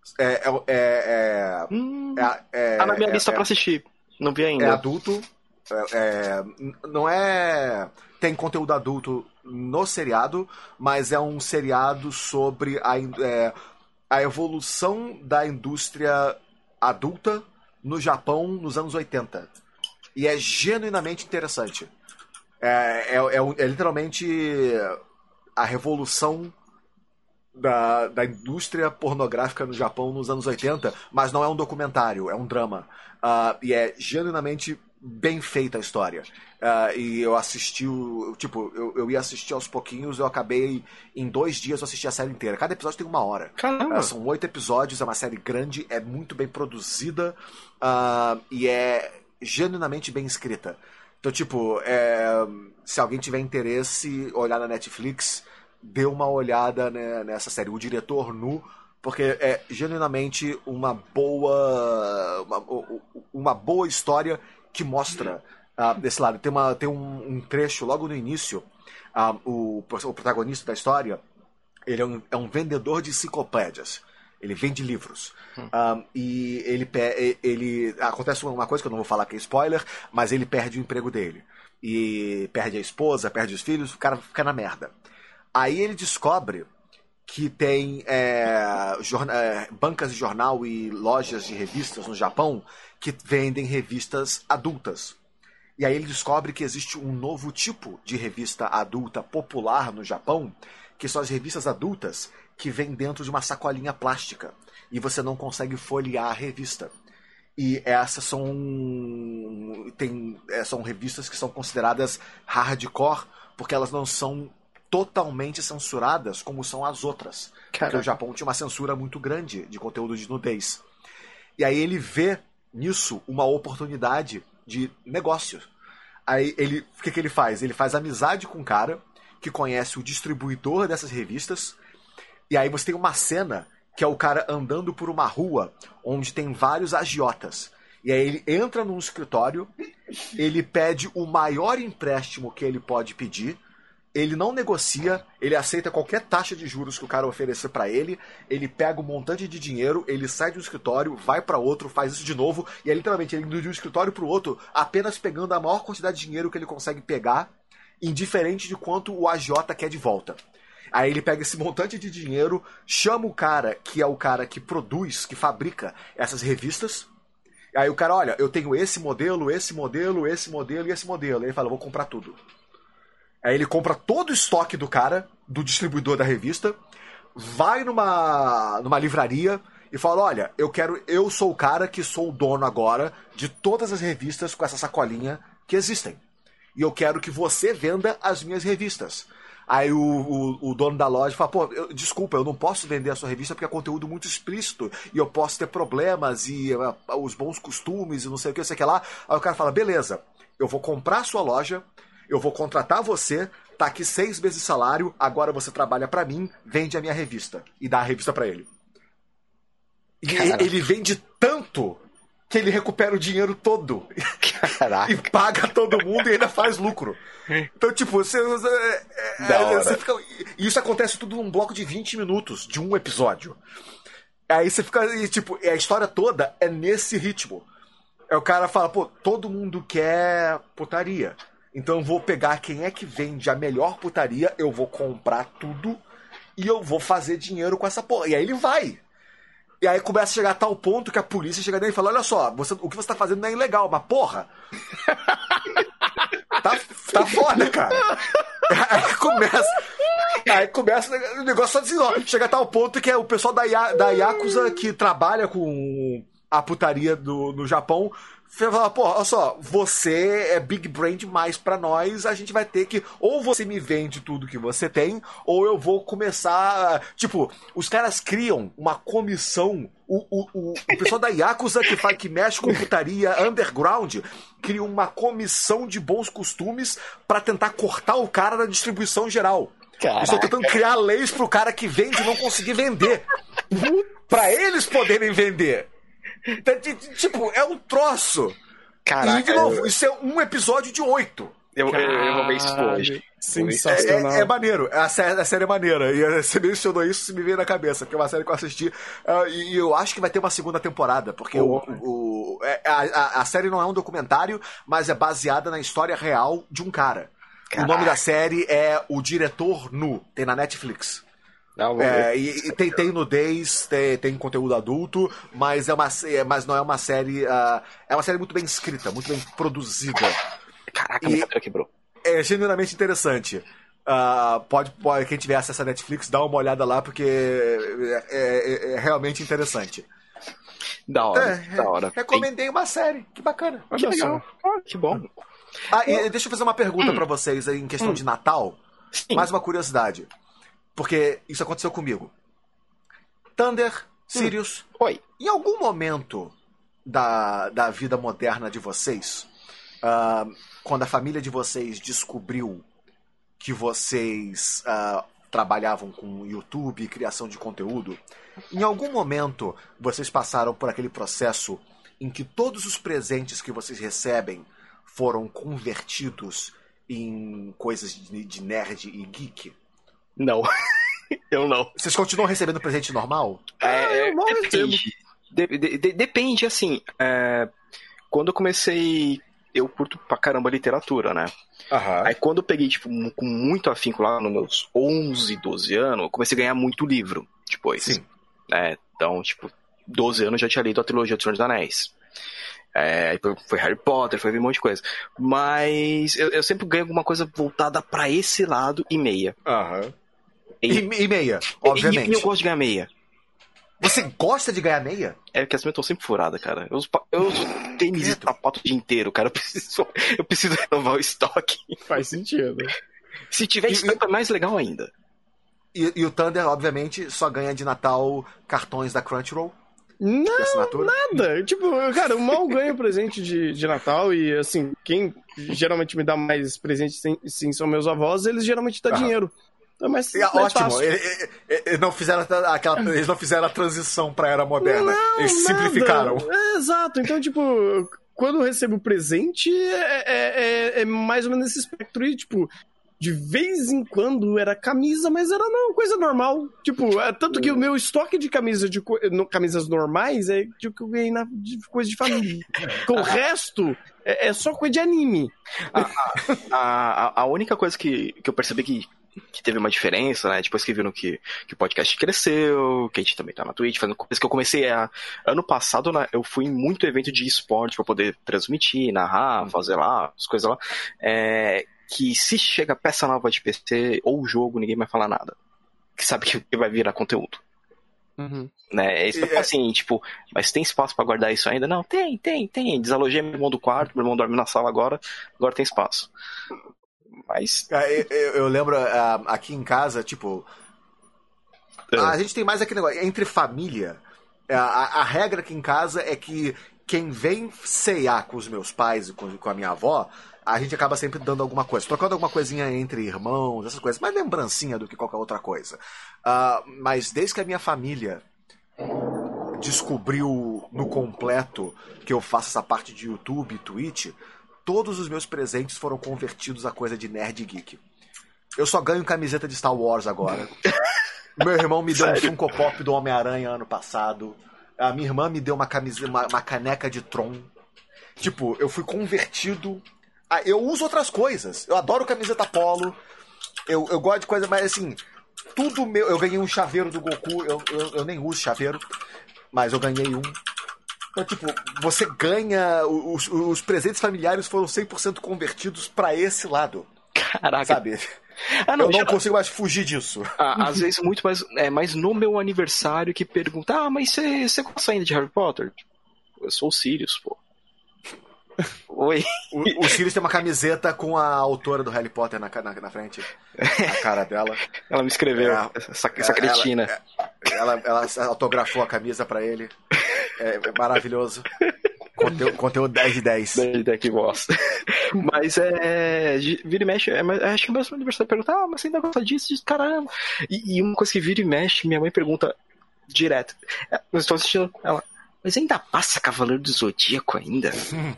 Tá na minha lista pra assistir, não vi ainda. É adulto, não é... Tem conteúdo adulto no seriado, mas é um seriado sobre a evolução da indústria adulta no Japão nos anos 80. E é genuinamente interessante. É literalmente a revolução da indústria pornográfica no Japão nos anos 80, mas não é um documentário, é um drama. E é genuinamente bem feita a história. E eu assisti, eu ia assistir aos pouquinhos, eu acabei, em 2 dias eu assisti a série inteira. Cada episódio tem 1 hora. Caramba! São 8 episódios, é uma série grande, é muito bem produzida, e é genuinamente bem escrita. Então, tipo, se alguém tiver interesse, olhar na Netflix, dê uma olhada, né, nessa série. O diretor Nu, porque é genuinamente uma boa história que mostra desse lado. Tem um trecho logo no início, o protagonista da história, ele é um vendedor de enciclopédias. Ele vende livros. E ele acontece uma coisa que eu não vou falar que é spoiler, mas ele perde o emprego dele. E perde a esposa, perde os filhos, o cara fica na merda. Aí ele descobre que tem bancas de jornal e lojas de revistas no Japão que vendem revistas adultas. E aí ele descobre que existe um novo tipo de revista adulta popular no Japão, que são as revistas adultas que vêm dentro de uma sacolinha plástica. E você não consegue folhear a revista. E essas são revistas que são consideradas hardcore, porque elas não são totalmente censuradas como são as outras. Porque o Japão tinha uma censura muito grande de conteúdo de nudez. E aí ele vê nisso uma oportunidade de negócio. Aí o que ele faz? Ele faz amizade com um cara que conhece o distribuidor dessas revistas. E aí você tem uma cena que é o cara andando por uma rua onde tem vários agiotas. E aí ele entra num escritório, ele pede o maior empréstimo que ele pode pedir, ele não negocia, ele aceita qualquer taxa de juros que o cara oferecer pra ele, ele pega um montante de dinheiro, ele sai de um escritório, vai pra outro, faz isso de novo, e aí literalmente ele indo de um escritório pro outro, apenas pegando a maior quantidade de dinheiro que ele consegue pegar, indiferente de quanto o agiota quer de volta. Aí ele pega esse montante de dinheiro, chama o cara, que é o cara que produz, que fabrica essas revistas. Aí o cara, olha, eu tenho esse modelo, esse modelo, esse modelo e esse modelo. Aí ele fala, eu vou comprar tudo. Aí ele compra todo o estoque do cara, do distribuidor da revista, vai numa livraria e fala, olha, eu sou o cara que sou o dono agora de todas as revistas com essa sacolinha que existem. E eu quero que você venda as minhas revistas. Aí o dono da loja fala, pô, desculpa, eu não posso vender a sua revista porque é conteúdo muito explícito e eu posso ter problemas e os bons costumes e não sei o que, sei o que lá. Aí o cara fala, beleza, eu vou comprar a sua loja, eu vou contratar você, tá aqui 6 meses de salário, agora você trabalha pra mim, vende a minha revista. E dá a revista pra ele. E ele vende tanto que ele recupera o dinheiro todo. Caraca. E paga todo mundo e ainda faz lucro. Então, tipo, você fica... Isso acontece tudo num bloco de 20 minutos, de um episódio. Aí você fica... Tipo, a história toda é nesse ritmo. Aí o cara fala, pô, todo mundo quer putaria. Então eu vou pegar quem é que vende a melhor putaria, eu vou comprar tudo e eu vou fazer dinheiro com essa porra. E aí ele vai. E aí começa a chegar a tal ponto que a polícia chega nele e fala, olha só, o que você tá fazendo não é ilegal, mas porra... Tá foda, cara. Aí começa o negócio só assim, chega a tal ponto que é o pessoal da Yakuza que trabalha com a putaria no Japão. Você fala, pô, olha só, você é big brain demais pra nós, a gente vai ter que, ou você me vende tudo que você tem, ou eu vou começar, tipo, os caras criam uma comissão, o pessoal da Yakuza que mexe com putaria underground, cria uma comissão de bons costumes pra tentar cortar o cara da distribuição geral. Eles estão tentando criar leis pro cara que vende não conseguir vender, pra eles poderem vender. Tipo, é um troço. Caraca, e de novo, isso é um episódio de 8. Eu vou ver isso hoje. Sensacional. É maneiro, a série é maneira. E você mencionou isso, me veio na cabeça, porque é uma série que eu assisti. E eu acho que vai ter uma segunda temporada, porque a série não é um documentário, mas é baseada na história real de um cara. Caraca. O nome da série é O Diretor Nu, tem na Netflix. E tem nudez, tem conteúdo adulto, mas não é uma série. É uma série muito bem escrita, muito bem produzida. Caraca, minha cadeira quebrou. É genuinamente interessante. Quem tiver acesso à Netflix, dá uma olhada lá, porque é realmente interessante. Da hora. Recomendei uma série, que bacana. Que legal. Que bom. E deixa eu fazer uma pergunta pra vocês aí em questão de Natal. Sim. Mais uma curiosidade. Porque isso aconteceu comigo. Thunder, Sirius. Oi. Em algum momento da vida moderna de vocês, quando a família de vocês descobriu que vocês trabalhavam com YouTube e criação de conteúdo, em algum momento vocês passaram por aquele processo em que todos os presentes que vocês recebem foram convertidos em coisas de nerd e geek? Não. Eu não. Vocês continuam recebendo presente normal? Depende, assim. Quando eu comecei, eu curto pra caramba literatura, né? Aí quando eu peguei, tipo, com muito afinco lá nos meus 11, 12 anos, eu comecei a ganhar muito livro depois. Sim. Então, tipo, 12 anos eu já tinha lido a trilogia do Senhor dos Anéis. Foi Harry Potter, foi um monte de coisa. Mas eu sempre ganho alguma coisa voltada pra esse lado e meia. E meia, obviamente. E eu gosto de ganhar meia. Você gosta de ganhar meia? É que as minhas estão sempre furadas, cara. Eu uso tênis e sapato o dia inteiro, cara. Eu preciso renovar o estoque. Faz sentido. Se tiver estoque, é mais legal ainda. E o Thunder, obviamente, só ganha de Natal cartões da Crunchyroll? Não, nada. Tipo, cara, eu mal ganho presente de Natal e, assim, quem geralmente me dá mais presente sim, são meus avós, eles geralmente dão dinheiro. Então, mas ótimo. Eles não fizeram a transição pra era moderna. Eles simplificaram. Exato. Então, tipo, quando eu recebo presente, é mais ou menos esse espectro. E, tipo, de vez em quando era camisa, mas era não, coisa normal. Tipo, tanto que o meu estoque de camisas normais é de que eu ganhei de coisa de família. O resto é só coisa de anime. A única coisa que eu percebi que teve uma diferença, né? Depois que viram que o podcast cresceu, que a gente também tá na Twitch, fazendo coisas que eu comecei ano passado, né, eu fui em muito evento de esporte pra poder transmitir, narrar, fazer lá, as coisas lá. Que se chega peça nova de PC ou jogo, ninguém vai falar nada. Que sabe que vai virar conteúdo. Né? Isso assim, tipo, mas tem espaço pra guardar isso ainda? Não, tem. Desalojei meu irmão do quarto, meu irmão dorme na sala agora tem espaço. Mas... Eu lembro aqui em casa, tipo, a gente tem mais aquele negócio, entre família, a regra aqui em casa é que quem vem ceiar com os meus pais e com a minha avó, a gente acaba sempre dando alguma coisa, trocando alguma coisinha entre irmãos, essas coisas, mais lembrancinha do que qualquer outra coisa. Mas desde que a minha família descobriu no completo que eu faço essa parte de YouTube e Twitch, todos os meus presentes foram convertidos a coisa de nerd e geek. Eu só ganho camiseta de Star Wars agora. Meu irmão me deu um Funko Pop do Homem-Aranha ano passado. A minha irmã me deu uma caneca de Tron. Tipo, eu fui convertido... Eu uso outras coisas. Eu adoro camiseta polo. Eu gosto de coisa, mas assim... Tudo meu... Eu ganhei um chaveiro do Goku. Eu nem uso chaveiro. Mas eu ganhei um. Então, tipo, você ganha... Os presentes familiares foram 100% convertidos pra esse lado. Caraca. Sabe? Eu não consigo mais fugir disso. Às vezes muito mais no meu aniversário que pergunta, mas você gosta ainda de Harry Potter? Eu sou o Sirius, pô. Oi. O Sirius tem uma camiseta com a autora do Harry Potter na frente. A cara dela. Ela me escreveu, essa cretina. Ela autografou a camisa pra ele. É maravilhoso. Conteúdo 10 de 10. 10 de 10, que bosta. Mas vira e mexe, acho que o meu aniversário pergunta, mas você ainda gosta disso? Caramba. E uma coisa que vira e mexe, minha mãe pergunta direto. Eu estou assistindo ela. Mas ainda passa Cavaleiro do Zodíaco ainda?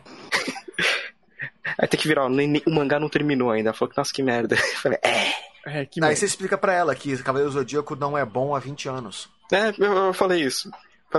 Aí tem que virar, o mangá não terminou ainda. Ela falou que, nossa, que merda. Eu falei, Aí você explica pra ela que Cavaleiro do Zodíaco não é bom há 20 anos. Eu falei isso.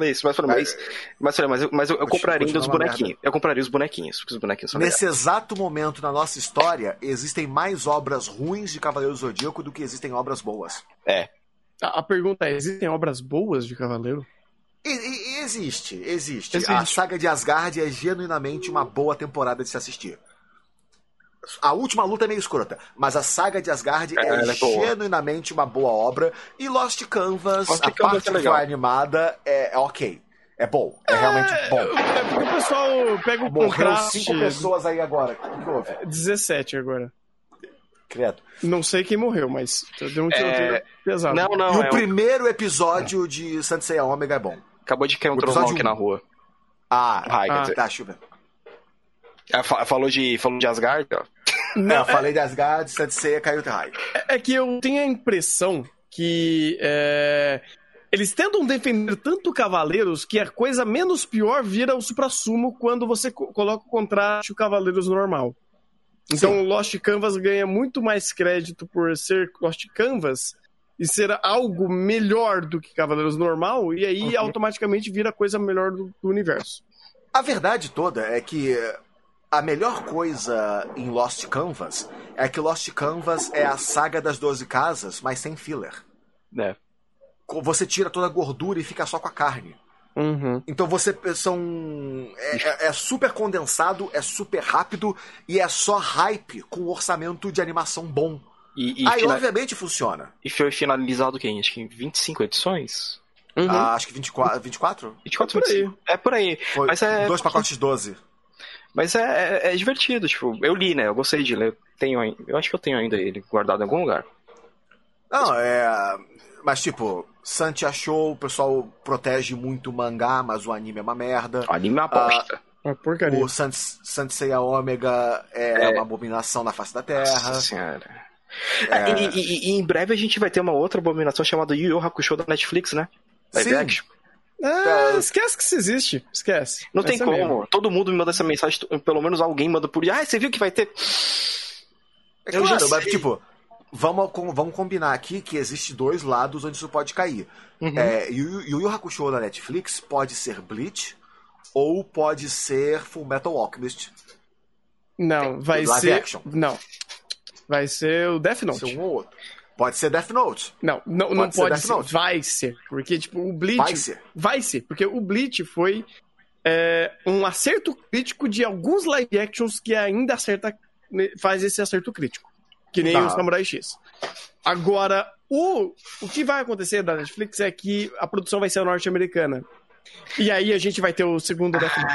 Mas eu compraria ainda os bonequinhos. Eu compraria os bonequinhos, porque os bonequinhos são Nesse legais. exato momento na nossa história, existem mais obras ruins de Cavaleiro do Zodíaco do que existem obras boas. A pergunta é, existem obras boas de Cavaleiro? Existe. A saga de Asgard é genuinamente uma boa temporada de se assistir. A última luta é meio escrota, mas a saga de Asgard é genuinamente uma boa obra. E Lost Canvas, a parte que foi animada, é ok. É bom, é realmente bom. É porque o pessoal pega o Morreu contraste... 5 pessoas aí agora. O que houve? 17 agora. Credo. Não sei quem morreu, mas deu um tiroteio pesado. E o primeiro episódio de Saint Seiya Omega é bom. Acabou de cair um trovão aqui na rua. Quer dizer, tá, deixa eu ver. Falou de Asgard, ó. Eu falei de Asgard, Saint Seiya caiu o raio. É que eu tenho a impressão que eles tentam defender tanto Cavaleiros que a coisa menos pior vira o suprassumo quando você coloca o contraste o Cavaleiros normal. Então o Lost Canvas ganha muito mais crédito por ser Lost Canvas e ser algo melhor do que Cavaleiros normal, e aí automaticamente vira a coisa melhor do universo. A verdade toda é que a melhor coisa em Lost Canvas é que Lost Canvas é a saga das 12 casas, mas sem filler. Você tira toda a gordura e fica só com a carne. Então você é super condensado, é super rápido e é só hype com orçamento de animação bom. Aí obviamente funciona. E foi finalizado acho que em 25 edições? Acho que 24? 24 por aí. É por aí. Foi mas 2 pacotes de 12. Mas é divertido, tipo, eu li, né? Eu gostei de ler. Eu acho que eu tenho ainda ele guardado em algum lugar. Não, mas tipo, Santi achou, o pessoal protege muito o mangá, mas o anime é uma merda. O anime é uma bosta. Uma porcaria. O Saint Seiya Omega é uma abominação na face da Terra. Nossa senhora. E em breve a gente vai ter uma outra abominação chamada Yu Yu Hakusho da Netflix, né? Live action. Esquece que isso existe. Esquece. Não tem como. Mesmo. Todo mundo me manda essa mensagem, pelo menos alguém manda por... você viu que vai ter? Claro, mas tipo... Vamos combinar aqui que existe 2 lados onde isso pode cair. Yu Yu Hakusho da Netflix pode ser Bleach ou pode ser Full Metal Alchemist. Não, vai live ser... action. Não. Vai ser o Death Note. Ser um ou outro. Pode ser Death Note. Não pode ser. Vai ser. Porque, tipo, o Bleach... Vai ser. Porque o Bleach foi um acerto crítico de alguns live actions que ainda faz esse acerto crítico. Que nem o Samurai X. Agora, o que vai acontecer da Netflix é que a produção vai ser norte-americana. E aí a gente vai ter o segundo Death Note.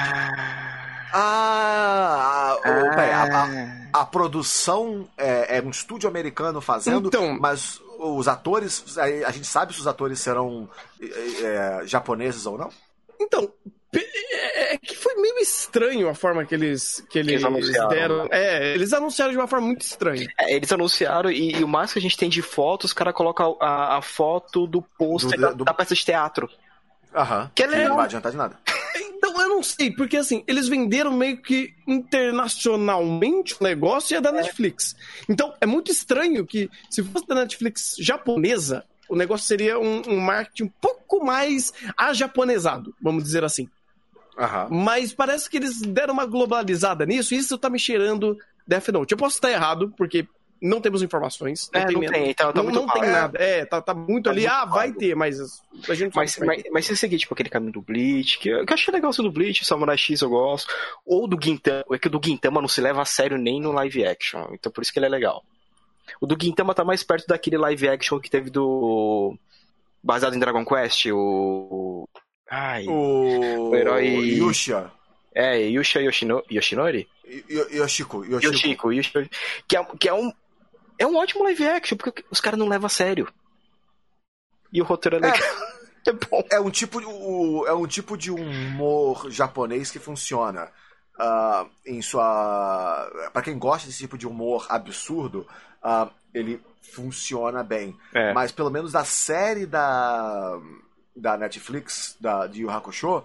A produção é um estúdio americano fazendo, mas os atores, a gente sabe se os atores serão japoneses ou não? Então, é que foi meio estranho a forma que eles deram. Eles anunciaram de uma forma muito estranha. Eles anunciaram e o mais que a gente tem de fotos, os caras colocam a foto do pôster da peça de teatro. Que não vai adiantar de nada. Então, eu não sei, porque assim, eles venderam meio que internacionalmente o negócio e é da Netflix. Então, é muito estranho que, se fosse da Netflix japonesa, o negócio seria um marketing um pouco mais ajaponesado, vamos dizer assim. Mas parece que eles deram uma globalizada nisso e isso tá me cheirando Death Note. Eu posso estar errado, porque não temos informações. Não tem nada. Tá muito ali. Vai ter, mas a gente não sabe. Mas se seguir, tipo, aquele caminho do Bleach, que eu achei legal do Bleach, Samurai X eu gosto, ou do Gintama, é que o do Gintama não se leva a sério nem no live action, então por isso que ele é legal. O do Gintama tá mais perto daquele live action que teve baseado em Dragon Quest, o herói... Yusha. Yusha Yoshinori? Yoshiko. Que é um ótimo live action, porque os caras não levam a sério. E o roteiro é legal. É bom. É um tipo de humor japonês que funciona. Pra quem gosta desse tipo de humor absurdo, ele funciona bem. Mas pelo menos a série da Netflix, de Yu Hakusho,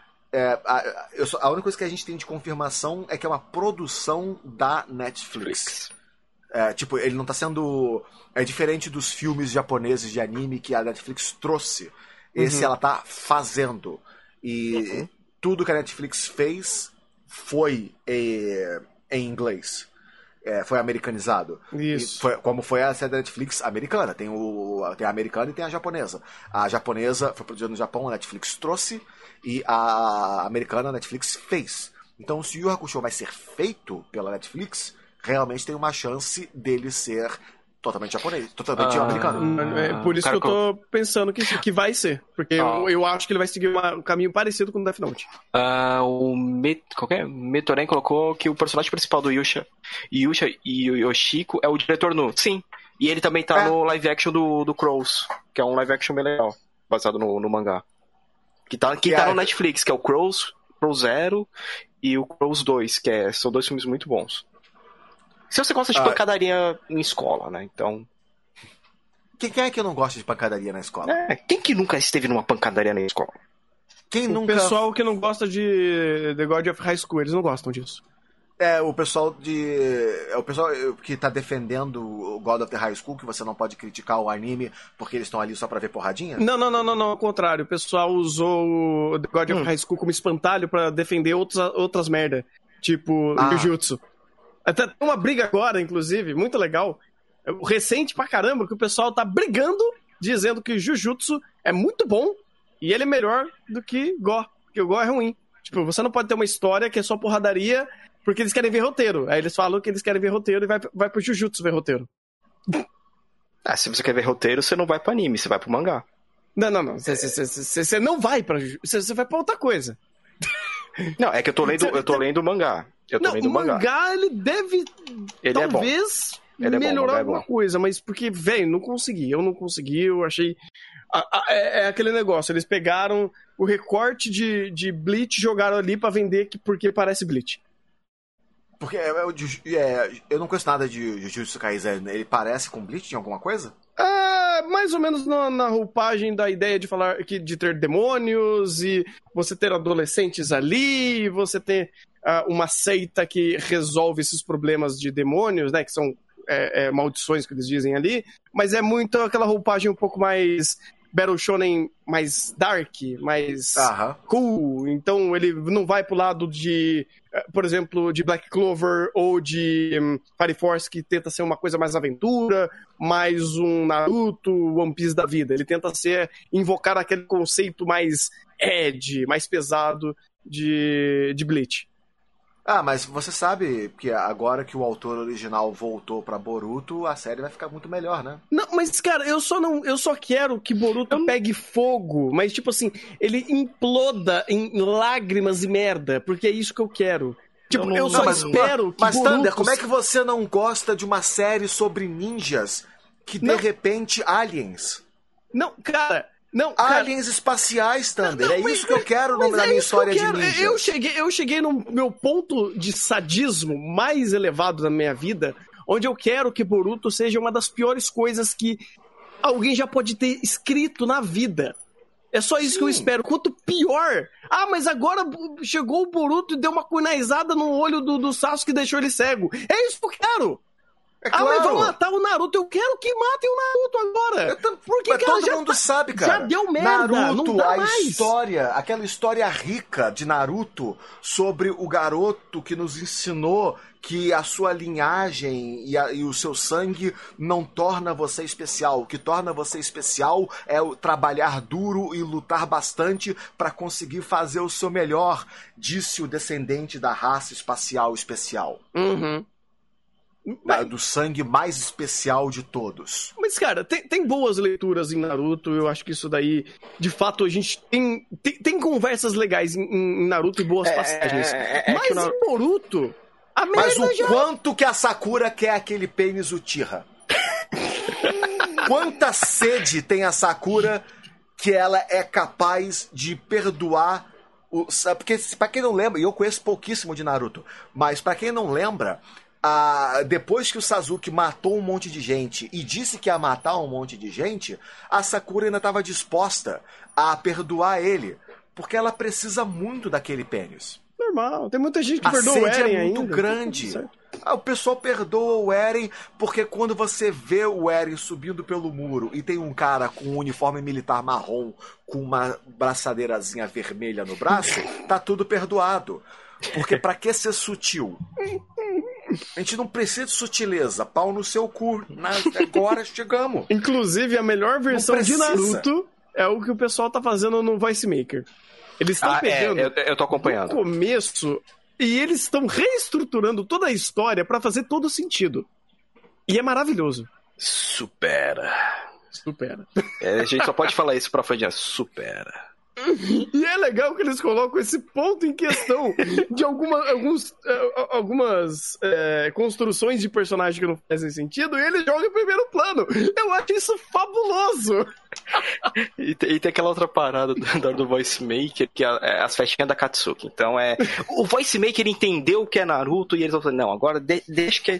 a única coisa que a gente tem de confirmação é que é uma produção da Netflix. Tipo, ele não tá sendo... É diferente dos filmes japoneses de anime que a Netflix trouxe. Esse ela tá fazendo. E tudo que a Netflix fez foi em inglês. Foi americanizado. Isso. Como foi a série da Netflix americana. Tem a americana e tem a japonesa. A japonesa foi produzida no Japão, a Netflix trouxe. E a americana, a Netflix fez. Então, se o Yu Hakusho vai ser feito pela Netflix, realmente tem uma chance dele ser totalmente japonês, totalmente americano. É por isso que eu tô pensando que vai ser. Porque eu acho que ele vai seguir um caminho parecido com o Death Note. Qualquer Metoren colocou que o personagem principal do Yusha e o Yoshiko é o diretor no. Sim. E ele também tá no live action do Crows, que é um live action bem legal, baseado no mangá. Que tá no Netflix, que é o Crows Zero e o Crows 2, são 2 filmes muito bons. Se você gosta de pancadaria em escola, né? Então. Quem é que não gosta de pancadaria na escola? Quem que nunca esteve numa pancadaria na escola? O pessoal que não gosta de The God of High School, eles não gostam disso. O pessoal que tá defendendo o God of the High School, que você não pode criticar o anime porque eles estão ali só pra ver porradinha? Não, ao contrário. O pessoal usou o The God of High School como espantalho pra defender outras merda, tipo Jujutsu. Até tem uma briga agora, inclusive, muito legal, recente pra caramba, que o pessoal tá brigando, dizendo que Jujutsu é muito bom e ele é melhor do que Go, porque o Go é ruim. Tipo, você não pode ter uma história que é só porradaria porque eles querem ver roteiro. Aí eles falam que eles querem ver roteiro e vai pro Jujutsu ver roteiro. Se você quer ver roteiro, você não vai pro anime, você vai pro mangá. Não. Você não vai pra Jujutsu, você vai pra outra coisa. Não, é que eu tô lendo o mangá. O mangá, ele deve, talvez, melhorar alguma coisa, mas porque, velho, eu não consegui, eu achei... É aquele negócio, eles pegaram o recorte de Bleach e jogaram ali pra vender porque parece Bleach. Porque eu não conheço nada de Jujutsu Kaisen, ele parece com Bleach em alguma coisa? Mais ou menos na roupagem da ideia de falar de ter demônios e você ter adolescentes ali, você ter uma seita que resolve esses problemas de demônios, né, que são maldições que eles dizem ali, mas é muito aquela roupagem um pouco mais Battle Shonen, mais dark, mais cool, então ele não vai pro lado de, por exemplo, de Black Clover ou de Fire Force, que tenta ser uma coisa mais aventura, mais um Naruto, One Piece da vida, ele tenta invocar aquele conceito mais edgy, mais pesado de Bleach. Mas você sabe que agora que o autor original voltou pra Boruto, a série vai ficar muito melhor, né? Não, mas cara, eu só quero que Boruto pegue fogo, mas tipo assim, ele imploda em lágrimas e merda, porque é isso que eu quero. Tipo, eu só espero que Mas Boruto... Thunder, como é que você não gosta de uma série sobre ninjas que de repente aliens? Não, cara... Aliens espaciais, Thunder. É isso que eu quero na minha história de ninja. Eu cheguei no meu ponto de sadismo mais elevado da minha vida, onde eu quero que Boruto seja uma das piores coisas que alguém já pode ter escrito na vida. É só isso que eu espero. Quanto pior... mas agora chegou o Boruto e deu uma kunai-zada no olho do Sasuke e deixou ele cego. É isso que eu quero. Claro. Mas vão matar o Naruto. Eu quero que matem o Naruto agora. Porque cara, todo mundo sabe, cara. Já deu merda. Naruto, não dá a mais. história, aquela história rica de Naruto sobre o garoto que nos ensinou que a sua linhagem e o seu sangue não torna você especial. O que torna você especial é o trabalhar duro e lutar bastante para conseguir fazer o seu melhor, disse o descendente da raça espacial especial. Do sangue mais especial de todos. Mas, cara, tem boas leituras em Naruto. Eu acho que isso daí, de fato, a gente tem conversas legais em Naruto e boas passagens. Mas em Boruto, a merda quanto que a Sakura quer aquele pênis Uchiha? Quanta sede tem a Sakura que ela é capaz de perdoar porque, pra quem não lembra, e eu conheço pouquíssimo de Naruto, mas pra quem não lembra... depois que o Sasuke matou um monte de gente e disse que ia matar um monte de gente, a Sakura ainda estava disposta a perdoar ele, porque ela precisa muito daquele pênis. Normal, tem muita gente que perdoa o Eren ainda. É muito grande. O pessoal perdoa o Eren porque quando você vê o Eren subindo pelo muro e tem um cara com um uniforme militar marrom com uma braçadeirazinha vermelha no braço, tá tudo perdoado. Porque pra que ser sutil? A gente não precisa de sutileza. Pau no seu cu. Agora chegamos. Inclusive, a melhor versão de Naruto é o que o pessoal tá fazendo no Voice Maker. Eles estão pegando eu tô acompanhando. no começo e eles estão reestruturando toda a história pra fazer todo sentido. E é maravilhoso. Supera. A gente só pode falar isso pra fã de supera. E é legal que eles colocam esse ponto em questão de algumas construções de personagem que não fazem sentido, e ele joga em primeiro plano. Eu acho isso fabuloso. E tem aquela outra parada do Voice Maker, que é as festinhas da Katsuki. Então o Voice Maker entendeu o que é Naruto e eles vão falar, não, agora deixa que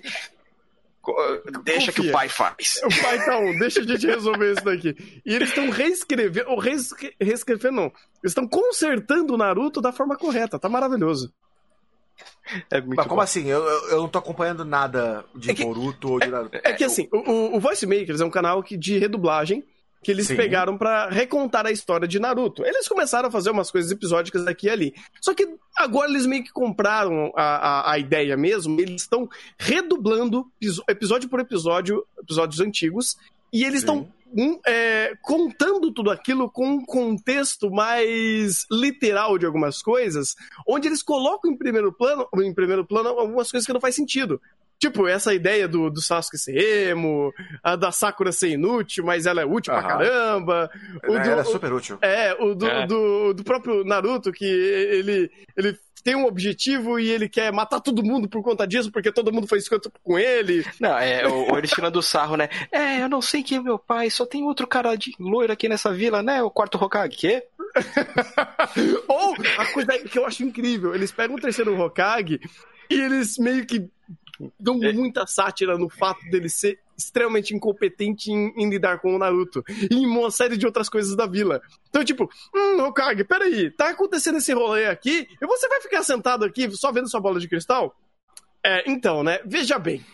o pai faz. O pai tá deixa a gente resolver isso daqui. E eles estão reescrevendo, ou reescrevendo não, eles estão consertando o Naruto da forma correta, tá maravilhoso. É muito Mas como bom. assim? Eu não tô acompanhando nada de Boruto ou de Naruto. É que assim, o Voice Makers é um canal de redublagem que eles pegaram pra recontar a história de Naruto. Eles começaram a fazer umas coisas episódicas aqui e ali. Só que agora eles meio que compraram a ideia mesmo, eles estão redublando episódio por episódio, episódios antigos, e eles estão contando tudo aquilo com um contexto mais literal de algumas coisas, onde eles colocam em primeiro plano algumas coisas que não faz sentido. Tipo, essa ideia do Sasuke ser emo, a da Sakura ser inútil, mas ela é útil pra caramba. Ela é super útil. Do próprio Naruto, que ele tem um objetivo e ele quer matar todo mundo por conta disso, porque todo mundo foi escroto com ele. Não, o eles tirando do sarro, né? Eu não sei quem é meu pai, só tem outro cara de loiro aqui nessa vila, né? O quarto Hokage, quê? Ou, a coisa que eu acho incrível, eles pegam o terceiro Hokage e eles meio que dão muita sátira no fato dele ser extremamente incompetente em lidar com o Naruto e em uma série de outras coisas da vila. Então, tipo, Hokage, peraí, tá acontecendo esse rolê aqui e você vai ficar sentado aqui só vendo sua bola de cristal? Então, né? Veja bem.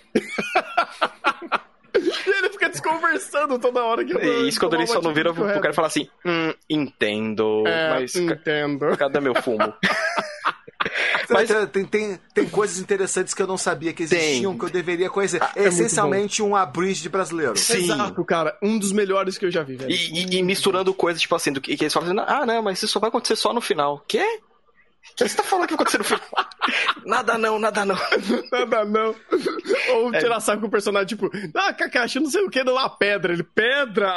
E ele fica desconversando toda hora. Isso quando ele só não vira pro cara falar assim, entendo, mas entendo. Cadê meu fumo? Mas tem coisas interessantes que eu não sabia que existiam, que eu deveria conhecer. É essencialmente um abridged brasileiro. Sim. Exato, cara. Um dos melhores que eu já vi, velho. E misturando coisas, tipo assim, que eles falam assim, não, mas isso só vai acontecer só no final. Quê? O que você tá falando que vai acontecer no final? Nada não. Nada não. Ou tirar saco com o personagem, tipo, Kakashi, não sei o que, lá, pedra. Ele, pedra?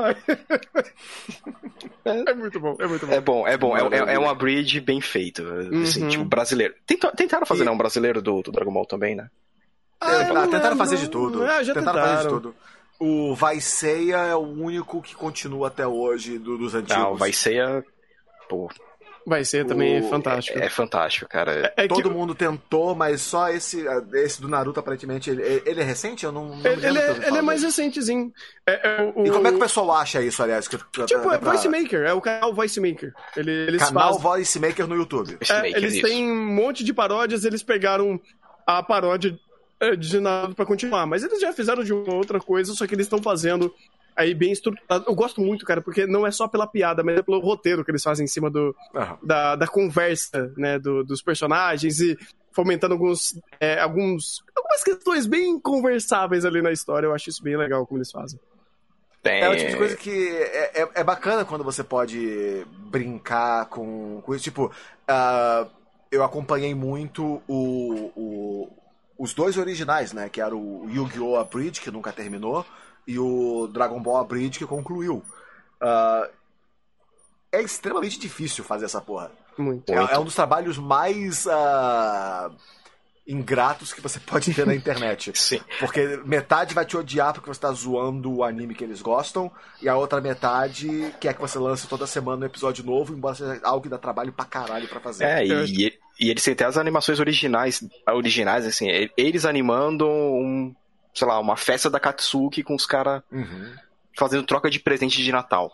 É muito bom. É bom. É um abridge bem feito. Assim, tipo, brasileiro. Tentaram fazer um brasileiro do Dragon Ball também, né? Tentaram fazer de tudo. Já tentaram fazer de tudo. O Vaiseia é o único que continua até hoje dos antigos. Não, o Vaiseia, pô... Vai ser também fantástico. É fantástico, cara. Todo mundo tentou, mas só esse do Naruto, aparentemente, ele é recente? Eu não ele é mais recentezinho. E como é que o pessoal acha isso, aliás? É Voice Maker, é o canal Voice Maker. Voice Maker no YouTube. Eles têm um monte de paródias, eles pegaram a paródia de Naruto pra continuar, mas eles já fizeram de uma outra coisa, só que eles estão fazendo aí bem estruturado. Eu gosto muito, cara, porque não é só pela piada, mas é pelo roteiro que eles fazem em cima da conversa, né, dos personagens e fomentando algumas questões bem conversáveis ali na história. Eu acho isso bem legal como eles fazem. É o tipo de coisa que é bacana quando você pode brincar com isso. Tipo, eu acompanhei muito os dois originais, né, que era o Yu-Gi-Oh! Abridged, que nunca terminou, e o Dragon Ball Abridged, que concluiu. É extremamente difícil fazer essa porra. Muito. É um dos trabalhos mais ingratos que você pode ter na internet. Sim. Porque metade vai te odiar porque você tá zoando o anime que eles gostam, e a outra metade quer que você lance toda semana um episódio novo, embora seja algo que dá trabalho pra caralho pra fazer. E eles têm até as animações originais assim, eles animando uma festa da Katsuki com os caras fazendo troca de presente de Natal.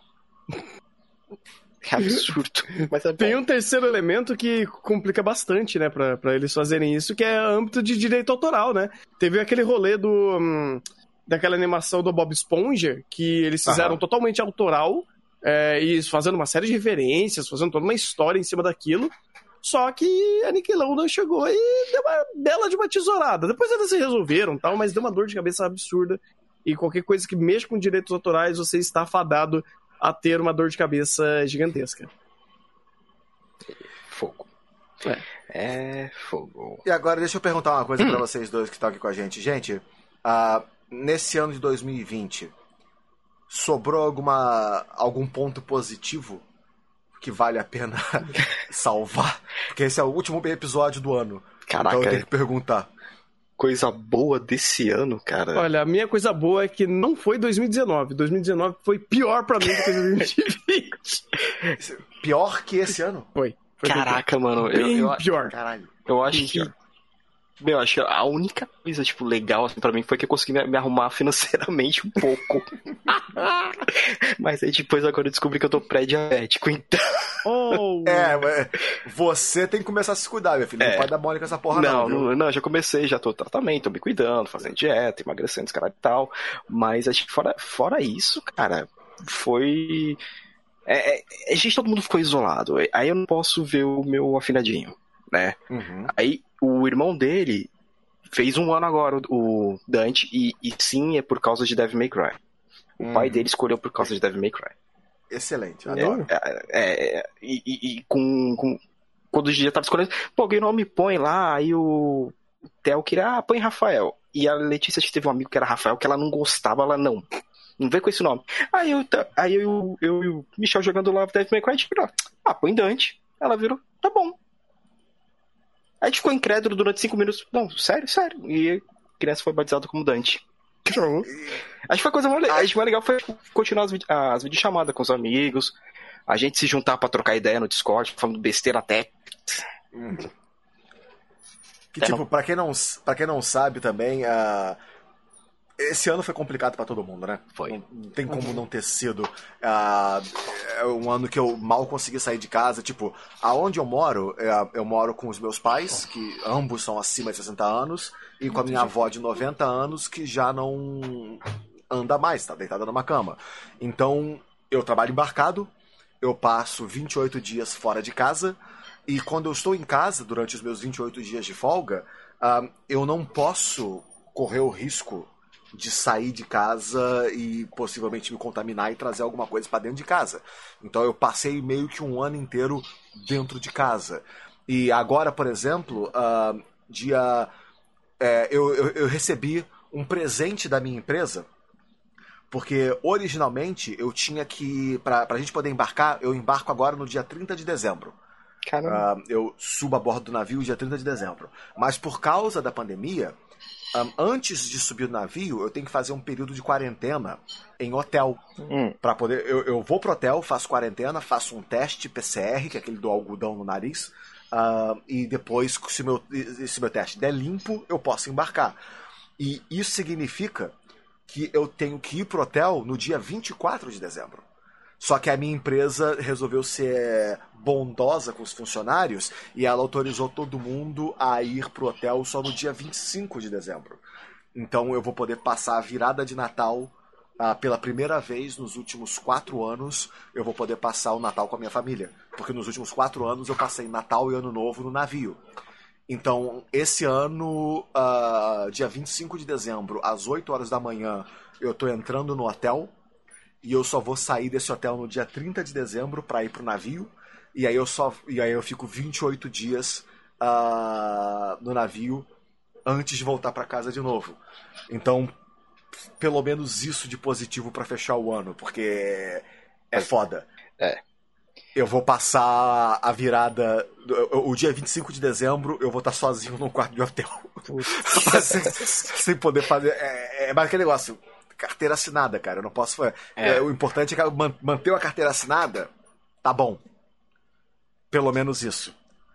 É absurdo. Mas tem um terceiro elemento que complica bastante, né, pra eles fazerem isso, que é âmbito de direito autoral, né? Teve aquele rolê daquela animação do Bob Esponja, que eles fizeram totalmente autoral, e fazendo uma série de referências, fazendo toda uma história em cima daquilo. Só que a Nickelodeon chegou e deu uma bela de uma tesourada. Depois eles se resolveram, tal, mas deu uma dor de cabeça absurda. E qualquer coisa que mexa com direitos autorais, você está fadado a ter uma dor de cabeça gigantesca. Fogo. É fogo. E agora deixa eu perguntar uma coisa pra vocês dois que estão aqui com a gente. Gente, nesse ano de 2020, sobrou algum ponto positivo que vale a pena salvar? Porque esse é o último episódio do ano. Caraca. Então eu tenho que perguntar. Coisa boa desse ano, cara. Olha, a minha coisa boa é que não foi 2019. 2019 foi pior pra mim do que 2020. Pior que esse ano? Foi Caraca, mano. bem pior. Caralho. Eu acho que... Meu, acho que a única coisa, tipo, legal, assim, pra mim foi que eu consegui me arrumar financeiramente um pouco. Mas aí depois agora eu descobri que eu tô pré-diabético, então... Mas você tem que começar a se cuidar, meu filho. Não pode dar mole com essa porra não, já comecei, já tô no tratamento, tô me cuidando, fazendo dieta, emagrecendo, esse cara e tal. Mas acho que fora isso, cara, foi... gente, todo mundo ficou isolado. Aí eu não posso ver o meu afinadinho, né? Uhum. Aí o irmão dele fez 1 ano agora, o Dante, e sim, é por causa de Devil May Cry. O pai dele escolheu por causa de Devil May Cry. Excelente, adoro. Quando o dia tava escolhendo, pô, alguém não me põe lá, aí o Theo queria, põe Rafael. E a Letícia teve um amigo que era Rafael, que ela não gostava, ela não vem com esse nome. Aí eu e o Michel jogando lá Devil May Cry, tipo, põe Dante. Ela virou, tá bom. Aí a gente ficou incrédulo durante 5 minutos. Não, sério. E a criança foi batizada como Dante. Acho que foi a coisa mais legal foi continuar as videochamadas com os amigos, a gente se juntar pra trocar ideia no Discord, falando besteira até. Que tipo, pra quem não sabe também, esse ano foi complicado pra todo mundo, né? Foi. Não tem como não ter sido. É um ano que eu mal consegui sair de casa. Tipo, aonde eu moro com os meus pais, que ambos são acima de 60 anos, e com a minha avó de 90 anos, que já não anda mais, tá deitada numa cama. Então, eu trabalho embarcado, eu passo 28 dias fora de casa, e quando eu estou em casa, durante os meus 28 dias de folga, eu não posso correr o risco de sair de casa e possivelmente me contaminar e trazer alguma coisa para dentro de casa. Então eu passei meio que 1 ano inteiro dentro de casa. E agora, por exemplo, eu recebi um presente da minha empresa, porque originalmente eu tinha que, pra gente poder embarcar, eu embarco agora no dia 30 de dezembro. Eu subo a bordo do navio dia 30 de dezembro. Mas por causa da pandemia, antes de subir no navio, eu tenho que fazer um período de quarentena em hotel. Para poder. Eu vou pro hotel, faço quarentena, faço um teste PCR, que é aquele do algodão no nariz. E depois, se meu teste der limpo, eu posso embarcar. E isso significa que eu tenho que ir pro hotel no dia 24 de dezembro. Só que a minha empresa resolveu ser bondosa com os funcionários e ela autorizou todo mundo a ir pro hotel só no dia 25 de dezembro. Então eu vou poder passar a virada de Natal pela primeira vez nos últimos 4 anos. Eu vou poder passar o Natal com a minha família. Porque nos últimos 4 anos eu passei Natal e Ano Novo no navio. Então esse ano, dia 25 de dezembro, às 8 horas da manhã, eu tô entrando no hotel. E eu só vou sair desse hotel no dia 30 de dezembro para ir pro navio. E aí eu fico 28 dias no navio antes de voltar para casa de novo. Então, pelo menos isso de positivo para fechar o ano, porque é foda. Eu vou passar a virada... O dia 25 de dezembro eu vou estar sozinho num quarto de hotel. sem poder fazer... Mas aquele negócio... Carteira assinada, cara. Eu não posso... O importante é que manter a carteira assinada, tá bom. Pelo menos isso.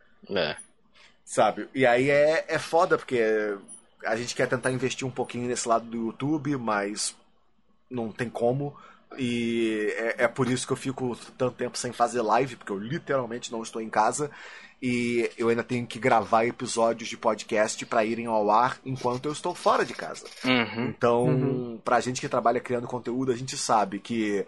Sabe? E aí é foda, porque a gente quer tentar investir um pouquinho nesse lado do YouTube, mas não tem como. E é por isso que eu fico tanto tempo sem fazer live, porque eu literalmente não estou em casa. E eu ainda tenho que gravar episódios de podcast para irem ao ar enquanto eu estou fora de casa. Então, pra gente que trabalha criando conteúdo, a gente sabe que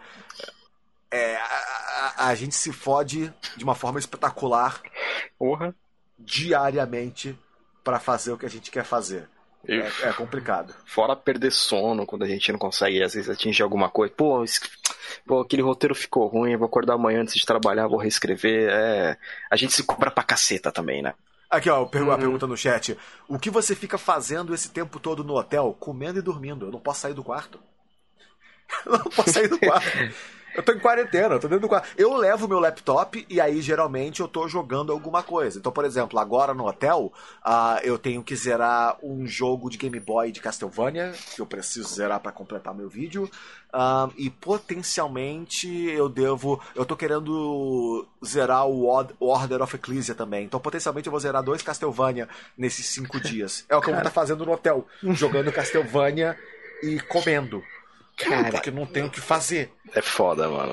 a gente se fode de uma forma espetacular diariamente para fazer o que a gente quer fazer. É complicado. Fora perder sono quando a gente não consegue, às vezes, atingir alguma coisa. Pô, aquele roteiro ficou ruim, eu vou acordar amanhã antes de trabalhar, vou reescrever. A gente se cobra pra caceta também, né? Aqui, ó, a pergunta no chat. O que você fica fazendo esse tempo todo no hotel? Comendo e dormindo. Eu não posso sair do quarto. Eu não posso sair do quarto. Eu tô em quarentena, eu tô dentro do quarto. Eu levo meu laptop e aí, geralmente, eu tô jogando alguma coisa. Então, por exemplo, agora no hotel, eu tenho que zerar um jogo de Game Boy de Castlevania, que eu preciso zerar pra completar meu vídeo. E potencialmente eu tô querendo zerar o Order of Ecclesia também. Então, potencialmente, eu vou zerar 2 Castlevania nesses 5 dias. É o que eu vou estar fazendo no hotel. Jogando Castlevania e comendo. Cara, porque não tem o que fazer. É foda, mano.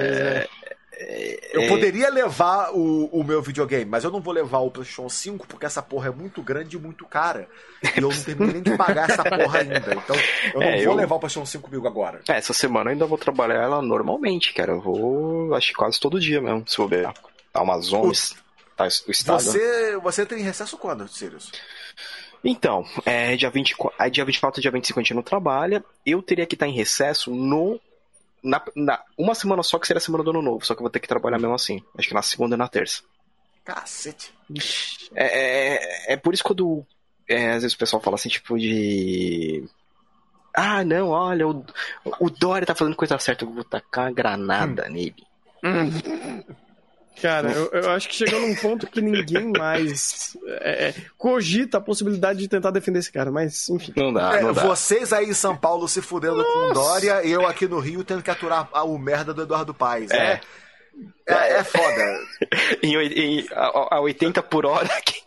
Eu poderia levar o meu videogame, mas eu não vou levar o PlayStation 5 porque essa porra é muito grande e muito cara. E eu não terminei nem de pagar essa porra ainda. Então eu não vou levar o PlayStation 5 comigo agora. Essa semana eu ainda vou trabalhar ela normalmente, cara. Eu vou, acho que quase todo dia mesmo, se for ver. Tá Amazonas, tá o estado. Você tem recesso quando, Sirius? Então, dia 24 e dia 25 a gente não trabalha. Eu teria que estar em recesso uma semana só, que seria a semana do Ano Novo. Só que eu vou ter que trabalhar mesmo assim. Acho que na segunda e na terça. Cacete. É por isso que quando às vezes o pessoal fala assim, tipo de... Ah, não, olha, o Dória tá fazendo coisa certa. Eu vou tacar uma granada nele. Cara, eu acho que chegou num ponto que ninguém mais cogita a possibilidade de tentar defender esse cara, mas enfim. Não dá. Vocês aí em São Paulo se fudendo com Dória, eu aqui no Rio tendo que aturar o merda do Eduardo Paes. É foda. A 80 por hora.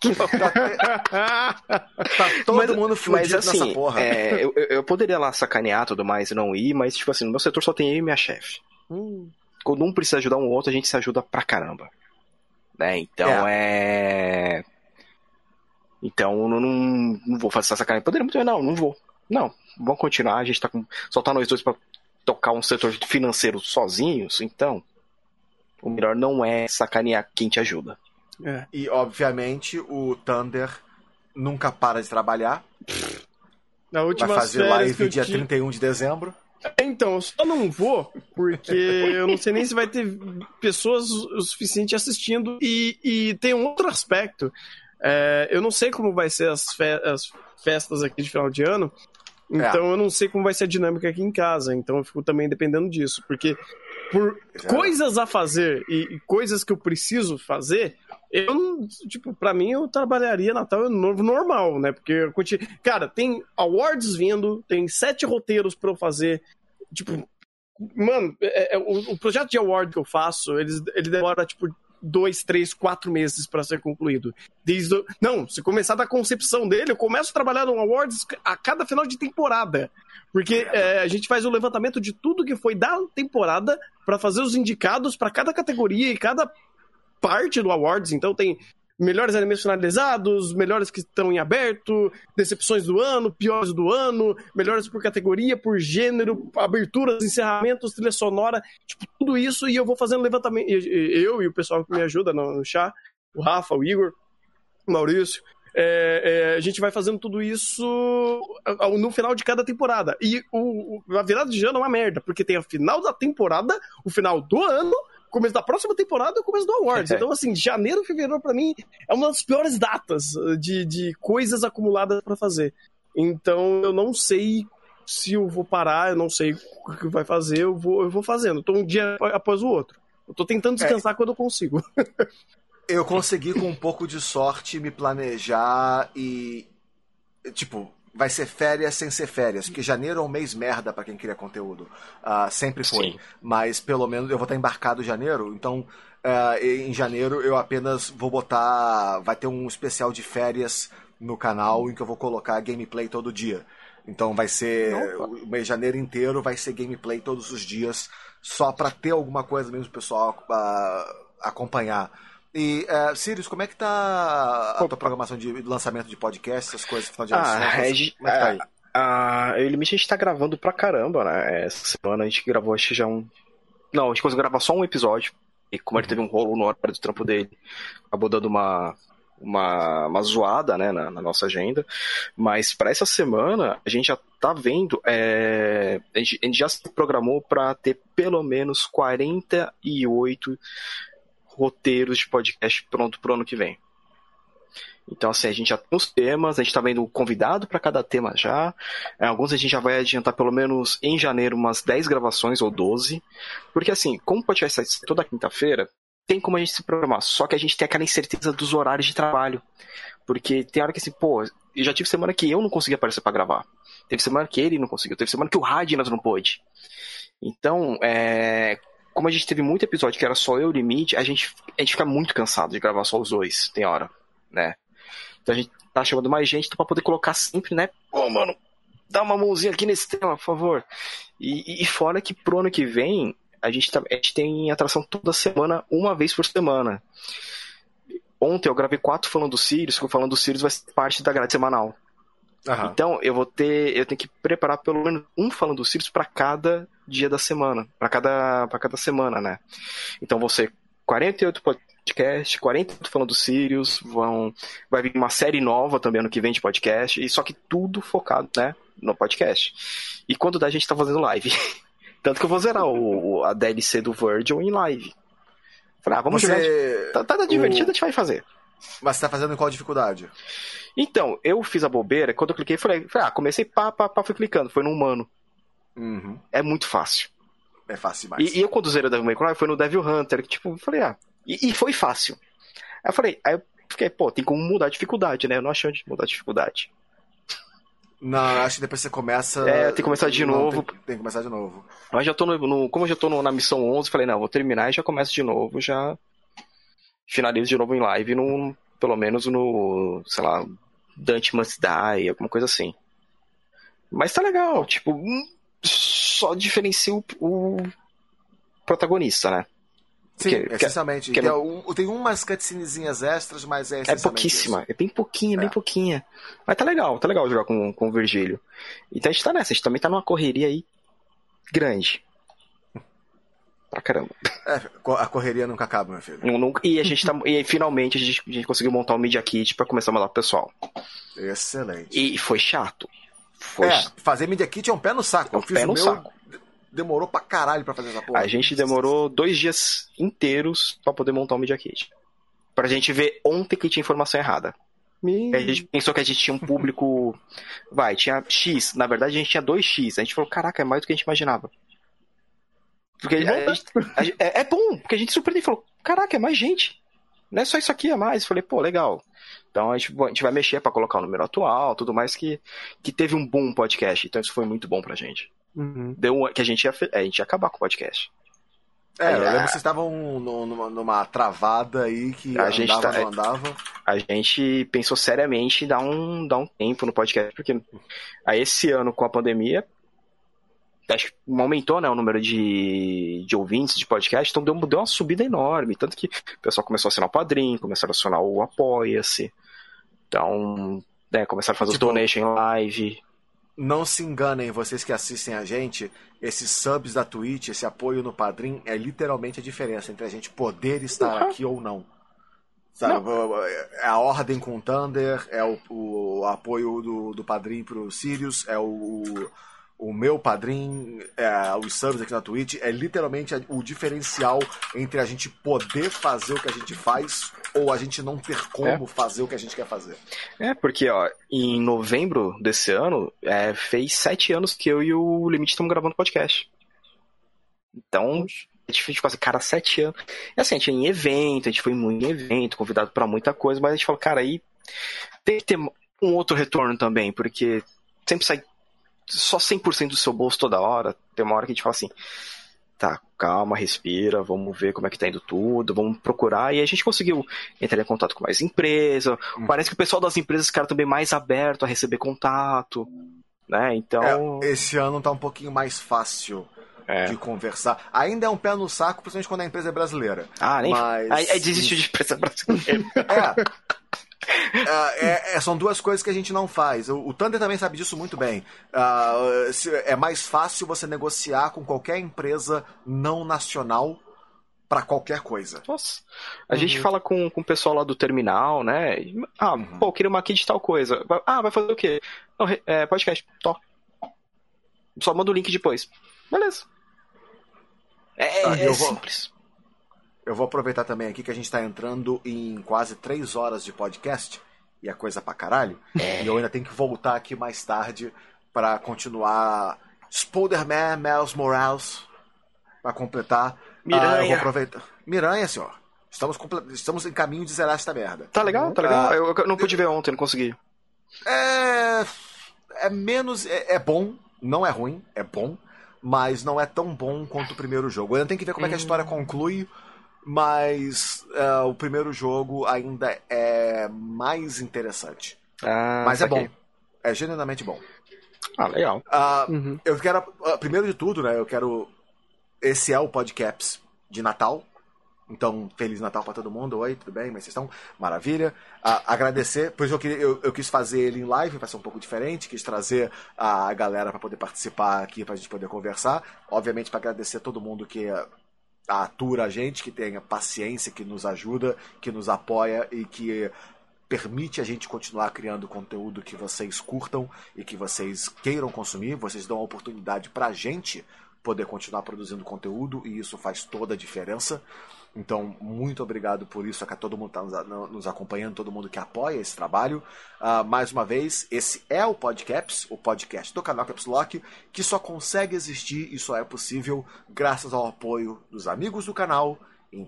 Tá todo mundo fudido assim, nessa porra. Eu poderia lá sacanear tudo mais e não ir, mas tipo assim, no meu setor só tem eu e minha chefe. Quando um precisa ajudar um outro, a gente se ajuda pra caramba. Né? Então Então eu não vou fazer essa sacanagem. Poderia muito bem, não vou. Não, vamos continuar. A gente só tá nós dois pra tocar um setor financeiro sozinhos, então o melhor não é sacanear quem te ajuda. E obviamente o Thunder nunca para de trabalhar. Vai fazer live dia 31 de dezembro. Então, eu só não vou porque eu não sei nem se vai ter pessoas o suficiente assistindo. E tem um outro aspecto. Eu não sei como vai ser as festas aqui de final de ano. Então eu não sei como vai ser a dinâmica aqui em casa. Então eu fico também dependendo disso. Porque por coisas a fazer e coisas que eu preciso fazer, eu não, tipo, pra mim eu trabalharia Natal e Ano Novo normal, né? Porque, cara, tem awards vindo, tem 7 roteiros pra eu fazer. Tipo, mano, o projeto de award que eu faço, ele demora, tipo, 2, 3, 4 meses pra ser concluído. Se começar da concepção dele, eu começo a trabalhar no awards a cada final de temporada. Porque a gente faz o levantamento de tudo que foi da temporada pra fazer os indicados pra cada categoria e cada parte do awards. Então tem melhores animes finalizados, melhores que estão em aberto, decepções do ano, piores do ano, melhores por categoria, por gênero, aberturas, encerramentos, trilha sonora, tipo, tudo isso, e eu vou fazendo levantamento. Eu e o pessoal que me ajuda no chat, o Rafa, o Igor, o Maurício, a gente vai fazendo tudo isso no final de cada temporada. E a virada de ano é uma merda, porque tem a final da temporada, o final do ano, começo da próxima temporada e o começo do Awards. Então, assim, janeiro e fevereiro, pra mim, é uma das piores datas de coisas acumuladas pra fazer. Então, eu não sei se eu vou parar, eu não sei o que vai fazer, eu vou fazendo. Eu tô um dia após o outro. Eu tô tentando descansar quando eu consigo. Eu consegui, com um pouco de sorte, me planejar e... Tipo... Vai ser férias sem ser férias, porque janeiro é um mês merda pra quem cria conteúdo. Sempre foi. Sim. Mas pelo menos eu vou estar embarcado em janeiro, então em janeiro eu apenas vou botar... Vai ter um especial de férias no canal em que eu vou colocar gameplay todo dia. Então vai ser... O mês de janeiro inteiro vai ser gameplay todos os dias, só pra ter alguma coisa mesmo pro pessoal acompanhar. E, Sirius, como é que tá a tua programação de lançamento de podcast, essas coisas, final de ano? Como é que tá aí? O Limite a gente tá gravando pra caramba, né? Essa semana a gente gravou, acho que já Não, a gente conseguiu gravar só um episódio, e como ele teve um rolo na hora do trampo dele, acabou dando uma zoada, né, na nossa agenda. Mas pra essa semana, a gente já tá vendo, a gente já se programou pra ter pelo menos 48 roteiros de podcast pronto pro ano que vem. Então, assim, a gente já tem os temas, a gente tá vendo o convidado para cada tema já. Alguns a gente já vai adiantar pelo menos em janeiro umas 10 gravações ou 12. Porque, assim, como pode ser toda quinta-feira, tem como a gente se programar. Só que a gente tem aquela incerteza dos horários de trabalho. Porque tem hora que, assim, pô, eu já tive semana que eu não consegui aparecer para gravar. Teve semana que ele não conseguiu. Teve semana que o Radinas não pôde. Então, como a gente teve muito episódio que era só eu e o Limite, a gente fica muito cansado de gravar só os dois, tem hora, né? Então a gente tá chamando mais gente pra poder colocar sempre, né? Pô, mano, dá uma mãozinha aqui nesse tema, por favor. E fora que pro ano que vem, a gente tem atração toda semana, uma vez por semana. Ontem eu gravei 4 falando do Sirius, que o falando do Sirius vai ser parte da grade semanal. Uhum. Então eu tenho que preparar pelo menos um falando do Sirius para cada dia da semana, para cada semana, né? Então vão ser 48 podcasts, 48 falando do Sirius, vai vir uma série nova também ano que vem de podcast, e só que tudo focado, né, no podcast. E quando dá a gente tá fazendo live. Tanto que eu vou zerar a DLC do Virgil em live. Falei, vamos jogar. Tá divertido, a gente vai fazer. Mas você tá fazendo em qual dificuldade? Então, eu fiz a bobeira, quando eu cliquei, falei, comecei, fui clicando, foi no humano. Uhum. É muito fácil. É fácil demais. E eu, quando zerei o Devil May Cry, foi no Devil Hunter, que tipo, falei, e foi fácil. Aí eu fiquei, pô, tem como mudar a dificuldade, né? Eu não achei onde mudar a dificuldade. Não, acho que depois você começa... tem que começar de novo. Tem que começar de novo. Mas já tô como eu já tô na missão 11, falei, não, vou terminar e já começo de novo, já finalizo de novo em live, pelo menos no, sei lá, Dante Must Die, alguma coisa assim. Mas tá legal, tipo, só diferencia o protagonista, né? Sim, essencialmente. Tem umas cutscenezinhas extras, mas é essencialmente pouquíssima, isso. É bem pouquinha. Mas tá legal jogar com o Virgílio. Então a gente tá nessa, a gente também tá numa correria aí grande. Pra caramba. A correria nunca acaba, meu filho. E a gente e finalmente a gente conseguiu montar o Media Kit pra começar a mandar pro pessoal. Excelente. E foi chato. Fazer Media Kit é um pé no saco. Eu fiz o meu, saco. Demorou pra caralho pra fazer essa porra. A gente demorou 2 dias inteiros pra poder montar o Media Kit. Pra gente ver ontem que tinha informação errada. A gente pensou que a gente tinha um público... tinha X. Na verdade, a gente tinha 2X. A gente falou, caraca, é mais do que a gente imaginava. Porque é bom, porque a gente surpreendeu e falou, caraca, é mais gente. Não é só isso aqui, é mais. Eu falei, pô, legal. Então a gente vai mexer pra colocar o número atual, tudo mais, que teve um boom podcast. Então isso foi muito bom pra gente. Uhum. Que a gente ia acabar com o podcast. Eu lembro que vocês estavam numa travada aí que não andava. A gente pensou seriamente em dar um tempo no podcast, porque esse ano com a pandemia, acho que aumentou, né, o número de ouvintes de podcast, então deu uma subida enorme, tanto que o pessoal começou a assinar o Padrim, começaram a assinar o Apoia-se, então, começaram a fazer os donation em live. Não se enganem, vocês que assistem a gente, esses subs da Twitch, esse apoio no Padrim, é literalmente a diferença entre a gente poder estar aqui ou não. Sabe? Não. É a ordem com o Thunder, é o apoio do Padrim pro Sirius, é o meu Padrim, os subs aqui na Twitch, é literalmente o diferencial entre a gente poder fazer o que a gente faz ou a gente não ter como fazer o que a gente quer fazer. Porque, em novembro desse ano, fez 7 anos que eu e o Limite estamos gravando podcast. Então, a gente ficou assim, cara, 7 anos. E assim, a gente ia em evento, a gente foi muito em evento, convidado pra muita coisa, mas a gente falou, cara, aí tem que ter um outro retorno também, porque sempre sai só 100% do seu bolso toda hora. Tem uma hora que a gente fala assim, tá, calma, respira, vamos ver como é que tá indo tudo, vamos procurar, e a gente conseguiu entrar em contato com mais empresas. Parece que o pessoal das empresas ficaram também mais aberto a receber contato, né, então... esse ano tá um pouquinho mais fácil de conversar. Ainda é um pé no saco, principalmente quando a empresa é brasileira. Aí desistiu de empresa brasileira. São duas coisas que a gente não faz. O Thunder também sabe disso muito bem. É mais fácil você negociar com qualquer empresa não nacional para qualquer coisa. Nossa. A gente fala com o pessoal lá do terminal, né? Pô, queria uma aqui de tal coisa. Vai fazer o quê? Não, podcast. Tó. Só manda o link depois. Beleza. Simples. Eu vou aproveitar também aqui que a gente está entrando em quase 3 horas de podcast e é coisa pra caralho. E eu ainda tenho que voltar aqui mais tarde pra continuar Spider-Man Miles Morales, pra completar. Miranha. Eu vou aproveitar. Miranha, senhor. Estamos em caminho de zerar esta merda. Tá legal, tá legal. Eu não pude ver ontem, não consegui. É menos... É bom, não é ruim, é bom, mas não é tão bom quanto o primeiro jogo. Eu ainda tenho que ver como é que a história conclui, mas o primeiro jogo ainda é mais interessante. Mas saquei. é bom. É genuinamente bom. Legal. Eu quero... primeiro de tudo, né, eu quero... Esse é o Podcaps de Natal. Então, Feliz Natal pra todo mundo. Oi, tudo bem? Mas vocês estão? Maravilha. Agradecer. Por isso eu quis fazer ele em live, vai ser um pouco diferente. Quis trazer a galera pra poder participar aqui, pra gente poder conversar. Obviamente, pra agradecer a todo mundo que atura a gente, que tem a paciência, que nos ajuda, que nos apoia e que permite a gente continuar criando conteúdo que vocês curtam e que vocês queiram consumir. Vocês dão a oportunidade pra gente poder continuar produzindo conteúdo e isso faz toda a diferença. Então, muito obrigado por isso, a todo mundo está nos acompanhando, todo mundo que apoia esse trabalho. Mais uma vez, esse é o Podcaps, o podcast do canal Caps Lock, que só consegue existir e só é possível graças ao apoio dos amigos do canal em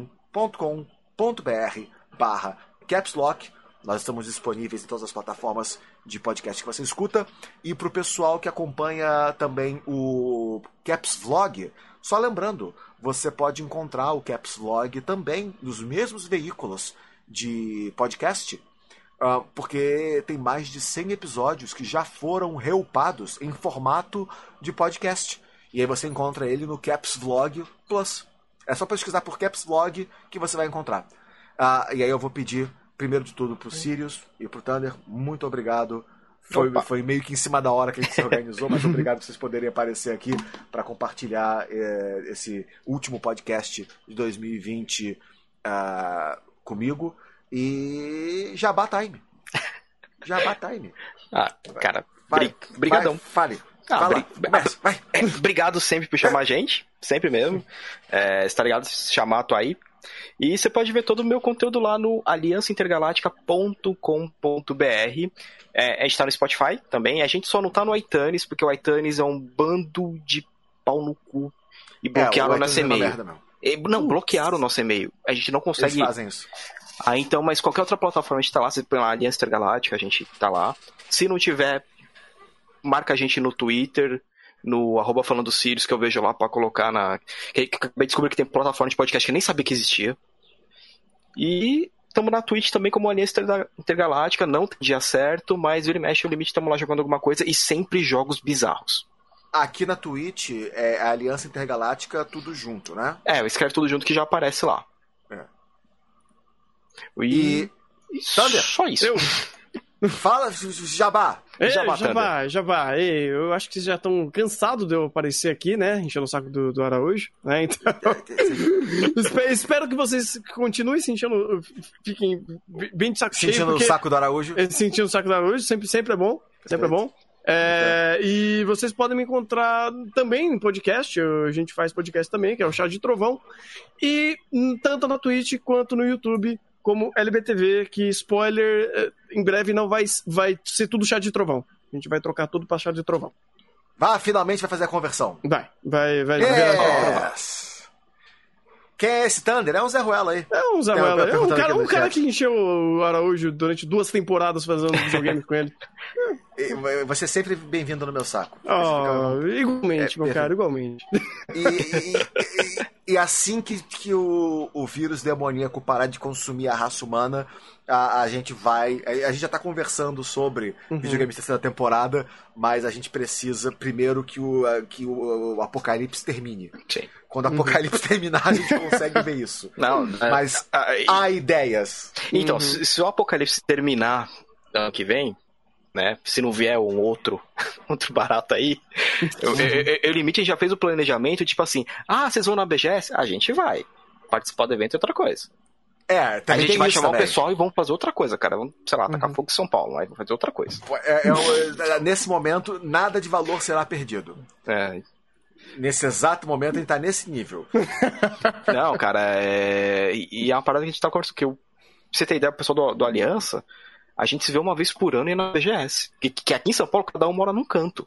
padrim.com.br/capslock. Nós estamos disponíveis em todas as plataformas de podcast que você escuta. E para o pessoal que acompanha também o Caps Vlog, só lembrando, você pode encontrar o Caps Vlog também nos mesmos veículos de podcast, porque tem mais de 100 episódios que já foram reupados em formato de podcast. E aí você encontra ele no Caps Vlog Plus. É só pesquisar por Caps Vlog que você vai encontrar. E aí eu vou pedir, primeiro de tudo, pro Sirius e pro Thunder, muito obrigado. Foi meio que em cima da hora que a gente se organizou, mas obrigado por vocês poderem aparecer aqui para compartilhar esse último podcast de 2020 comigo. E Jabá Time. Jabá Time. Cara, brigadão. Fale. Vai. Obrigado sempre por chamar a gente, sempre mesmo. Você tá ligado? Se chamar, tô aí. E você pode ver todo o meu conteúdo lá no aliançaintergaláctica.com.br. A gente tá no Spotify também. A gente só não tá no iTunes, porque o iTunes é um bando de pau no cu. E bloquearam o nosso e-mail. Não, bloquearam o nosso e-mail. A gente não consegue... Eles fazem isso. Então, mas qualquer outra plataforma a gente tá lá. Você põe lá Aliança Intergaláctica, a gente tá lá. Se não tiver, marca a gente no Twitter, no @falando_Sirius, que eu vejo lá pra colocar na... Acabei de descobrir que tem plataforma de podcast que eu nem sabia que existia. E estamos na Twitch também como Aliança Intergaláctica, não tem dia certo, mas vira e mexe o limite, estamos lá jogando alguma coisa e sempre jogos bizarros. Aqui na Twitch é a Aliança Intergaláctica tudo junto, né? Eu escrevo tudo junto que já aparece lá. E Thunder, só isso. Fala, Jabá. Jabá. Eu acho que vocês já estão cansados de eu aparecer aqui, né? Enchendo o saco do Araújo, né? Então, espero que vocês continuem se enchendo, fiquem bem de saco cheio. Sentindo o saco do Araújo. Sentindo o saco do Araújo, sempre é bom. Sempre é bom. E vocês podem me encontrar também em podcast. A gente faz podcast também, que é o Chá de Trovão. E tanto na Twitch quanto no YouTube, como LBTV, que, spoiler, em breve não vai ser tudo Chá de Trovão. A gente vai trocar tudo pra Chá de Trovão. Finalmente vai fazer a conversão. Vai virar. Quem é esse Thunder? É um Zé Ruela aí. É um Zé Ruela. É um cara que encheu o Araújo durante 2 temporadas fazendo videogame com ele. Você é sempre bem-vindo no meu saco. Igualmente, meu cara, igualmente. E assim que o vírus demoníaco parar de consumir a raça humana, a gente vai... A gente já tá conversando sobre videogames terceira temporada, mas a gente precisa primeiro que o apocalipse termine. Sim. Quando o apocalipse terminar, a gente consegue ver isso. Não, mas há ideias. Então, se o apocalipse terminar ano que vem, né? Se não vier um outro barato aí, o Limite já fez o planejamento, tipo assim, vocês vão na BGS? A gente vai. Participar do evento é outra coisa. A gente vai chamar o pessoal e vamos fazer outra coisa, cara. Vamos, sei lá, tacar fogo em São Paulo, mas vamos fazer outra coisa. Nesse momento, nada de valor será perdido. Nesse exato momento, a gente tá nesse nível. Não, cara, e é uma parada que a gente tá conversando, que pra você ter ideia, o pessoal do Aliança, a gente se vê uma vez por ano e na BGS. Que aqui em São Paulo, cada um mora num canto.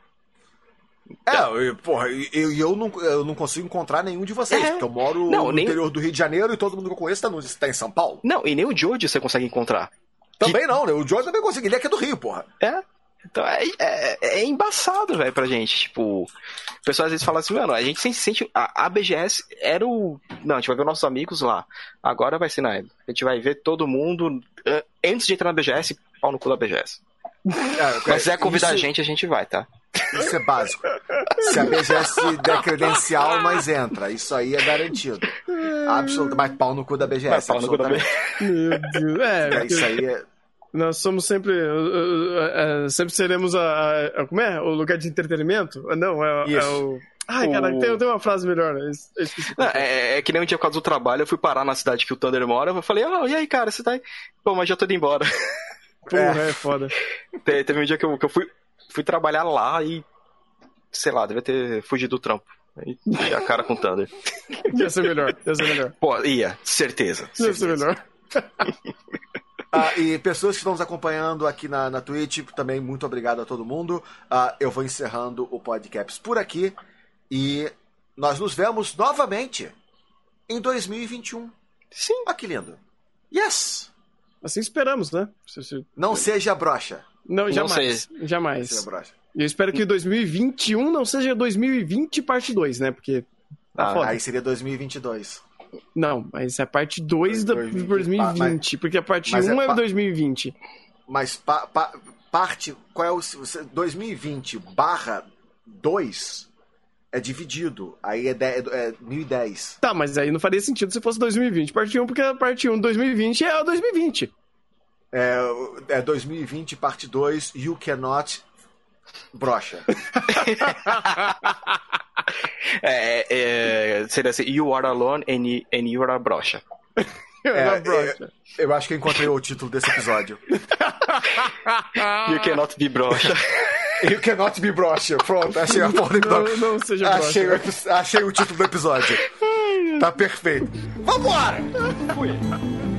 Eu não consigo encontrar nenhum de vocês, porque eu moro no interior do Rio de Janeiro e todo mundo que eu conheço tá em São Paulo. Não, e nem o George você consegue encontrar. Também não, né? O George também consegue, ele é aqui do Rio, porra. Então é embaçado, velho, pra gente. Tipo, o pessoal às vezes fala assim, mano, a gente sempre se sente. A BGS era o. Não, a gente vai ver nossos amigos lá. Agora vai ser na época. A gente vai ver todo mundo. Antes de entrar na BGS, pau no cu da BGS. Mas se quiser convidar a gente vai, tá? Isso é básico. Se a BGS der credencial, nós entra. Isso aí é garantido. Absolutamente. Mas pau no cu da BGS. Mas pau no cu da BGS. Meu Deus. Isso aí é. Nós somos sempre. Sempre seremos como é? O lugar de entretenimento? Não, é o. Ai, cara, tem uma frase melhor. É que nem um dia por causa do trabalho, eu fui parar na cidade que o Thunder mora. Eu falei, e aí, cara, você tá aí? Pô, mas já tô indo embora. Porra, é foda. Teve um dia que eu fui trabalhar lá e. Sei lá, devia ter fugido do trampo. Aí a cara com o Thunder. Ia ser melhor. Pô, certeza. Ia ser melhor. E pessoas que estão nos acompanhando aqui na Twitch, também muito obrigado a todo mundo. Eu vou encerrando o Podcaps por aqui e nós nos vemos novamente em 2021. Sim. Olha que lindo. Yes! Assim esperamos, né? Não seja broxa. Não, jamais. Jamais. Não seja broxa. E eu espero que 2021 não seja 2020 parte 2, né? Porque... aí seria 2022. Não, mas é a parte 2 de 2020, porque a parte 1 é 2020. Mas parte... Qual é o... 2020/2 é dividido. Aí é 1010. Tá, mas aí não faria sentido se fosse 2020 parte 1, porque a parte 1 de 2020 é 2020. É 2020 parte 2, You Cannot Brocha. Seria assim, You Are Alone and You Are a Brocha. Eu acho que eu encontrei o título desse episódio. You Cannot Be Brocha. You Cannot Be Brocha. Pronto, achei a porra do episódio. Não seja brocha. Achei o título do episódio. Tá perfeito. Vambora! Fui.